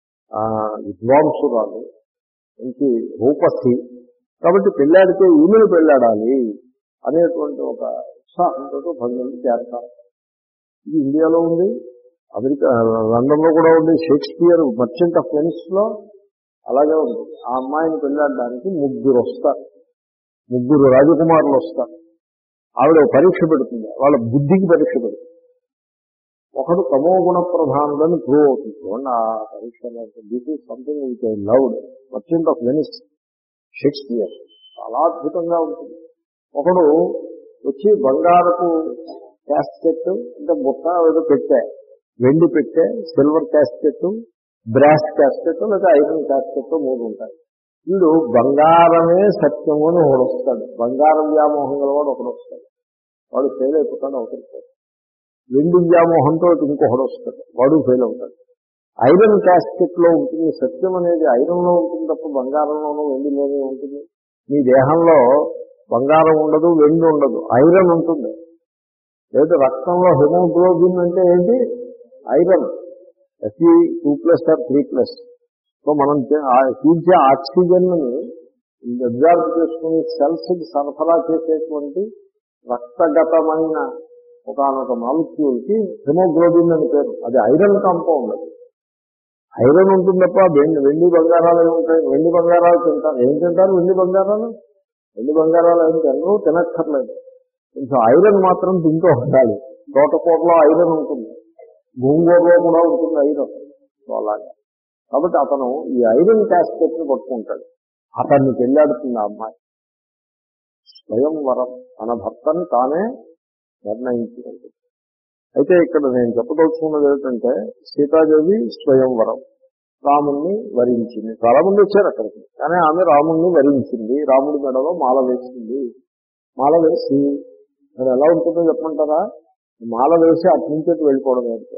విద్వాంసురాలు, మంచి రూపస్థి. కాబట్టి పెళ్ళాడితే ఈమెను పెళ్ళాడాలి అనేటువంటి ఒక ఉత్సాహంతో పది మంది చేరతారు. ఇది ఇండియాలో ఉంది, అమెరికా లండన్ లో కూడా ఉంది. షేక్స్పియర్ మర్చెంట్ ఆఫ్ వెనిస్ లో అలాగే ఉంది. ఆ అమ్మాయిని పెళ్ళాడడానికి ముగ్గురు వస్తారు, ముగ్గురు రాజకుమారులు వస్తారు. ఆవిడ పరీక్ష పెడుతుంది, వాళ్ళ బుద్ధికి పరీక్ష పెడుతుంది. ఒకడు తమోగుణ ప్రధానులని ప్రూవ్ అవుతుంది. చూడండి ఆ పరీక్ష. This is something which I loved. Merchant of Venice, Shakespeare, చాలా అద్భుతంగా ఉంటుంది. ఒకడు వచ్చి బంగారపు క్యాస్కెట్ అంటే బుట్ట ఏదో పెట్టే, వెండి పెట్టే, సిల్వర్ క్యాస్కెట్, బ్రాస్ క్యాస్కెట్ లేదా ఐరన్ క్యాస్కెట్ మూడు ఉంటాయి. వీడు బంగారమే సత్యము అని ఒకడు వస్తాడు, బంగారం వ్యామోహం గల వాడు ఒకడు వస్తాడు, వాడు ఫెయిల్ అయిపోతాడు, అవుతాడు. వెండి వ్యామోహంతో ఇంకొకడు వస్తాడు, వాడు ఫెయిల్ అవుతాడు. ఐరన్ క్యాస్కెట్ లో ఉంటుంది సత్యం అనేది, ఐరన్ లో ఉంటుంది తప్ప బంగారంలోనూ వెండిలోనే ఉంటుంది. మీ దేహంలో బంగారం ఉండదు, వెండి ఉండదు, ఐరన్ ఉంటుంది. లేదా రక్తంలో హిమోగ్లోబిన్ అంటే ఏంటి? Iron. FE two plus or three plus. So మనం పీల్చే ఆక్సిజన్ ని అబ్జార్బ్ చేసుకుని సెల్స్ కి సరఫరా చేసేటువంటి రక్తగతమైన ఒకనొక మాలిక్యూల్ కి హిమోగ్లోబిన్ అని పేరు. అది ఐరన్ కాంపౌండ్. అది ఐరన్ ఉంటుంది తప్ప వెండి వెండి బంగారాలు ఏముంటాయి? వెండి బంగారాలు తింటారు. ఏం తింటారు? వెండి బంగారాలు. వెండి బంగారాలు ఏం తినరు, తినక్కర్లేదు. కొంచెం ఐరన్ మాత్రం తింటూ ఉండాలి. తోటకూరలో ఐరన్ ఉంటుంది, గోంగూరలో కూడా ఉంటుంది ఐరన్. సో అలాగా. కాబట్టి అతను ఈ ఐరన్ క్యాస్కెట్ ని పట్టుకుంటాడు. అతన్ని పెళ్ళాడుతుంది ఆ అమ్మాయి. స్వయంవరం తన భర్తని తానే నిర్ణయించుకుంటుంది. అయితే ఇక్కడ నేను చెప్పదలుచుకున్నది ఏమిటంటే సీతాదేవి స్వయంవరం రాముణ్ణి వరించింది. చాలా మంది వచ్చారు అక్కడికి, కానీ ఆమె రాముణ్ణి వరించింది. రాముడి మెడలో మాల వేసింది. మాల వేసి మరి ఎలా ఉంటుందో చెప్పమంటారా? మాల వేసి అట్నుంచి వెళ్ళిపోవడం ఏంటో.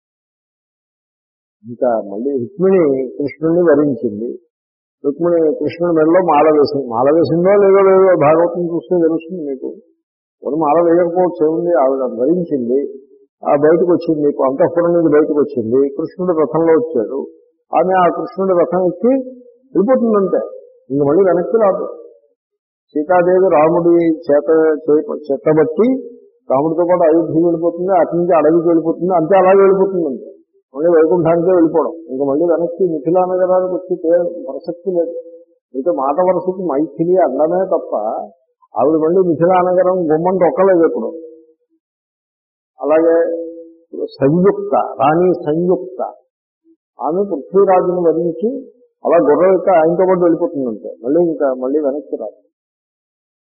ఇంకా మళ్ళీ రుక్మిణి కృష్ణుడిని వరించింది. రుక్మిణి కృష్ణుడి మెడలో మాల వేసింది. మాల వేసిందో లేదో లేదో భాగవతం చూస్తే తెలుస్తుంది మీకు. కొన్ని మాల వేయకపోవచ్చు, ఏముంది, ఆవిడ వరించింది. ఆ బయటకు వచ్చింది, అంతఃపురం నుంచి బయటకు వచ్చింది. కృష్ణుడి రథంలో వచ్చాడు. ఆమె ఆ కృష్ణుడి రథం ఎక్కి వెళ్ళిపోతుందంటే ఇంక మళ్ళీ వెనక్కి రాదు. సీతాదేవి రాముడి చేత చెత్తబట్టి రాముడితో పాటు అయోధ్యకి వెళ్ళిపోతుంది, అటు నుంచి అడవికి వెళ్ళిపోతుంది, అంతే అలాగే వెళ్ళిపోతుందంటే మళ్ళీ వైకుంఠానికే వెళ్ళిపోవడం. ఇంకా మళ్ళీ వెనక్కి మిథిలా నగరానికి వచ్చి ప్రసక్తి లేదు. అయితే మాట వరుసకి మైథిలి అనడమే తప్ప ఆవిడ మళ్ళీ మిథిలా నగరం గుమ్మం తొక్కలేదు ఎప్పుడు. అలాగే సంయుక్త రాణి సంయుక్త ఆమె పృథ్వీరాజుని వరించి అలా గుర్ర యొక్క ఆయనతో పాటు వెళ్ళిపోతుందంటే మళ్ళీ ఇంకా మళ్ళీ వెనక్కి రాదు.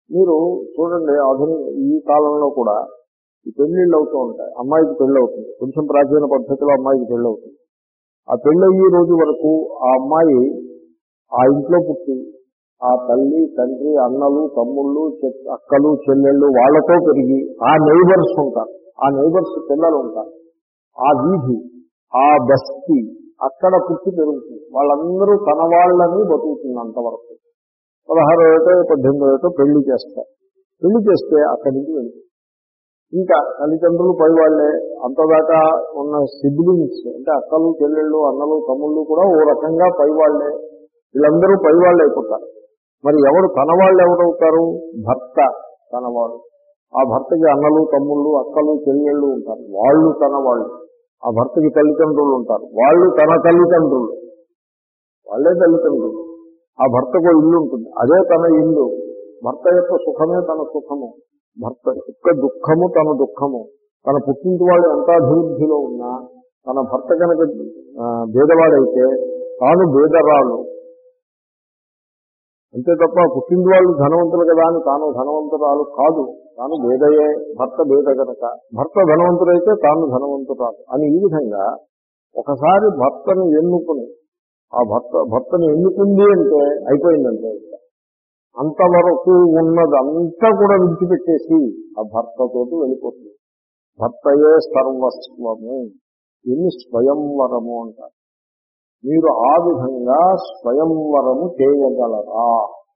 మీరు చూడండి, ఆధునిక ఈ కాలంలో కూడా ఈ పెళ్లిళ్ళు అవుతూ ఉంటాయి. అమ్మాయికి పెళ్లి అవుతుంది, కొంచెం ప్రాచీన పద్ధతిలో అమ్మాయికి పెళ్లి అవుతుంది. ఆ పెళ్లి అయ్యే రోజు వరకు ఆ అమ్మాయి ఆ ఇంట్లో పుట్టి ఆ తల్లి తండ్రి అన్నలు తమ్ముళ్ళు అక్కలు చెల్లెళ్ళు వాళ్లతో పెరిగి ఆ నైబర్స్ ఉంటారు, ఆ నైబర్స్ పిల్లలు ఉంటారు, ఆ వీధి ఆ బస్తీ అక్కడ పుట్టి పెరుగుతుంది. వాళ్ళందరూ తన వాళ్ళని బతుకుతుంది. అంతవరకు పదహారో ఏటో పద్దెనిమిదో ఏటో పెళ్లి చేస్తారు. పెళ్లి చేస్తే అక్కడి నుంచి వెళ్తుంది. ఇంకా తల్లిదండ్రులు పై వాళ్లే, అంతదాకా ఉన్న సిబ్లింగ్స్ అంటే అక్కలు చెల్లెళ్ళు అన్నలు తమ్ముళ్ళు కూడా ఓ రకంగా పై వాళ్లే. వీళ్ళందరూ పై వాళ్ళు అయిపోతారు. మరి ఎవరు తన వాళ్ళు ఎవరవుతారు? భర్త తనవాడు. ఆ భర్తకి అన్నలు తమ్ముళ్ళు అక్కలు చెల్లెళ్ళు ఉంటారు, వాళ్ళు తన వాళ్ళు. ఆ భర్తకి తల్లిదండ్రులు ఉంటారు, వాళ్ళు తన తల్లిదండ్రులు, వాళ్ళే తల్లిదండ్రులు. ఆ భర్తకు ఇల్లు ఉంటుంది, అదే తన ఇల్లు. భర్త యొక్క సుఖమే తన సుఖము, భర్త యొక్క దుఃఖము తన దుఃఖము. తన పుట్టింటి వాళ్ళు ఎంత అభివృద్ధిలో ఉన్నా తన భర్త కనుక భేదవాడైతే తాను భేదరాలు. అంతే తప్ప పుట్టింటి వాళ్ళు ధనవంతులు కదా అని తాను ధనవంతురాలు కాదు. తాను భేదయే, భర్త భేద కనుక భర్త ధనవంతుడైతే తాను ధనవంతురాలు అని. ఈ విధంగా ఒకసారి భర్తను ఎన్నుకుని ఆ భర్త భర్తను ఎన్నుకుంది అంటే అయిపోయిందంటే అంతవరకు ఉన్నదంతా కూడా విడిచిపెట్టేసి ఆ భర్తతోటి వెళ్ళిపోతుంది. భర్తయే సర్వస్వము. దీన్ని స్వయంవరము అంటారు. మీరు ఆ విధంగా స్వయంవరము చేయగలరా?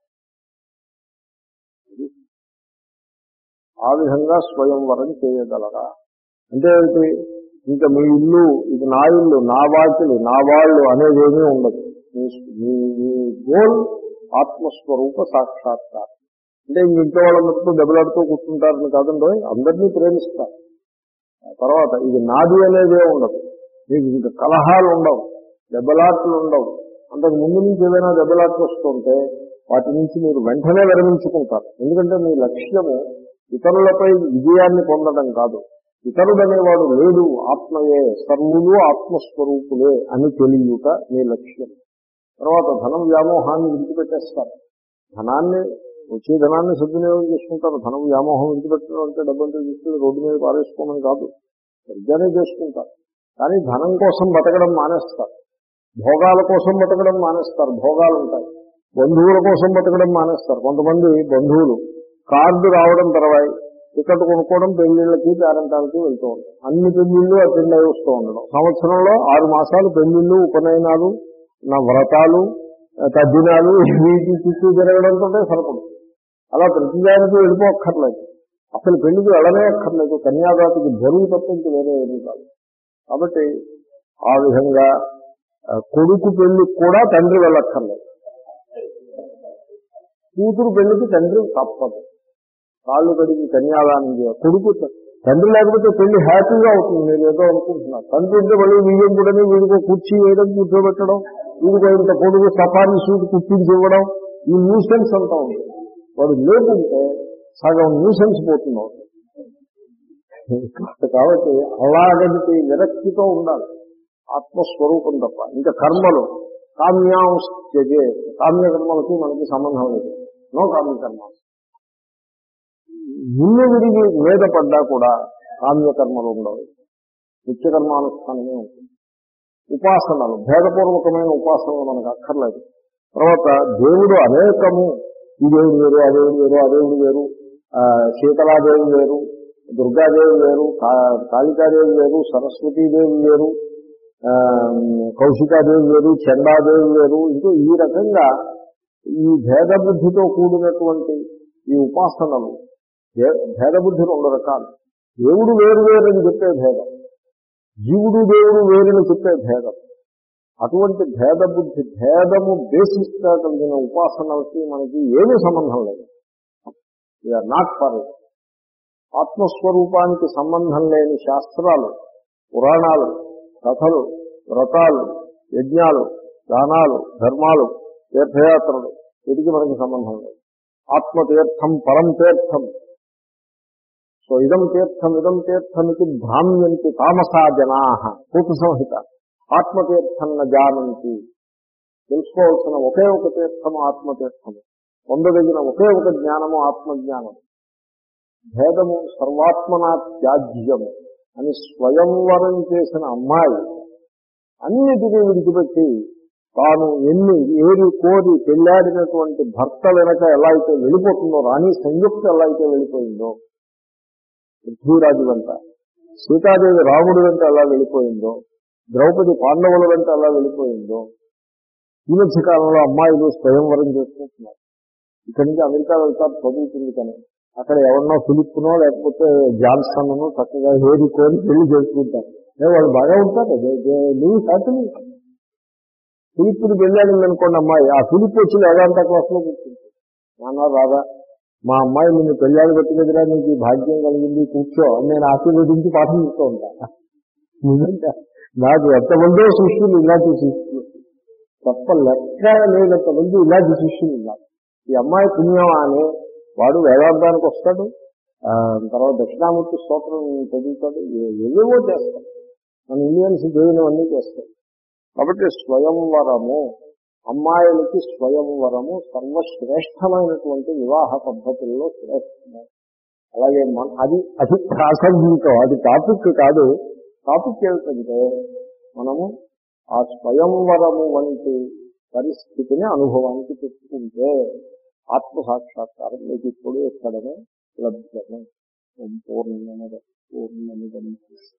ఆ విధంగా స్వయంవరం చేయగలరా అంటే ఏంటి? ఇంకా మీ ఇల్లు ఇది నా ఇల్లు, నా వాకిలు, నా వాళ్ళు అనేదేమీ ఉండదు. మీ మీ గోల్ ఆత్మస్వరూప సాక్షాత్కారం. అంటే ఇంక ఇంట్లో వాళ్ళందరితో దెబ్బలాడుతూ కూర్చుంటారని కాదండి, అందరినీ ప్రేమిస్తారు. తర్వాత ఇది నాది అనేదే ఉండదు. మీకు ఇంకా కలహాలు ఉండవు, దెబ్బలాట్లు ఉండవు. అంతకు ముందు నుంచి ఏదైనా దెబ్బలాట్లు వస్తుంటే వాటి నుంచి మీరు వెంటనే విరమించుకుంటారు. ఎందుకంటే మీ లక్ష్యము ఇతరులపై విజయాన్ని పొందడం కాదు. ఇతరుడనేవాడు లేడు, ఆత్మయే, సర్వులు ఆత్మస్వరూపులే అని తెలియట మీ లక్ష్యం. తర్వాత ధనం వ్యామోహాన్ని విడిచిపెట్టేస్తారు. ధనాన్ని వచ్చే ధనాన్ని సద్వినియోగం చేసుకుంటారు. ధనం వ్యామోహం విడిచిపెట్టడం అంటే డబ్బంతా తీసుకుని రోడ్డు మీద పారేసుకోమని కాదు, సరిగ్గానే చేసుకుంటారు. కానీ ధనం కోసం బతకడం మానేస్తారు, భోగాల కోసం బతకడం మానేస్తారు. భోగాలు ఉంటాయి. బంధువుల కోసం బతకడం మానేస్తారు. కొంతమంది బంధువులు కార్డు రావడం తర్వాత టికెట్ కొనుక్కోవడం, పెళ్లిళ్ళకి పేరంటాలకి వెళ్తూ ఉంటాం. అన్ని పెళ్లిళ్ళు అటెండ్ అయి వస్తూ ఉండడం. సంవత్సరంలో ఆరు మాసాలు పెళ్లిళ్ళు, ఉపనయనాలు, నా వ్రతాలు, తద్దినాలు వీటి చుట్టూ తిరగడంతో సరిపడుతుంది. అలా ప్రతిదానికి వెళ్ళిపోక్కర్లేదు. అసలు పెళ్లికి వెళ్ళనే అక్కర్లేదు. కన్యాదాతికి బరువు తప్పించి వేరే ఏమీ కాదు. కాబట్టి ఆ విధంగా కొడుకు పెళ్లికి కూడా తండ్రి వెళ్ళక్కర్లేదు. కూతురు పెళ్లికి తండ్రి తప్పదు. కాళ్ళు కడిగి కన్యాదానం చేయాలి. కొడుకు తండ్రి లేకపోతే పెళ్లి హ్యాపీగా అవుతుంది. మీరు ఏదో అనుకుంటున్నారు. తండ్రి ఉంటే మళ్ళీ వీడియం కూడా వీడికో కుర్చీ వేయడం, కూర్చోబెట్టడం, వీడికో ఇంత పొడుగు సఫారీ సూట్ కుర్చీకి ఇవ్వడం, ఈ న్యూసెన్స్ అంతా ఉంది. వాడు లేకుంటే సగం న్యూసెన్స్ పోతుంది. కాబట్టి అలాగంటి విరక్తితో ఉండాలి. ఆత్మస్వరూపం తప్ప. ఇంకా కర్మలు కామ్యాంశ్చే, కామ్యకర్మలకి మనకి సంబంధం లేదు. నో కామ్యకర్మ. ఇల్లు విరిగి మీద పడ్డా కూడా కామ్యకర్మలు ఉండవు, నిత్యకర్మానుష్ఠానమే ఉంటుంది. ఉపాసనలు, భేదపూర్వకమైన ఉపాసనలు మనకు అక్కర్లేదు. తర్వాత దేవుడు అనేకము, ఈ దేవుడు వేరు, ఆ దేవుడు వేరు, ఆ దేవుడు వేరు, శీతలాదేవి వేరు, దుర్గాదేవి వేరు, కాళికాదేవి వేరు, సరస్వతీదేవి వేరు, కౌశికాదేవి వేరు, చండాదేవి వేరు. ఇంకో ఈ రకంగా ఈ భేదబుద్ధితో కూడినటువంటి ఈ ఉపాసనలు, భేదబుద్ధి రెండు రకాలు. దేవుడు వేరు వేరని చెప్పే భేదం, జీవుడు దేవుడు వేరని చెప్పే భేదం. అటువంటి భేదబుద్ధి, భేదము బేసిస్గా కలిగిన ఉపాసనలకి మనకి ఏమీ సంబంధం లేదు. We are not for it. ఆత్మస్వరూపానికి సంబంధం లేని శాస్త్రాలు, పురాణాలు, కథలు, వ్రతాలు, యజ్ఞాలు, దానాలు, ధర్మాలు, తీర్థయాత్రలు, వీటికి మనకి సంబంధం లేదు. ఆత్మతీర్థం పరం తీర్థం. సో ఇదం తీర్థం ఇదం తీర్థమికి భ్రామ్యంతి తామసా జనా. పూర్తి సంహిత. ఆత్మతీర్థం న జానంతి. తెలుసుకోవాల్సిన ఒకే ఒక తీర్థము ఆత్మతీర్థము. పొందదగిన ఒకే ఒక జ్ఞానము ఆత్మజ్ఞానం. భేదము సర్వాత్మనా త్యాజ్యము అని స్వయంవరం చేసిన అమ్మాయి అన్నిటినీ విడిచిపెట్టి తాను ఎన్ని ఏరి కోరి పెళ్లాడినటువంటి భర్త వెనక ఎలా అయితే వెళ్ళిపోతుందో, రాణి సంయుక్త ఎలా అయితే వెళ్ళిపోయిందో, పృథ్వీరాజు వెంట, సీతాదేవి రాముడి వెంట ఎలా వెళ్ళిపోయిందో, ద్రౌపది పాండవుల వెంట ఎలా వెళ్ళిపోయిందో, ఈ మధ్య కాలంలో అమ్మాయిలు స్వయంవరం చేసుకుంటున్నారు. ఇక్కడి నుంచి అమెరికా వెళ్తారు చదువుతుంది, కానీ అక్కడ ఎవరినో ఫిలిప్నో లేకపోతే జాన్సన్నో చక్కగా ఏరి కోరి పెళ్లి చేసుకుంటారు. వాళ్ళు బాగా ఉంటారు, నువ్వు హ్యాపీ. ఫిలిప్ని పెళ్ళాడింది అనుకోండి అమ్మాయి, ఆ ఫిలిప్ వచ్చి వేదాంత క్లాస్లో కూర్చుంటుంది. నాన్న రాదా, మా అమ్మాయి నిన్ను పెళ్ళాడు పెట్టినదిరా, నీకు ఈ భాగ్యం కలిగింది, కూర్చో అని నేను ఆశీర్వదించి పాఠం చెప్తూ ఉంటాను. నిజంగా నాకు ఎంతమందో శిష్యులు ఇలాంటి శిష్యులు తప్ప లెక్క లేనంతమంది ఇలాంటి శిష్యులు ఉన్నారు. ఈ అమ్మాయి పుణ్యం అని వాడు వేదాంతానికి వస్తాడు, తర్వాత దక్షిణామూర్తి స్తోత్రం చదువుతాడు, ఏవేవో చేస్తాడు. మన ఇండియన్స్ దేవునివన్నీ చేస్తాడు. కాబట్టి స్వయంవరము, అమ్మాయిలకి స్వయంవరము సర్వశ్రేష్టమైనటువంటి వివాహ పద్ధతుల్లో శ్రేష్టము. అలాగే మన అది అది ప్రాసంగికం, అది టాపిక్ కాదు. టాపిక్ ఏమిటంటే మనము ఆ స్వయంవరము వంటి పరిస్థితిని అనుభవానికి తెచ్చుకుంటే ఆత్మసాక్షాత్కారం మీకు ఇప్పుడు ఎక్కడనే లభ్యమే. పూర్ణమిదం పూర్ణమిదం